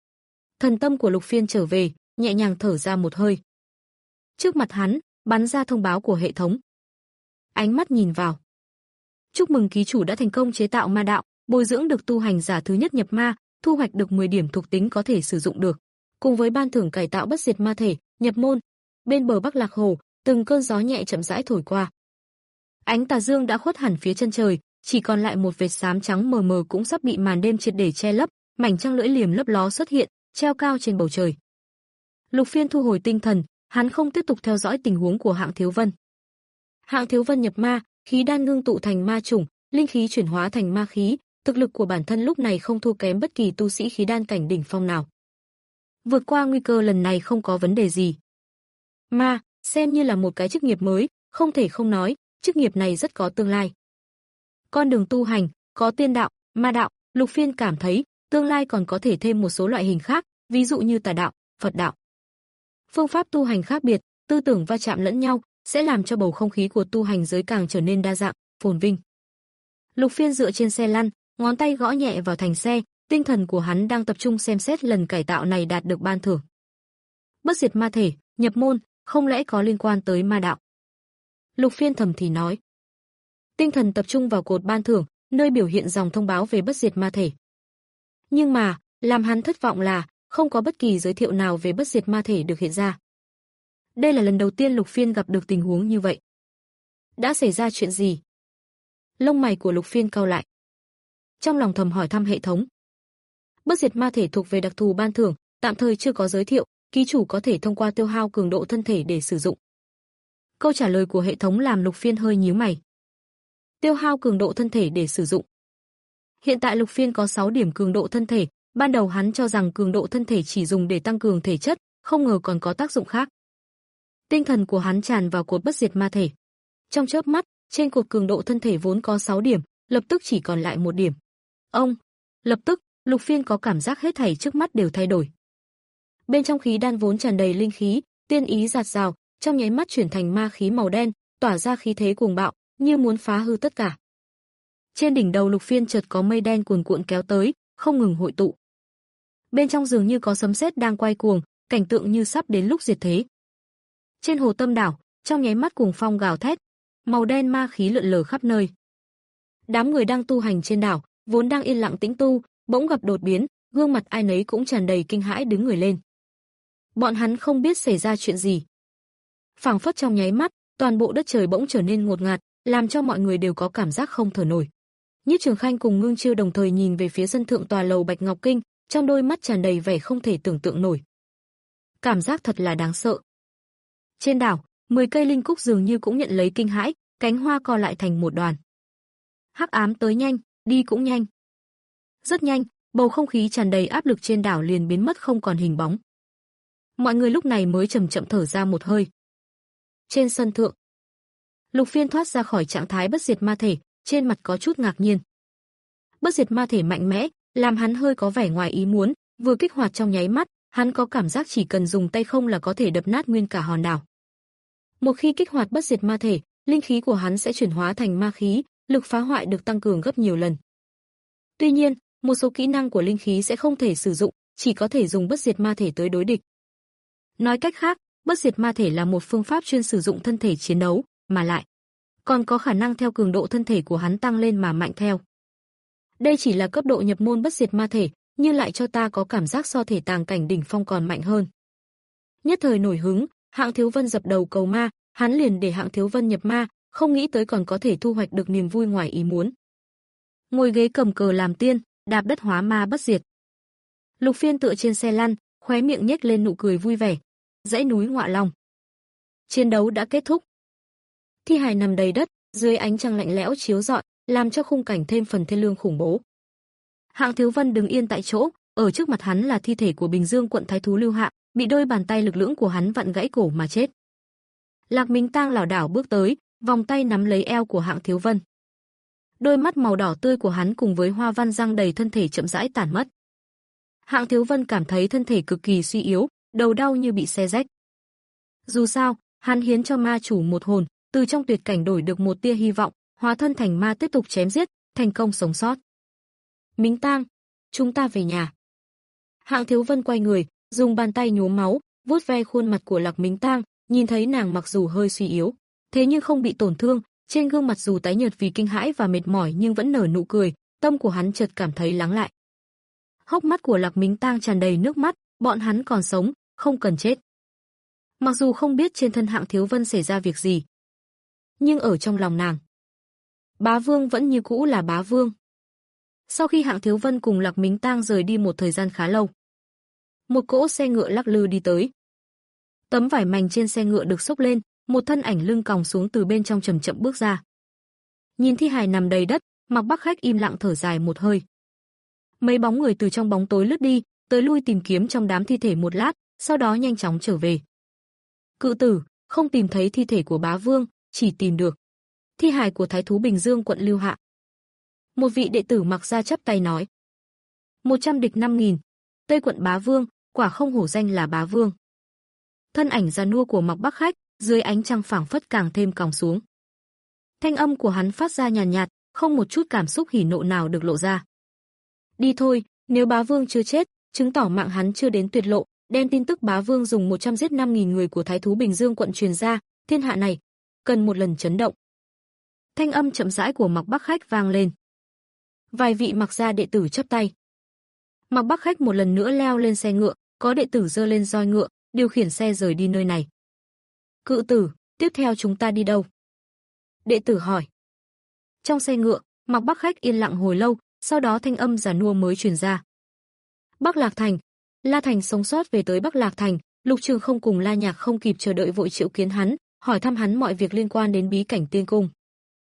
Thần tâm của Lục Phiên trở về, nhẹ nhàng thở ra một hơi. Trước mặt hắn, bắn ra thông báo của hệ thống. Ánh mắt nhìn vào. Chúc mừng ký chủ đã thành công chế tạo ma đạo, bồi dưỡng được tu hành giả thứ nhất nhập ma, thu hoạch được mười điểm thuộc tính có thể sử dụng được. Cùng với ban thưởng cải tạo bất diệt ma thể, nhập môn. Bên bờ Bắc Lạc Hồ, từng cơn gió nhẹ chậm rãi thổi qua. Ánh tà dương đã khuất hẳn phía chân trời, chỉ còn lại một vệt xám trắng mờ mờ cũng sắp bị màn đêm triệt để che lấp, mảnh trăng lưỡi liềm lấp ló xuất hiện, treo cao trên bầu trời. Lục Phiên thu hồi tinh thần, hắn không tiếp tục theo dõi tình huống của Hạng Thiếu Vân. Hạng Thiếu Vân nhập ma, khí đan ngưng tụ thành ma chủng, linh khí chuyển hóa thành ma khí, thực lực của bản thân lúc này không thua kém bất kỳ tu sĩ khí đan cảnh đỉnh phong nào. Vượt qua nguy cơ lần này không có vấn đề gì. Ma, xem như là một cái chức nghiệp mới, không thể không nói, chức nghiệp này rất có tương lai. Con đường tu hành, có tiên đạo, ma đạo, Lục Phiên cảm thấy, tương lai còn có thể thêm một số loại hình khác, ví dụ như tà đạo, Phật đạo. Phương pháp tu hành khác biệt, tư tưởng va chạm lẫn nhau, sẽ làm cho bầu không khí của tu hành giới càng trở nên đa dạng, phồn vinh. Lục Phiên dựa trên xe lăn, ngón tay gõ nhẹ vào thành xe, tinh thần của hắn đang tập trung xem xét lần cải tạo này đạt được ban thưởng. Bất diệt ma thể, nhập môn, không lẽ có liên quan tới ma đạo? Lục Phiên thầm thì nói. Tinh thần tập trung vào cột ban thưởng, nơi biểu hiện dòng thông báo về bất diệt ma thể. Nhưng mà, làm hắn thất vọng là, không có bất kỳ giới thiệu nào về bất diệt ma thể được hiện ra. Đây là lần đầu tiên Lục Phiên gặp được tình huống như vậy. Đã xảy ra chuyện gì? Lông mày của Lục Phiên cau lại. Trong lòng thầm hỏi thăm hệ thống. Bất diệt ma thể thuộc về đặc thù ban thưởng, tạm thời chưa có giới thiệu, ký chủ có thể thông qua tiêu hao cường độ thân thể để sử dụng. Câu trả lời của hệ thống làm Lục Phiên hơi nhíu mày. Tiêu hao cường độ thân thể để sử dụng. Hiện tại Lục Phiên có sáu điểm cường độ thân thể, ban đầu hắn cho rằng cường độ thân thể chỉ dùng để tăng cường thể chất, không ngờ còn có tác dụng khác. Tinh thần của hắn tràn vào cột bất diệt ma thể. Trong chớp mắt, trên cột cường độ thân thể vốn có sáu điểm, lập tức chỉ còn lại một điểm. Ông, lập tức, Lục Phiên có cảm giác hết thảy trước mắt đều thay đổi. Bên trong khí đan vốn tràn đầy linh khí, tiên ý dạt dào, trong nháy mắt chuyển thành ma khí màu đen, tỏa ra khí thế cuồng bạo, như muốn phá hư tất cả. Trên đỉnh đầu Lục Phiên chợt có mây đen cuồn cuộn kéo tới, không ngừng hội tụ. Bên trong dường như có sấm sét đang quay cuồng, cảnh tượng như sắp đến lúc diệt thế. Trên hồ Tâm đảo, trong nháy mắt cuồng phong gào thét, màu đen ma khí lượn lờ khắp nơi. Đám người đang tu hành trên đảo, vốn đang yên lặng tĩnh tu, bỗng gặp đột biến, gương mặt ai nấy cũng tràn đầy kinh hãi đứng người lên. Bọn hắn không biết xảy ra chuyện gì. Phảng phất trong nháy mắt, toàn bộ đất trời bỗng trở nên ngột ngạt, làm cho mọi người đều có cảm giác không thở nổi. Nhiếp Trường Khanh cùng Ngưng Chiêu đồng thời nhìn về phía sân thượng tòa lầu Bạch Ngọc Kinh, trong đôi mắt tràn đầy vẻ không thể tưởng tượng nổi. Cảm giác thật là đáng sợ. Trên đảo, mười cây linh cúc dường như cũng nhận lấy kinh hãi, cánh hoa co lại thành một đoàn. Hắc ám tới nhanh, đi cũng nhanh. Rất nhanh, bầu không khí tràn đầy áp lực trên đảo liền biến mất không còn hình bóng. Mọi người lúc này mới chậm chậm thở ra một hơi. Trên sân thượng, Lục Phiên thoát ra khỏi trạng thái bất diệt ma thể, trên mặt có chút ngạc nhiên. Bất diệt ma thể mạnh mẽ, làm hắn hơi có vẻ ngoài ý muốn, vừa kích hoạt trong nháy mắt, hắn có cảm giác chỉ cần dùng tay không là có thể đập nát nguyên cả hòn đảo. Một khi kích hoạt bất diệt ma thể, linh khí của hắn sẽ chuyển hóa thành ma khí, lực phá hoại được tăng cường gấp nhiều lần. Tuy nhiên, một số kỹ năng của linh khí sẽ không thể sử dụng, chỉ có thể dùng bất diệt ma thể tới đối địch. Nói cách khác, bất diệt ma thể là một phương pháp chuyên sử dụng thân thể chiến đấu, mà lại còn có khả năng theo cường độ thân thể của hắn tăng lên mà mạnh theo. Đây chỉ là cấp độ nhập môn bất diệt ma thể, nhưng lại cho ta có cảm giác so thể tàng cảnh đỉnh phong còn mạnh hơn. Nhất thời nổi hứng, Hạng Thiếu Vân dập đầu cầu ma, hắn liền để Hạng Thiếu Vân nhập ma, không nghĩ tới còn có thể thu hoạch được niềm vui ngoài ý muốn. Ngồi ghế cầm cờ làm tiên, đạp đất hóa ma bất diệt. Lục Phiên tựa trên xe lăn, khóe miệng nhếch lên nụ cười vui vẻ. Dãy núi Ngọa Long. Chiến đấu đã kết thúc. Thi hài nằm đầy đất, dưới ánh trăng lạnh lẽo chiếu rọi, làm cho khung cảnh thêm phần thê lương khủng bố. Hạng Thiếu Vân đứng yên tại chỗ, ở trước mặt hắn là thi thể của Bình Dương quận thái thú Lưu Hạ, bị đôi bàn tay lực lưỡng của hắn vặn gãy cổ mà chết. Lạc Minh Tang lảo đảo bước tới, vòng tay nắm lấy eo của Hạng Thiếu Vân. Đôi mắt màu đỏ tươi của hắn cùng với hoa văn răng đầy thân thể chậm rãi tản mất. Hạng Thiếu Vân cảm thấy thân thể cực kỳ suy yếu, đầu đau như bị xé rách. Dù sao, hắn hiến cho ma chủ một hồn, từ trong tuyệt cảnh đổi được một tia hy vọng, hóa thân thành ma tiếp tục chém giết, thành công sống sót. Minh Tang, chúng ta về nhà. Hạng Thiếu Vân quay người, dùng bàn tay nhuốm máu, vuốt ve khuôn mặt của Lạc Minh Tang, nhìn thấy nàng mặc dù hơi suy yếu, thế nhưng không bị tổn thương, trên gương mặt dù tái nhợt vì kinh hãi và mệt mỏi nhưng vẫn nở nụ cười, tâm của hắn chợt cảm thấy lắng lại. Hốc mắt của Lạc Minh Tang tràn đầy nước mắt, bọn hắn còn sống, không cần chết. Mặc dù không biết trên thân Hạng Thiếu Vân xảy ra việc gì, nhưng ở trong lòng nàng, Bá Vương vẫn như cũ là Bá Vương. Sau khi Hạng Thiếu Vân cùng Lạc Minh Tang rời đi một thời gian khá lâu, một cỗ xe ngựa lắc lư đi tới. Tấm vải mảnh trên xe ngựa được xốc lên, một thân ảnh lưng còng xuống từ bên trong chậm chậm bước ra. Nhìn thi hài nằm đầy đất, Mạc Bắc Khách im lặng thở dài một hơi. Mấy bóng người từ trong bóng tối lướt đi, tới lui tìm kiếm trong đám thi thể một lát, sau đó nhanh chóng trở về. Cự tử, không tìm thấy thi thể của Bá Vương, chỉ tìm được thi hài của thái thú Bình Dương quận Lưu Hạ. Một vị đệ tử mặc ra chắp tay nói. Một trăm địch năm nghìn, Tây quận Bá Vương, quả không hổ danh là Bá Vương. Thân ảnh già nua của Mạc Bắc Khách, dưới ánh trăng phảng phất càng thêm còng xuống. Thanh âm của hắn phát ra nhàn nhạt, nhạt, không một chút cảm xúc hỉ nộ nào được lộ ra. Đi thôi, nếu Bá Vương chưa chết, chứng tỏ mạng hắn chưa đến tuyệt lộ, đem tin tức Bá Vương dùng một trăm giết năm nghìn người của thái thú Bình Dương quận truyền ra, thiên hạ này cần một lần chấn động. Thanh âm chậm rãi của Mạc Bắc Khách vang lên. Vài vị Mạc gia đệ tử chắp tay. Mạc Bắc Khách một lần nữa leo lên xe ngựa, có đệ tử giơ lên roi ngựa, điều khiển xe rời đi nơi này. Cự tử, tiếp theo chúng ta đi đâu? Đệ tử hỏi. Trong xe ngựa, Mạc Bắc Khách yên lặng hồi lâu, sau đó thanh âm già nua mới truyền ra. Bắc Lạc Thành. La Thành sống sót về tới Bắc Lạc Thành, Lục Trường không cùng La Nhạc không kịp chờ đợi vội triệu kiến hắn, hỏi thăm hắn mọi việc liên quan đến bí cảnh tiên cung.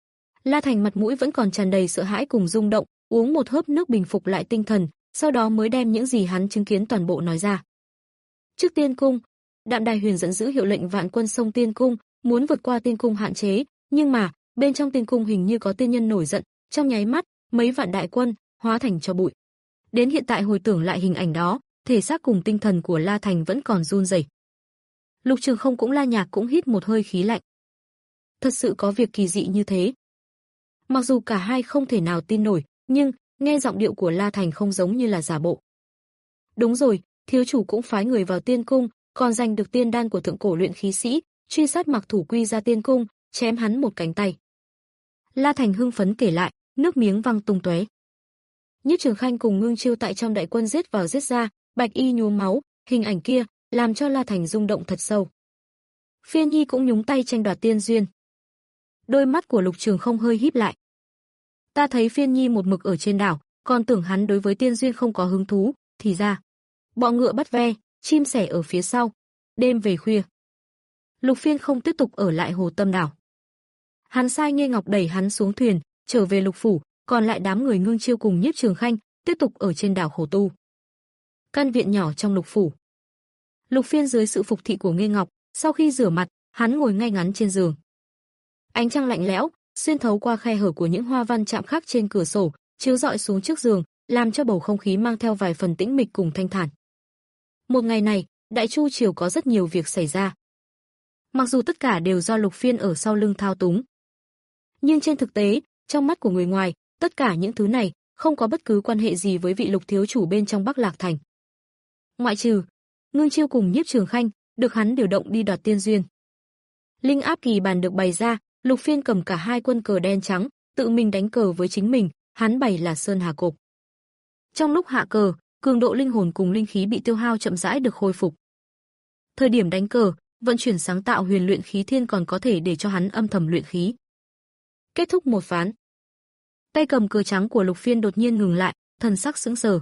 La Thành mặt mũi vẫn còn tràn đầy sợ hãi cùng rung động, uống một hớp nước bình phục lại tinh thần, sau đó mới đem những gì hắn chứng kiến toàn bộ nói ra. Trước tiên cung, Đạm Đài Huyền dẫn giữ hiệu lệnh vạn quân xông tiên cung, muốn vượt qua tiên cung hạn chế, nhưng mà, bên trong tiên cung hình như có tiên nhân nổi giận, trong nháy mắt, mấy vạn đại quân hóa thành tro bụi. Đến hiện tại hồi tưởng lại hình ảnh đó, thể xác cùng tinh thần của La Thành vẫn còn run rẩy. Lục Trường không cũng La Nhạc cũng hít một hơi khí lạnh. Thật sự có việc kỳ dị như thế. Mặc dù cả hai không thể nào tin nổi, nhưng nghe giọng điệu của La Thành không giống như là giả bộ. Đúng rồi, thiếu chủ cũng phái người vào tiên cung, còn giành được tiên đan của thượng cổ luyện khí sĩ, truy sát Mặc Thủ Quy ra tiên cung, chém hắn một cánh tay. La Thành hưng phấn kể lại, nước miếng văng tung tóe. Nhiếp Trường Khanh cùng Ngưng Chiêu tại trong đại quân giết vào giết ra, bạch y nhuốm máu, hình ảnh kia làm cho La Thành rung động thật sâu. Phiên Nhi cũng nhúng tay tranh đoạt tiên duyên. Đôi mắt của Lục Trường không hơi híp lại. Ta thấy Phiên Nhi một mực ở trên đảo, còn tưởng hắn đối với tiên duyên không có hứng thú, thì ra, bọ ngựa bắt ve, chim sẻ ở phía sau. Đêm về khuya, Lục Phiên không tiếp tục ở lại Hồ Tâm đảo. Hắn sai Nghê Ngọc đẩy hắn xuống thuyền, trở về Lục phủ, còn lại đám người Ngưng Chiêu cùng Nhiếp Trường Khanh tiếp tục ở trên đảo Hồ Tu. Căn viện nhỏ trong Lục phủ. Lục Phiên dưới sự phục thị của Nghê Ngọc, sau khi rửa mặt, hắn ngồi ngay ngắn trên giường. Ánh trăng lạnh lẽo xuyên thấu qua khe hở của những hoa văn chạm khắc trên cửa sổ, chiếu rọi xuống trước giường, làm cho bầu không khí mang theo vài phần tĩnh mịch cùng thanh thản. Một ngày này, Đại Chu triều có rất nhiều việc xảy ra. Mặc dù tất cả đều do Lục Phiên ở sau lưng thao túng, nhưng trên thực tế, trong mắt của người ngoài, tất cả những thứ này không có bất cứ quan hệ gì với vị Lục thiếu chủ bên trong Bắc Lạc Thành. Ngoại trừ Ngưng Chiêu cùng Nhiếp Trường Khanh, được hắn điều động đi đoạt tiên duyên. Linh áp kỳ bàn được bày ra, Lục Phiên cầm cả hai quân cờ đen trắng, tự mình đánh cờ với chính mình, hắn bày là Sơn Hà Cục. Trong lúc hạ cờ, cường độ linh hồn cùng linh khí bị tiêu hao chậm rãi được khôi phục. Thời điểm đánh cờ, vận chuyển sáng tạo huyền luyện khí thiên còn có thể để cho hắn âm thầm luyện khí. Kết thúc một ván. Tay cầm cờ trắng của Lục Phiên đột nhiên ngừng lại, thần sắc sững sờ.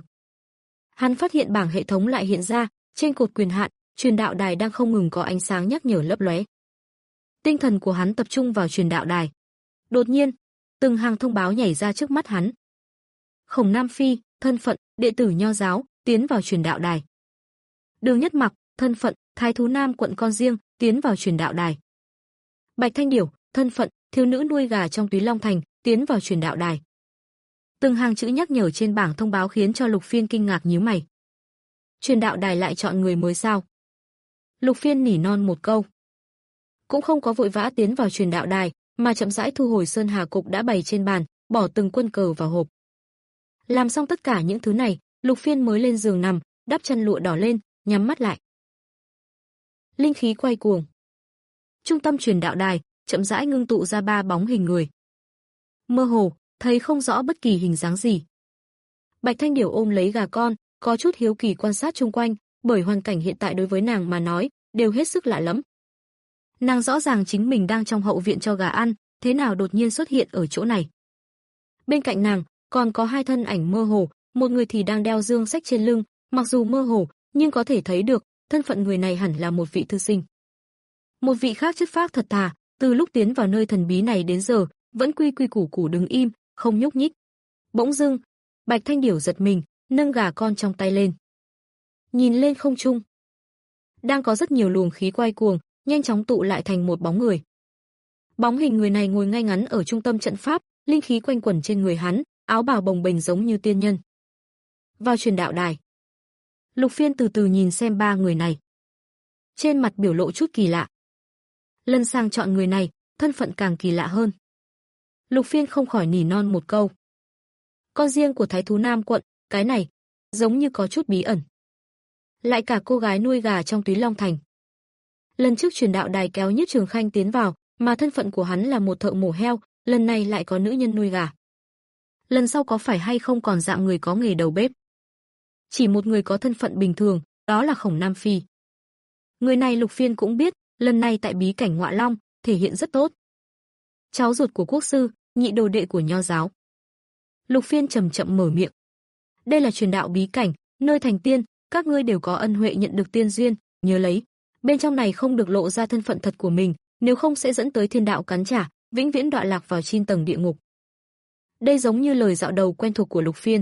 Hắn phát hiện bảng hệ thống lại hiện ra, trên cột quyền hạn, truyền đạo đài đang không ngừng có ánh sáng nhắc nhở lấp lóe. Tinh thần của hắn tập trung vào truyền đạo đài. Đột nhiên, từng hàng thông báo nhảy ra trước mắt hắn. Khổng Nam Phi, thân phận đệ tử Nho giáo, tiến vào truyền đạo đài. Đường Nhất Mặc, thân phận Thái thú Nam quận con riêng, tiến vào truyền đạo đài. Bạch Thanh Điểu, thân phận thiếu nữ nuôi gà trong Túy Long Thành, tiến vào truyền đạo đài. Từng hàng chữ nhắc nhở trên bảng thông báo khiến cho Lục Phiên kinh ngạc nhíu mày. Truyền đạo đài lại chọn người mới sao? Lục Phiên nỉ non một câu. Cũng không có vội vã tiến vào truyền đạo đài, mà chậm rãi thu hồi Sơn Hà Cục đã bày trên bàn, bỏ từng quân cờ vào hộp. Làm xong tất cả những thứ này, Lục Phiên mới lên giường nằm, đắp chăn lụa đỏ lên, nhắm mắt lại. Linh khí quay cuồng. Trung tâm truyền đạo đài, chậm rãi ngưng tụ ra ba bóng hình người. Mơ hồ, thấy không rõ bất kỳ hình dáng gì. Bạch Thanh Điểu ôm lấy gà con, có chút hiếu kỳ quan sát xung quanh, bởi hoàn cảnh hiện tại đối với nàng mà nói, đều hết sức lạ lẫm. Nàng rõ ràng chính mình đang trong hậu viện cho gà ăn, thế nào đột nhiên xuất hiện ở chỗ này. Bên cạnh nàng, còn có hai thân ảnh mơ hồ, một người thì đang đeo dương sách trên lưng, mặc dù mơ hồ, nhưng có thể thấy được, thân phận người này hẳn là một vị thư sinh. Một vị khác chất phác thật thà, từ lúc tiến vào nơi thần bí này đến giờ, vẫn quy quy củ củ đứng im, không nhúc nhích. Bỗng dưng, Bạch Thanh Điểu giật mình, nâng gà con trong tay lên. Nhìn lên không trung, đang có rất nhiều luồng khí quay cuồng, nhanh chóng tụ lại thành một bóng người. Bóng hình người này ngồi ngay ngắn ở trung tâm trận pháp, linh khí quanh quẩn trên người hắn, áo bào bồng bềnh giống như tiên nhân. Vào truyền đạo đài, Lục Phiên từ từ nhìn xem ba người này. Trên mặt biểu lộ chút kỳ lạ. Lần sang chọn người này, thân phận càng kỳ lạ hơn. Lục Phiên không khỏi nỉ non một câu. Con riêng của Thái thú Nam quận, cái này, giống như có chút bí ẩn. Lại cả cô gái nuôi gà trong Túy Long Thành. Lần trước truyền đạo đài kéo Nhiếp Trường Khanh tiến vào, mà thân phận của hắn là một thợ mổ heo, lần này lại có nữ nhân nuôi gà. Lần sau có phải hay không còn dạng người có nghề đầu bếp? Chỉ một người có thân phận bình thường, đó là Khổng Nam Phi. Người này Lục Phiên cũng biết, lần này tại bí cảnh Ngọa Long, thể hiện rất tốt. Cháu ruột của quốc sư, nhị đồ đệ của Nho giáo. Lục Phiên chậm chậm mở miệng. Đây là truyền đạo bí cảnh, Nơi thành tiên, các ngươi đều có ân huệ nhận được tiên duyên, nhớ lấy, bên trong này không được lộ ra thân phận thật của mình, nếu không sẽ dẫn tới thiên đạo cắn trả, vĩnh viễn đọa lạc vào chín tầng địa ngục. Đây giống như lời dạo đầu quen thuộc của Lục Phiên.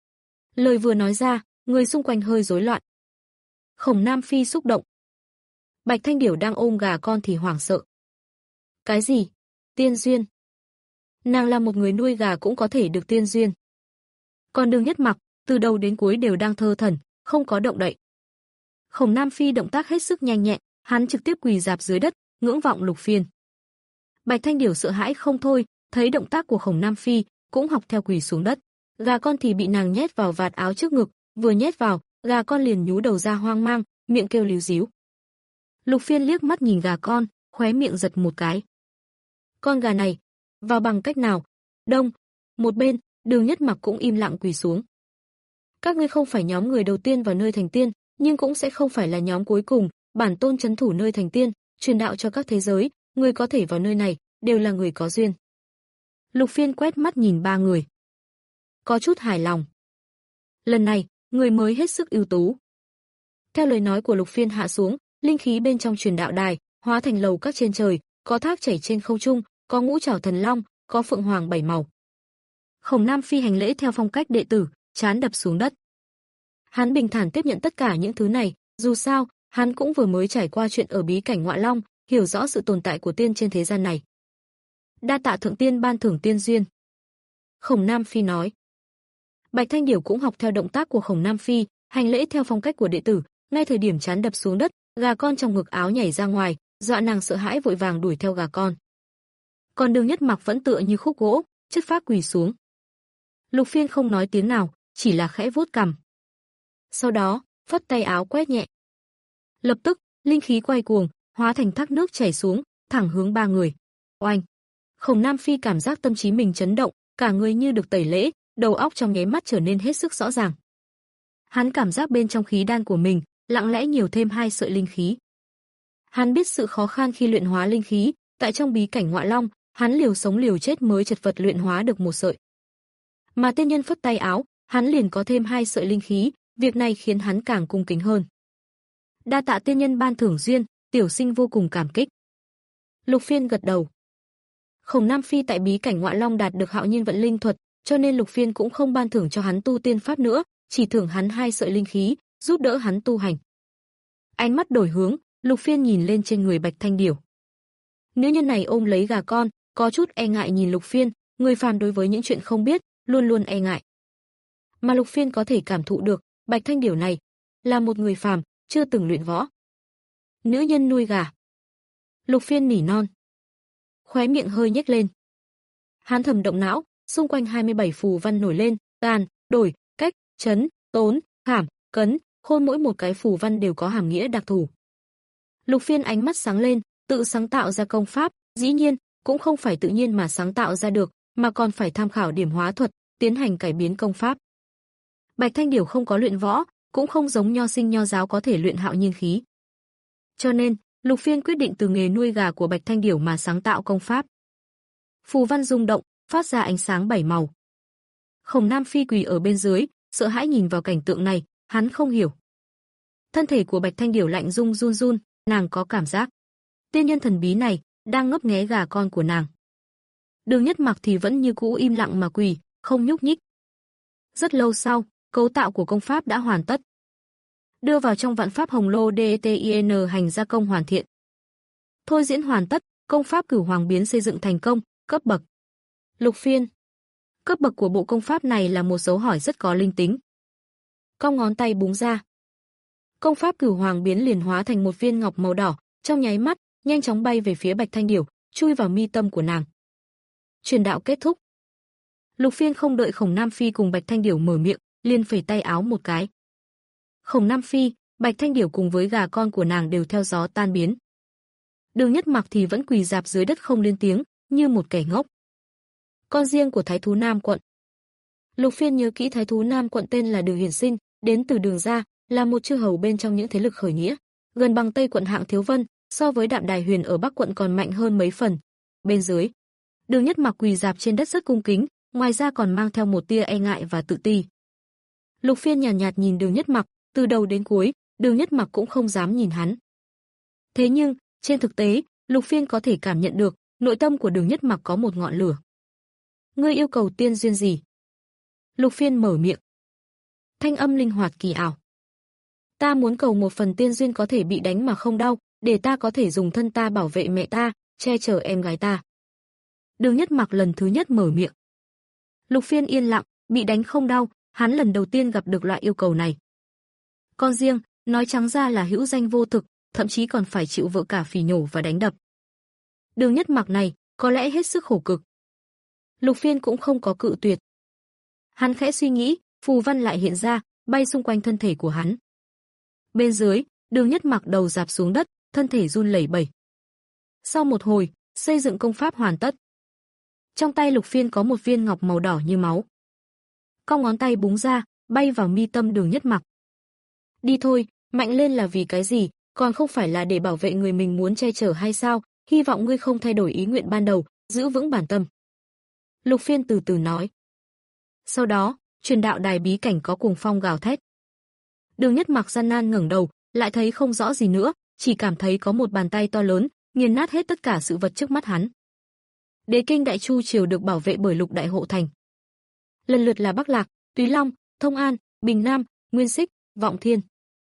Lời vừa nói ra, người xung quanh hơi rối loạn. Khổng Nam Phi xúc động. Bạch Thanh Điểu đang ôm gà con thì hoảng sợ. Cái gì? Tiên duyên? Nàng là một người nuôi gà cũng có thể được tiên duyên. Còn Đường Nhất Mặc, từ đầu đến cuối đều đang thơ thẩn, không có động đậy. Khổng Nam Phi động tác hết sức nhanh nhẹn, hắn trực tiếp quỳ rạp dưới đất, ngưỡng vọng Lục Phiên. Bạch Thanh Điểu sợ hãi không thôi, thấy động tác của Khổng Nam Phi, cũng học theo quỳ xuống đất. Gà con thì bị nàng nhét vào vạt áo trước ngực, vừa nhét vào, gà con liền nhú đầu ra hoang mang, miệng kêu líu díu. Lục Phiên liếc mắt nhìn gà con, khóe miệng giật một cái. Con gà này, vào bằng cách nào? Đông, một bên, Đường Nhất Mặc cũng im lặng quỳ xuống. Các ngươi không phải nhóm người đầu tiên vào nơi thành tiên, nhưng cũng sẽ không phải là nhóm cuối cùng, bản tôn trấn thủ nơi thành tiên, truyền đạo cho các thế giới, người có thể vào nơi này, đều là người có duyên. Lục Phiên quét mắt nhìn ba người. Có chút hài lòng. Lần này, người mới hết sức ưu tú. Theo lời nói của Lục Phiên hạ xuống, linh khí bên trong truyền đạo đài, hóa thành lầu các trên trời, có thác chảy trên không trung, có ngũ trảo thần long, có phượng hoàng bảy màu. Khổng Nam Phi hành lễ theo phong cách đệ tử, trán đập xuống đất. Hắn bình thản tiếp nhận tất cả những thứ này, dù sao, hắn cũng vừa mới trải qua chuyện ở bí cảnh Ngọa Long, hiểu rõ sự tồn tại của tiên trên thế gian này. Đa tạ thượng tiên ban thưởng tiên duyên. Khổng Nam Phi nói. Bạch Thanh Điểu cũng học theo động tác của Khổng Nam Phi, hành lễ theo phong cách của đệ tử, ngay thời điểm trán đập xuống đất, gà con trong ngực áo nhảy ra ngoài, dọa nàng sợ hãi vội vàng đuổi theo gà con. Còn Đường Nhất Mặc vẫn tựa như khúc gỗ, chất phác quỳ xuống. Lục Phiên không nói tiếng nào, chỉ là khẽ vuốt cằm. Sau đó, phất tay áo quét nhẹ. Lập tức, linh khí quay cuồng, hóa thành thác nước chảy xuống, thẳng hướng ba người. Oanh! Khổng Nam Phi cảm giác tâm trí mình chấn động, cả người như được tẩy lễ, đầu óc trong nháy mắt trở nên hết sức rõ ràng. Hắn cảm giác bên trong khí đan của mình, lặng lẽ nhiều thêm hai sợi linh khí. Hắn biết sự khó khăn khi luyện hóa linh khí, tại trong bí cảnh Ngọa Long, hắn liều sống liều chết mới chật vật luyện hóa được một sợi. Mà tiên nhân phất tay áo, hắn liền có thêm hai sợi linh khí, việc này khiến hắn càng cung kính hơn. Đa tạ tiên nhân ban thưởng duyên, tiểu sinh vô cùng cảm kích. Lục Phiên gật đầu. Khổng Nam Phi tại bí cảnh Ngọa Long đạt được hạo nhiên vận linh thuật, cho nên Lục Phiên cũng không ban thưởng cho hắn tu tiên pháp nữa, chỉ thưởng hắn hai sợi linh khí, giúp đỡ hắn tu hành. Ánh mắt đổi hướng, Lục Phiên nhìn lên trên người Bạch Thanh Điểu. Nữ nhân này ôm lấy gà con, có chút e ngại nhìn Lục Phiên, người phàm đối với những chuyện không biết, luôn luôn e ngại. Mà Lục Phiên có thể cảm thụ được, Bạch Thanh Điểu này là một người phàm, chưa từng luyện võ. Nữ nhân nuôi gà. Lục Phiên nỉ non. Khóe miệng hơi nhếch lên. Hắn thầm động não, xung quanh hai mươi bảy phù văn nổi lên, tàn, đổi, cách, chấn, tốn, khảm, cấn, khôn, mỗi một cái phù văn đều có hàm nghĩa đặc thù. Lục Phiên ánh mắt sáng lên, tự sáng tạo ra công pháp, dĩ nhiên, cũng không phải tự nhiên mà sáng tạo ra được, mà còn phải tham khảo điểm hóa thuật, tiến hành cải biến công pháp. Bạch Thanh Điểu không có luyện võ, cũng không giống nho sinh nho giáo có thể luyện hạo nhiên khí. Cho nên, Lục Phiên quyết định từ nghề nuôi gà của Bạch Thanh Điểu mà sáng tạo công pháp. Phù văn rung động, phát ra ánh sáng bảy màu. Khổng Nam Phi quỳ ở bên dưới, sợ hãi nhìn vào cảnh tượng này, hắn không hiểu. Thân thể của Bạch Thanh Điểu lạnh rung run run, nàng có cảm giác tiên nhân thần bí này đang ngấp nghé gà con của nàng. Đường Nhất Mặc thì vẫn như cũ im lặng mà quỳ, không nhúc nhích. Rất lâu sau, cấu tạo của công pháp đã hoàn tất. Đưa vào trong vạn pháp hồng lô đê tê i en hành gia công hoàn thiện. Thôi diễn hoàn tất, công pháp Cửu Hoàng biến xây dựng thành công, cấp bậc. Lục Phiên. Cấp bậc của bộ công pháp này là một dấu hỏi rất có linh tính. Cong ngón tay búng ra. Công pháp Cửu Hoàng biến liền hóa thành một viên ngọc màu đỏ, trong nháy mắt, nhanh chóng bay về phía Bạch Thanh Điểu, chui vào mi tâm của nàng. Truyền đạo kết thúc. Lục Phiên không đợi Khổng Nam Phi cùng Bạch Thanh Điểu mở miệng, liền phẩy tay áo một cái. Khổng Nam Phi, Bạch Thanh Điểu cùng với gà con của nàng đều theo gió tan biến. Đường Nhất Mặc thì vẫn quỳ rạp dưới đất không lên tiếng, như một kẻ ngốc. Con riêng của Thái thú Nam quận. Lục Phiên nhớ kỹ Thái thú Nam quận tên là Đường Hiển Sinh, đến từ Đường gia, là một chư hầu bên trong những thế lực khởi nghĩa, gần bằng Tây quận Hạng Thiếu Vân, so với Đạm Đài Huyền ở Bắc quận còn mạnh hơn mấy phần. Bên dưới, Đường Nhất Mặc quỳ rạp trên đất rất cung kính, ngoài ra còn mang theo một tia e ngại và tự ti. Lục Phiên nhàn nhạt, nhạt nhìn Đường Nhất Mặc, từ đầu đến cuối, Đường Nhất Mặc cũng không dám nhìn hắn. Thế nhưng, trên thực tế, Lục Phiên có thể cảm nhận được, nội tâm của Đường Nhất Mặc có một ngọn lửa. Ngươi yêu cầu tiên duyên gì? Lục Phiên mở miệng. Thanh âm linh hoạt kỳ ảo. Ta muốn cầu một phần tiên duyên có thể bị đánh mà không đau, để ta có thể dùng thân ta bảo vệ mẹ ta, che chở em gái ta. Đường Nhất Mặc lần thứ nhất mở miệng. Lục Phiên yên lặng, bị đánh không đau, hắn lần đầu tiên gặp được loại yêu cầu này. Con riêng, nói trắng ra là hữu danh vô thực, thậm chí còn phải chịu vợ cả phỉ nhổ và đánh đập. Đường Nhất Mặc này, có lẽ hết sức khổ cực. Lục Phiên cũng không có cự tuyệt. Hắn khẽ suy nghĩ, phù văn lại hiện ra, bay xung quanh thân thể của hắn. Bên dưới, Đường Nhất Mặc đầu rạp xuống đất, thân thể run lẩy bẩy. Sau một hồi, xây dựng công pháp hoàn tất. Trong tay Lục Phiên có một viên ngọc màu đỏ như máu. Cong ngón tay búng ra, bay vào mi tâm Đường Nhất Mặc. Đi thôi, mạnh lên là vì cái gì, còn không phải là để bảo vệ người mình muốn che chở hay sao, hy vọng ngươi không thay đổi ý nguyện ban đầu, giữ vững bản tâm. Lục Phiên từ từ nói. Sau đó, truyền đạo đài bí cảnh có cuồng phong gào thét. Đường Nhất Mặc gian nan ngẩng đầu, lại thấy không rõ gì nữa, chỉ cảm thấy có một bàn tay to lớn, nghiền nát hết tất cả sự vật trước mắt hắn. Đế kinh Đại Chu triều được bảo vệ bởi lục đại hộ thành. Lần lượt là Bắc Lạc, Túy Long, Thông An, Bình Nam, Nguyên Xích, Vọng Thiên.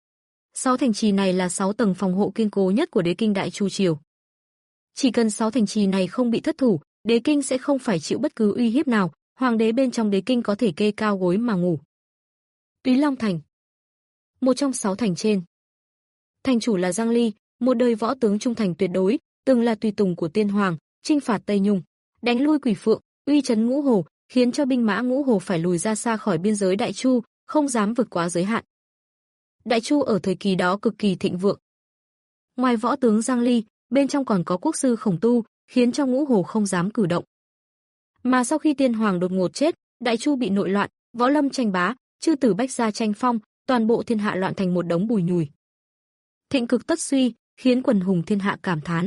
Sáu thành trì này là sáu tầng phòng hộ kiên cố nhất của đế kinh Đại Chu triều. Chỉ cần sáu thành trì này không bị thất thủ, đế kinh sẽ không phải chịu bất cứ uy hiếp nào, hoàng đế bên trong đế kinh có thể kê cao gối mà ngủ. Túy Long thành, một trong sáu thành trên. Thành chủ là Giang Ly, một đời võ tướng trung thành tuyệt đối, từng là tùy tùng của tiên hoàng, chinh phạt Tây Nhung, đánh lui Quỷ Phượng, uy chấn Ngũ Hồ, khiến cho binh mã Ngũ Hồ phải lùi ra xa khỏi biên giới Đại Chu, không dám vượt quá giới hạn. Đại Chu ở thời kỳ đó cực kỳ thịnh vượng. Ngoài võ tướng Giang Ly, bên trong còn có quốc sư Khổng Tu, khiến cho Ngũ Hồ không dám cử động. Mà sau khi tiên hoàng đột ngột chết, Đại Chu bị nội loạn, võ lâm tranh bá, chư tử bách gia tranh phong, toàn bộ thiên hạ loạn thành một đống bùi nhùi. Thịnh cực tất suy, khiến quần hùng thiên hạ cảm thán.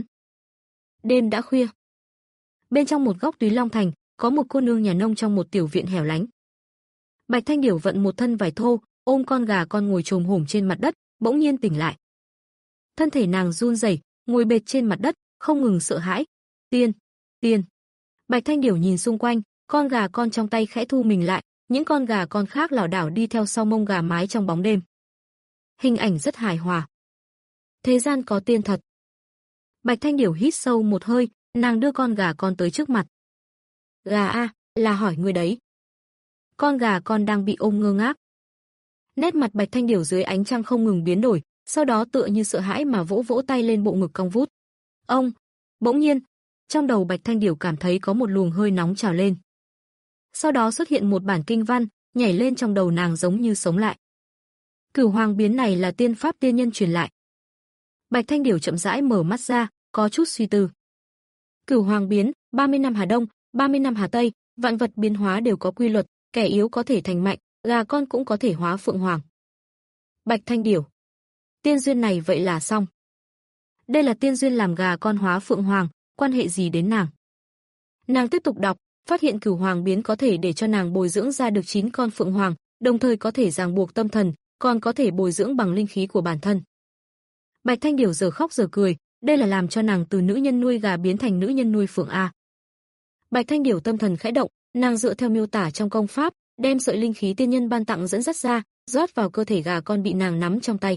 Đêm đã khuya. Bên trong một góc Túy Long thành, có một cô nương nhà nông trong một tiểu viện hẻo lánh. Bạch Thanh Điểu vận một thân vải thô, ôm con gà con ngồi chồm hổm trên mặt đất, bỗng nhiên tỉnh lại. Thân thể nàng run rẩy, ngồi bệt trên mặt đất, không ngừng sợ hãi. Tiên, tiên. Bạch Thanh Điểu nhìn xung quanh, con gà con trong tay khẽ thu mình lại, những con gà con khác lảo đảo đi theo sau mông gà mái trong bóng đêm. Hình ảnh rất hài hòa. Thế gian có tiên thật. Bạch Thanh Điểu hít sâu một hơi, nàng đưa con gà con tới trước mặt. Gà a, là hỏi ngươi đấy. Con gà con đang bị ôm ngơ ngác. Nét mặt Bạch Thanh Điểu dưới ánh trăng không ngừng biến đổi, sau đó tựa như sợ hãi mà vỗ vỗ tay lên bộ ngực cong vút. Ông, bỗng nhiên, trong đầu Bạch Thanh Điểu cảm thấy có một luồng hơi nóng trào lên. Sau đó xuất hiện một bản kinh văn, nhảy lên trong đầu nàng giống như sống lại. Cửu Hoàng biến này là tiên pháp tiên nhân truyền lại. Bạch Thanh Điểu chậm rãi mở mắt ra, có chút suy tư. Cửu Hoàng biến, ba mươi năm Hà Đông, ba mươi năm Hà Tây, vạn vật biến hóa đều có quy luật, kẻ yếu có thể thành mạnh, gà con cũng có thể hóa Phượng Hoàng. Bạch Thanh Điểu, tiên duyên này vậy là xong. Đây là tiên duyên làm gà con hóa Phượng Hoàng, quan hệ gì đến nàng? Nàng tiếp tục đọc, phát hiện Cửu Hoàng biến có thể để cho nàng bồi dưỡng ra được chín con Phượng Hoàng, đồng thời có thể ràng buộc tâm thần, còn có thể bồi dưỡng bằng linh khí của bản thân. Bạch Thanh Điểu giờ khóc giờ cười, đây là làm cho nàng từ nữ nhân nuôi gà biến thành nữ nhân nuôi phượng a. Bạch Thanh Điểu tâm thần khẽ động, nàng dựa theo miêu tả trong công pháp, đem sợi linh khí tiên nhân ban tặng dẫn dắt ra, rót vào cơ thể gà con bị nàng nắm trong tay.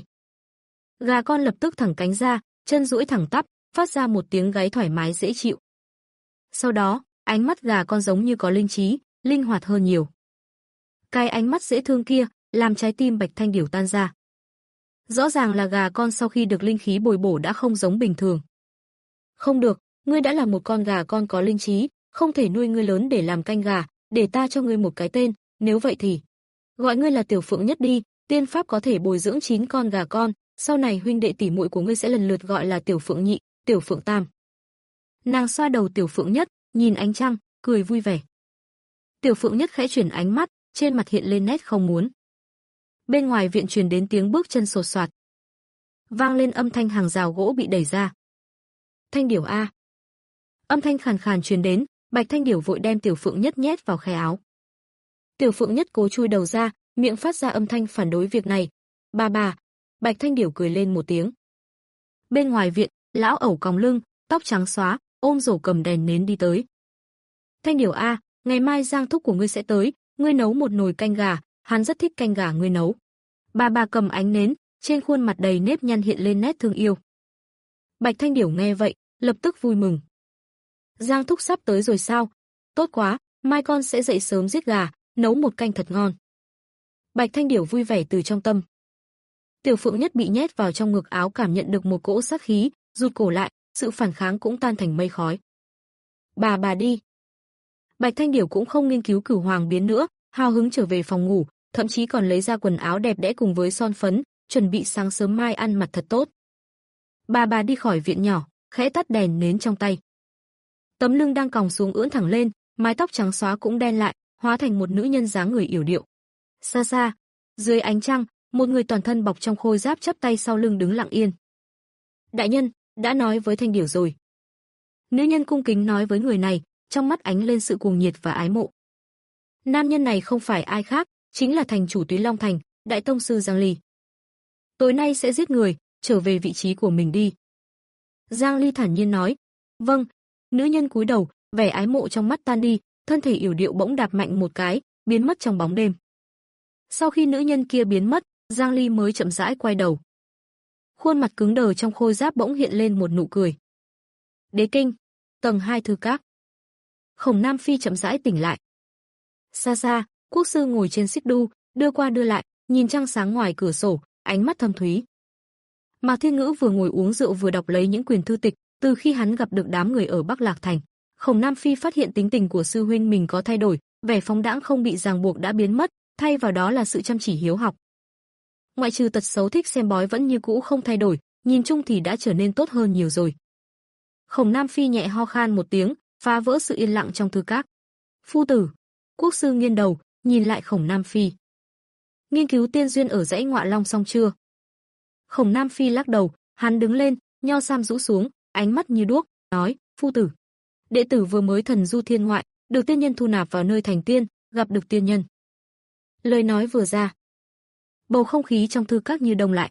Gà con lập tức thẳng cánh ra, chân duỗi thẳng tắp, phát ra một tiếng gáy thoải mái dễ chịu. Sau đó, ánh mắt gà con giống như có linh trí, linh hoạt hơn nhiều. Cái ánh mắt dễ thương kia, làm trái tim Bạch Thanh Điểu tan ra. Rõ ràng là gà con sau khi được linh khí bồi bổ đã không giống bình thường. Không được, ngươi đã là một con gà con có linh trí, không thể nuôi ngươi lớn để làm canh gà, để ta cho ngươi một cái tên, nếu vậy thì gọi ngươi là Tiểu Phượng Nhất đi, tiên pháp có thể bồi dưỡng chín con gà con, sau này huynh đệ tỷ muội của ngươi sẽ lần lượt gọi là Tiểu Phượng Nhị, Tiểu Phượng Tam. Nàng xoa đầu Tiểu Phượng Nhất, nhìn ánh trăng, cười vui vẻ. Tiểu Phượng Nhất khẽ chuyển ánh mắt, trên mặt hiện lên nét không muốn. Bên ngoài viện truyền đến tiếng bước chân sột soạt. Vang lên âm thanh hàng rào gỗ bị đẩy ra. Thanh Điểu a. Âm thanh khàn khàn truyền đến, Bạch Thanh Điểu vội đem Tiểu Phượng Nhất nhét vào khe áo. Tiểu Phượng Nhất cố chui đầu ra, miệng phát ra âm thanh phản đối việc này. Bà bà, Bạch Thanh Điểu cười lên một tiếng. Bên ngoài viện, lão ẩu còng lưng, tóc trắng xóa, ôm rổ cầm đèn nến đi tới. Thanh Điểu a, ngày mai Giang thúc của ngươi sẽ tới, ngươi nấu một nồi canh gà, hắn rất thích canh gà ngươi nấu. Bà bà cầm ánh nến, trên khuôn mặt đầy nếp nhăn hiện lên nét thương yêu. Bạch Thanh Điểu nghe vậy, lập tức vui mừng. Giang thúc sắp tới rồi sao? Tốt quá, mai con sẽ dậy sớm giết gà, nấu một canh thật ngon. Bạch Thanh Điểu vui vẻ từ trong tâm. Tiểu Phượng Nhất bị nhét vào trong ngực áo cảm nhận được một cỗ sát khí, rụt cổ lại, sự phản kháng cũng tan thành mây khói. Bà bà đi. Bạch Thanh Điểu cũng không nghiên cứu cửu hoàng biến nữa, hào hứng trở về phòng ngủ, thậm chí còn lấy ra quần áo đẹp đẽ cùng với son phấn, chuẩn bị sáng sớm mai ăn mặc thật tốt. Bà bà đi khỏi viện nhỏ, khẽ tắt đèn nến trong tay. Tấm lưng đang còng xuống ưỡn thẳng lên, mái tóc trắng xóa cũng đen lại, hóa thành một nữ nhân dáng người yểu điệu. Xa xa, dưới ánh trăng, một người toàn thân bọc trong khôi giáp chắp tay sau lưng đứng lặng yên. Đại nhân, đã nói với Thanh Điểu rồi. Nữ nhân cung kính nói với người này, trong mắt ánh lên sự cuồng nhiệt và ái mộ. Nam nhân này không phải ai khác, chính là thành chủ Túy Long Thành, đại tông sư Giang Ly. Tối nay sẽ giết người, trở về vị trí của mình đi. Giang Ly thản nhiên nói. Vâng. Nữ nhân cúi đầu, vẻ ái mộ trong mắt tan đi, thân thể yểu điệu bỗng đạp mạnh một cái, biến mất trong bóng đêm. Sau khi nữ nhân kia biến mất, Giang Ly mới chậm rãi quay đầu. Khuôn mặt cứng đờ trong khôi giáp bỗng hiện lên một nụ cười. Đế kinh, tầng hai thư các. Khổng Nam Phi chậm rãi tỉnh lại. Xa xa, quốc sư ngồi trên xích đu, đưa qua đưa lại, nhìn trăng sáng ngoài cửa sổ, ánh mắt thâm thúy. Mạc Thiên Ngữ vừa ngồi uống rượu vừa đọc lấy những quyển thư tịch, từ khi hắn gặp được đám người ở Bắc Lạc Thành, Khổng Nam Phi phát hiện tính tình của sư huynh mình có thay đổi, vẻ phóng đãng không bị ràng buộc đã biến mất, thay vào đó là sự chăm chỉ hiếu học. Ngoại trừ tật xấu thích xem bói vẫn như cũ không thay đổi, nhìn chung thì đã trở nên tốt hơn nhiều rồi. Khổng Nam Phi nhẹ ho khan một tiếng, phá vỡ sự yên lặng trong thư các. Phu tử, quốc sư nghiêng đầu, nhìn lại Khổng Nam Phi. Nghiên cứu tiên duyên ở dãy Ngọa Long xong chưa? Khổng Nam Phi lắc đầu, hắn đứng lên, nho sam rũ xuống, ánh mắt như đuốc, nói, phu tử. Đệ tử vừa mới thần du thiên ngoại, được tiên nhân thu nạp vào nơi thành tiên, gặp được tiên nhân. Lời nói vừa ra, bầu không khí trong thư các như đông lại.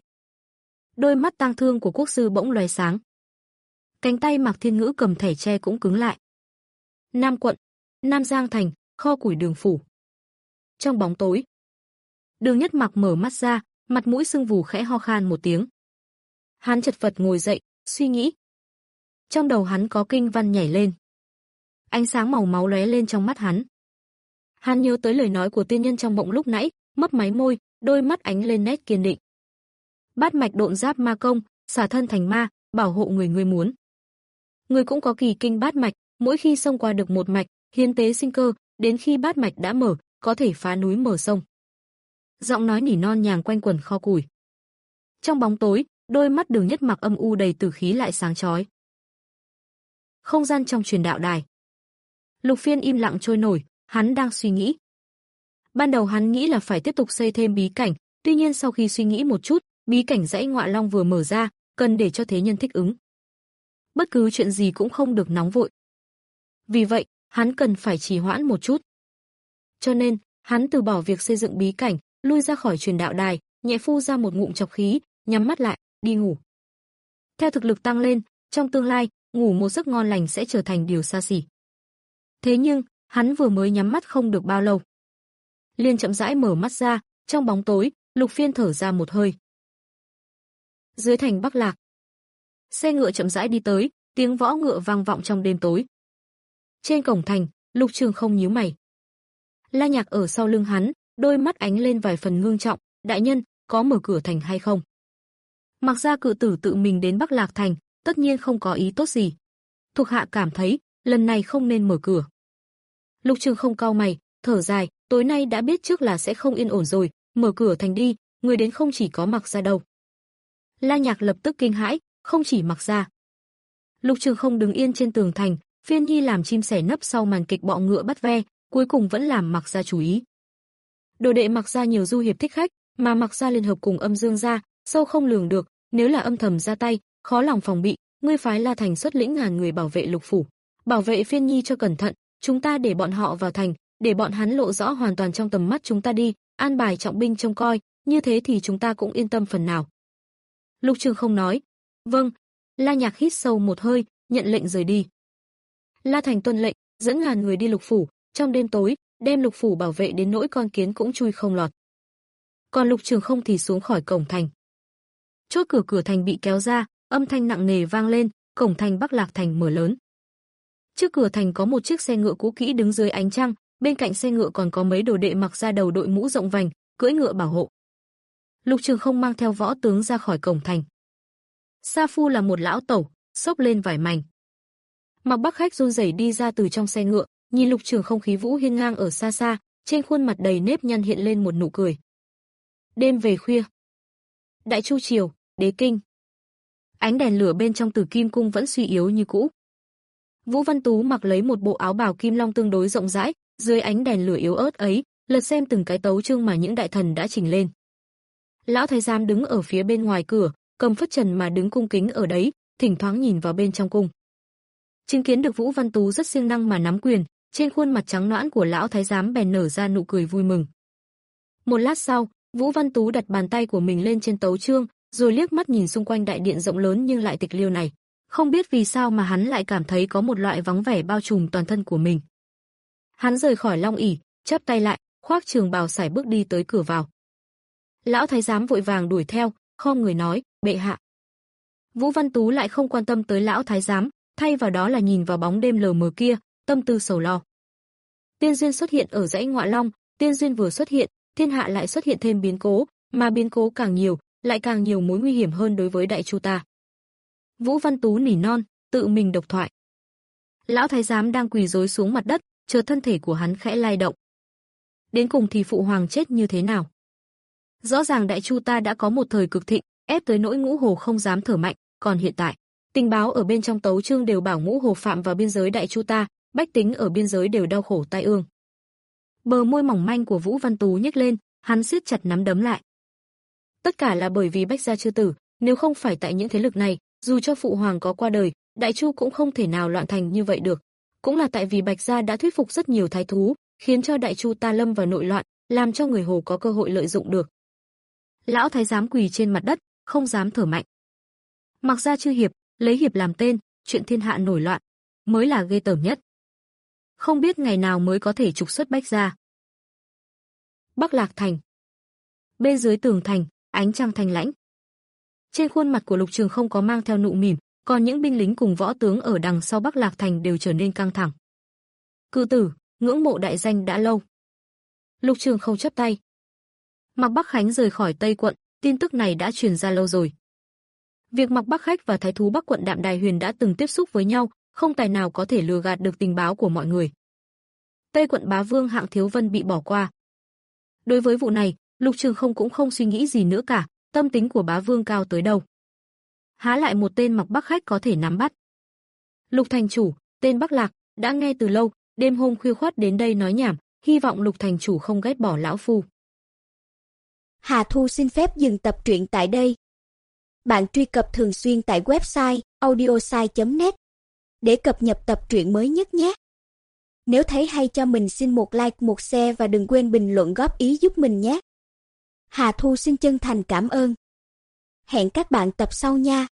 Đôi mắt tang thương của quốc sư bỗng lóe sáng. Cánh tay Mạc Thiên Ngữ cầm thẻ tre cũng cứng lại. Nam quận, Nam Giang thành, kho củi Đường phủ. Trong bóng tối, Đường Nhất Mặc mở mắt ra, mặt mũi sưng vù khẽ ho khan một tiếng. Hắn chật vật ngồi dậy, suy nghĩ. Trong đầu hắn có kinh văn nhảy lên. Ánh sáng màu máu lóe lên trong mắt hắn. Hắn nhớ tới lời nói của tiên nhân trong mộng lúc nãy, mấp máy môi, đôi mắt ánh lên nét kiên định. Bát mạch độn giáp ma công, xả thân thành ma, bảo hộ người ngươi muốn. Người cũng có kỳ kinh bát mạch, mỗi khi xông qua được một mạch, hiến tế sinh cơ, đến khi bát mạch đã mở, có thể phá núi mở sông. Giọng nói nỉ non nhàng quanh quẩn kho củi. Trong bóng tối, đôi mắt Đường Nhất Mặc âm u đầy tử khí lại sáng chói. Không gian trong truyền đạo đài. Lục Phiên im lặng trôi nổi, hắn đang suy nghĩ. Ban đầu hắn nghĩ là phải tiếp tục xây thêm bí cảnh, tuy nhiên sau khi suy nghĩ một chút, bí cảnh dãy Ngọa Long vừa mở ra, cần để cho thế nhân thích ứng. Bất cứ chuyện gì cũng không được nóng vội. Vì vậy, hắn cần phải trì hoãn một chút. Cho nên, hắn từ bỏ việc xây dựng bí cảnh, lui ra khỏi truyền đạo đài, nhẹ phu ra một ngụm trọc khí, nhắm mắt lại, đi ngủ. Theo thực lực tăng lên, trong tương lai, ngủ một giấc ngon lành sẽ trở thành điều xa xỉ. Thế nhưng, hắn vừa mới nhắm mắt không được bao lâu, liền chậm rãi mở mắt ra, trong bóng tối, Lục Phiên thở ra một hơi. Dưới thành Bắc Lạc, xe ngựa chậm rãi đi tới, tiếng võ ngựa vang vọng trong đêm tối. Trên cổng thành, Lục Trường không nhíu mày. La Nhạc ở sau lưng hắn, đôi mắt ánh lên vài phần ngưng trọng, đại nhân, có mở cửa thành hay không? Mặc ra cự tử tự mình đến Bắc Lạc thành, tất nhiên không có ý tốt gì. Thuộc hạ cảm thấy, lần này không nên mở cửa. Lục Trường không cau mày, thở dài, tối nay đã biết trước là sẽ không yên ổn rồi, mở cửa thành đi, người đến không chỉ có Mặc ra đâu. La Nhạc lập tức kinh hãi, không chỉ Mặc ra. Lục Trường không đứng yên trên tường thành, Phiên Nhi làm chim sẻ nấp sau màn kịch bọ ngựa bắt ve, cuối cùng vẫn làm Mặc ra chú ý. Đồ đệ Mặc ra nhiều du hiệp thích khách, mà Mặc ra liên hợp cùng Âm Dương gia, sâu không lường được, nếu là âm thầm ra tay, khó lòng phòng bị, ngươi phái La Thành xuất lĩnh ngàn người bảo vệ Lục phủ, bảo vệ Phiên Nhi cho cẩn thận, chúng ta để bọn họ vào thành, để bọn hắn lộ rõ hoàn toàn trong tầm mắt chúng ta đi, an bài trọng binh trông coi, như thế thì chúng ta cũng yên tâm phần nào. Lục Trường không nói. Vâng. La Nhạc hít sâu một hơi, nhận lệnh rời đi. La Thành tuân lệnh, dẫn ngàn người đi Lục phủ, trong đêm tối, đem Lục phủ bảo vệ đến nỗi con kiến cũng chui không lọt. Còn Lục Trường không thì xuống khỏi cổng thành. Chốt cửa cửa thành bị kéo ra, âm thanh nặng nề vang lên, cổng thành Bắc Lạc thành mở lớn. Trước cửa thành có một chiếc xe ngựa cũ kỹ đứng dưới ánh trăng, bên cạnh xe ngựa còn có mấy đồ đệ mặc ra đầu đội mũ rộng vành, cưỡi ngựa bảo hộ. Lục Trường không mang theo võ tướng ra khỏi cổng thành. Sa Phu là một lão tẩu, xốc lên vải mảnh. Mặc Bắc Khách run rẩy đi ra từ trong xe ngựa, nhìn Lục Trường không khí vũ hiên ngang ở xa xa, trên khuôn mặt đầy nếp nhăn hiện lên một nụ cười. Đêm về khuya. Đại Chu triều, Đế kinh. Ánh đèn lửa bên trong Tử Kim cung vẫn suy yếu như cũ. Vũ Văn Tú mặc lấy một bộ áo bào kim long tương đối rộng rãi, dưới ánh đèn lửa yếu ớt ấy, lật xem từng cái tấu chương mà những đại thần đã trình lên. Lão thái giám đứng ở phía bên ngoài cửa, cầm phất trần mà đứng cung kính ở đấy, thỉnh thoảng nhìn vào bên trong cung. Chứng kiến được Vũ Văn Tú rất siêng năng mà nắm quyền, trên khuôn mặt trắng nõn của lão thái giám bèn nở ra nụ cười vui mừng. Một lát sau, Vũ Văn Tú đặt bàn tay của mình lên trên tấu chương, rồi liếc mắt nhìn xung quanh đại điện rộng lớn nhưng lại tịch liêu này. Không biết vì sao mà hắn lại cảm thấy có một loại vắng vẻ bao trùm toàn thân của mình. Hắn rời khỏi long ỷ, chắp tay lại, khoác trường bào sải bước đi tới cửa vào. Lão thái giám vội vàng đuổi theo, khom người nói, bệ hạ. Vũ Văn Tú lại không quan tâm tới lão thái giám, thay vào đó là nhìn vào bóng đêm lờ mờ kia, tâm tư sầu lo. Tiên duyên xuất hiện ở dãy Ngọa Long, tiên duyên vừa xuất hiện, thiên hạ lại xuất hiện thêm biến cố, mà biến cố càng nhiều, lại càng nhiều mối nguy hiểm hơn đối với Đại Chu ta. Vũ Văn Tú nỉ non, tự mình độc thoại. Lão thái giám đang quỳ rối xuống mặt đất, chờ thân thể của hắn khẽ lay động. Đến cùng thì phụ hoàng chết như thế nào? Rõ ràng Đại Chu ta đã có một thời cực thịnh, ép tới nỗi Ngũ Hồ không dám thở mạnh, còn hiện tại, tình báo ở bên trong tấu chương đều bảo Ngũ Hồ phạm vào biên giới Đại Chu ta, bách tính ở biên giới đều đau khổ tai ương. Bờ môi mỏng manh của Vũ Văn Tú nhếch lên, hắn siết chặt nắm đấm lại. Tất cả là bởi vì Bách gia chưa tử, nếu không phải tại những thế lực này, dù cho phụ hoàng có qua đời, Đại Chu cũng không thể nào loạn thành như vậy được. Cũng là tại vì Bạch gia đã thuyết phục rất nhiều thái thú, khiến cho Đại Chu ta lâm vào nội loạn, làm cho người Hồ có cơ hội lợi dụng được. Lão thái giám quỳ trên mặt đất, không dám thở mạnh. Mặc gia chư hiệp, lấy hiệp làm tên, chuyện thiên hạ nổi loạn mới là ghê tởm nhất. Không biết ngày nào mới có thể trục xuất Bách gia. Bắc Lạc thành. Bên dưới tường thành, ánh trăng thanh lãnh. Trên khuôn mặt của Lục Trường không có mang theo nụ mỉm, còn những binh lính cùng võ tướng ở đằng sau Bắc Lạc thành đều trở nên căng thẳng. Cự tử, ngưỡng mộ đại danh đã lâu. Lục Trường không chắp tay. Mạc Bắc Khánh rời khỏi Tây quận, tin tức này đã truyền ra lâu rồi. Việc Mạc Bắc Khách và thái thú Bắc quận Đạm Đài Huyền đã từng tiếp xúc với nhau, không tài nào có thể lừa gạt được tình báo của mọi người. Tây quận bá vương Hạng Thiếu Vân bị bỏ qua. Đối với vụ này, Lục Trường không cũng không suy nghĩ gì nữa cả, tâm tính của bá vương cao tới đâu. Há lại một tên Mạc Bắc Khách có thể nắm bắt. Lục thành chủ, tên Bắc Lạc, đã nghe từ lâu, đêm hôm khuya khoắt đến đây nói nhảm, hy vọng Lục thành chủ không ghét bỏ lão phu. Hà Thu xin phép dừng tập truyện tại đây. Bạn truy cập thường xuyên tại website audiosai chấm net để cập nhật tập truyện mới nhất nhé. Nếu thấy hay cho mình xin một like, một share và đừng quên bình luận góp ý giúp mình nhé. Hà Thu xin chân thành cảm ơn. Hẹn các bạn tập sau nha.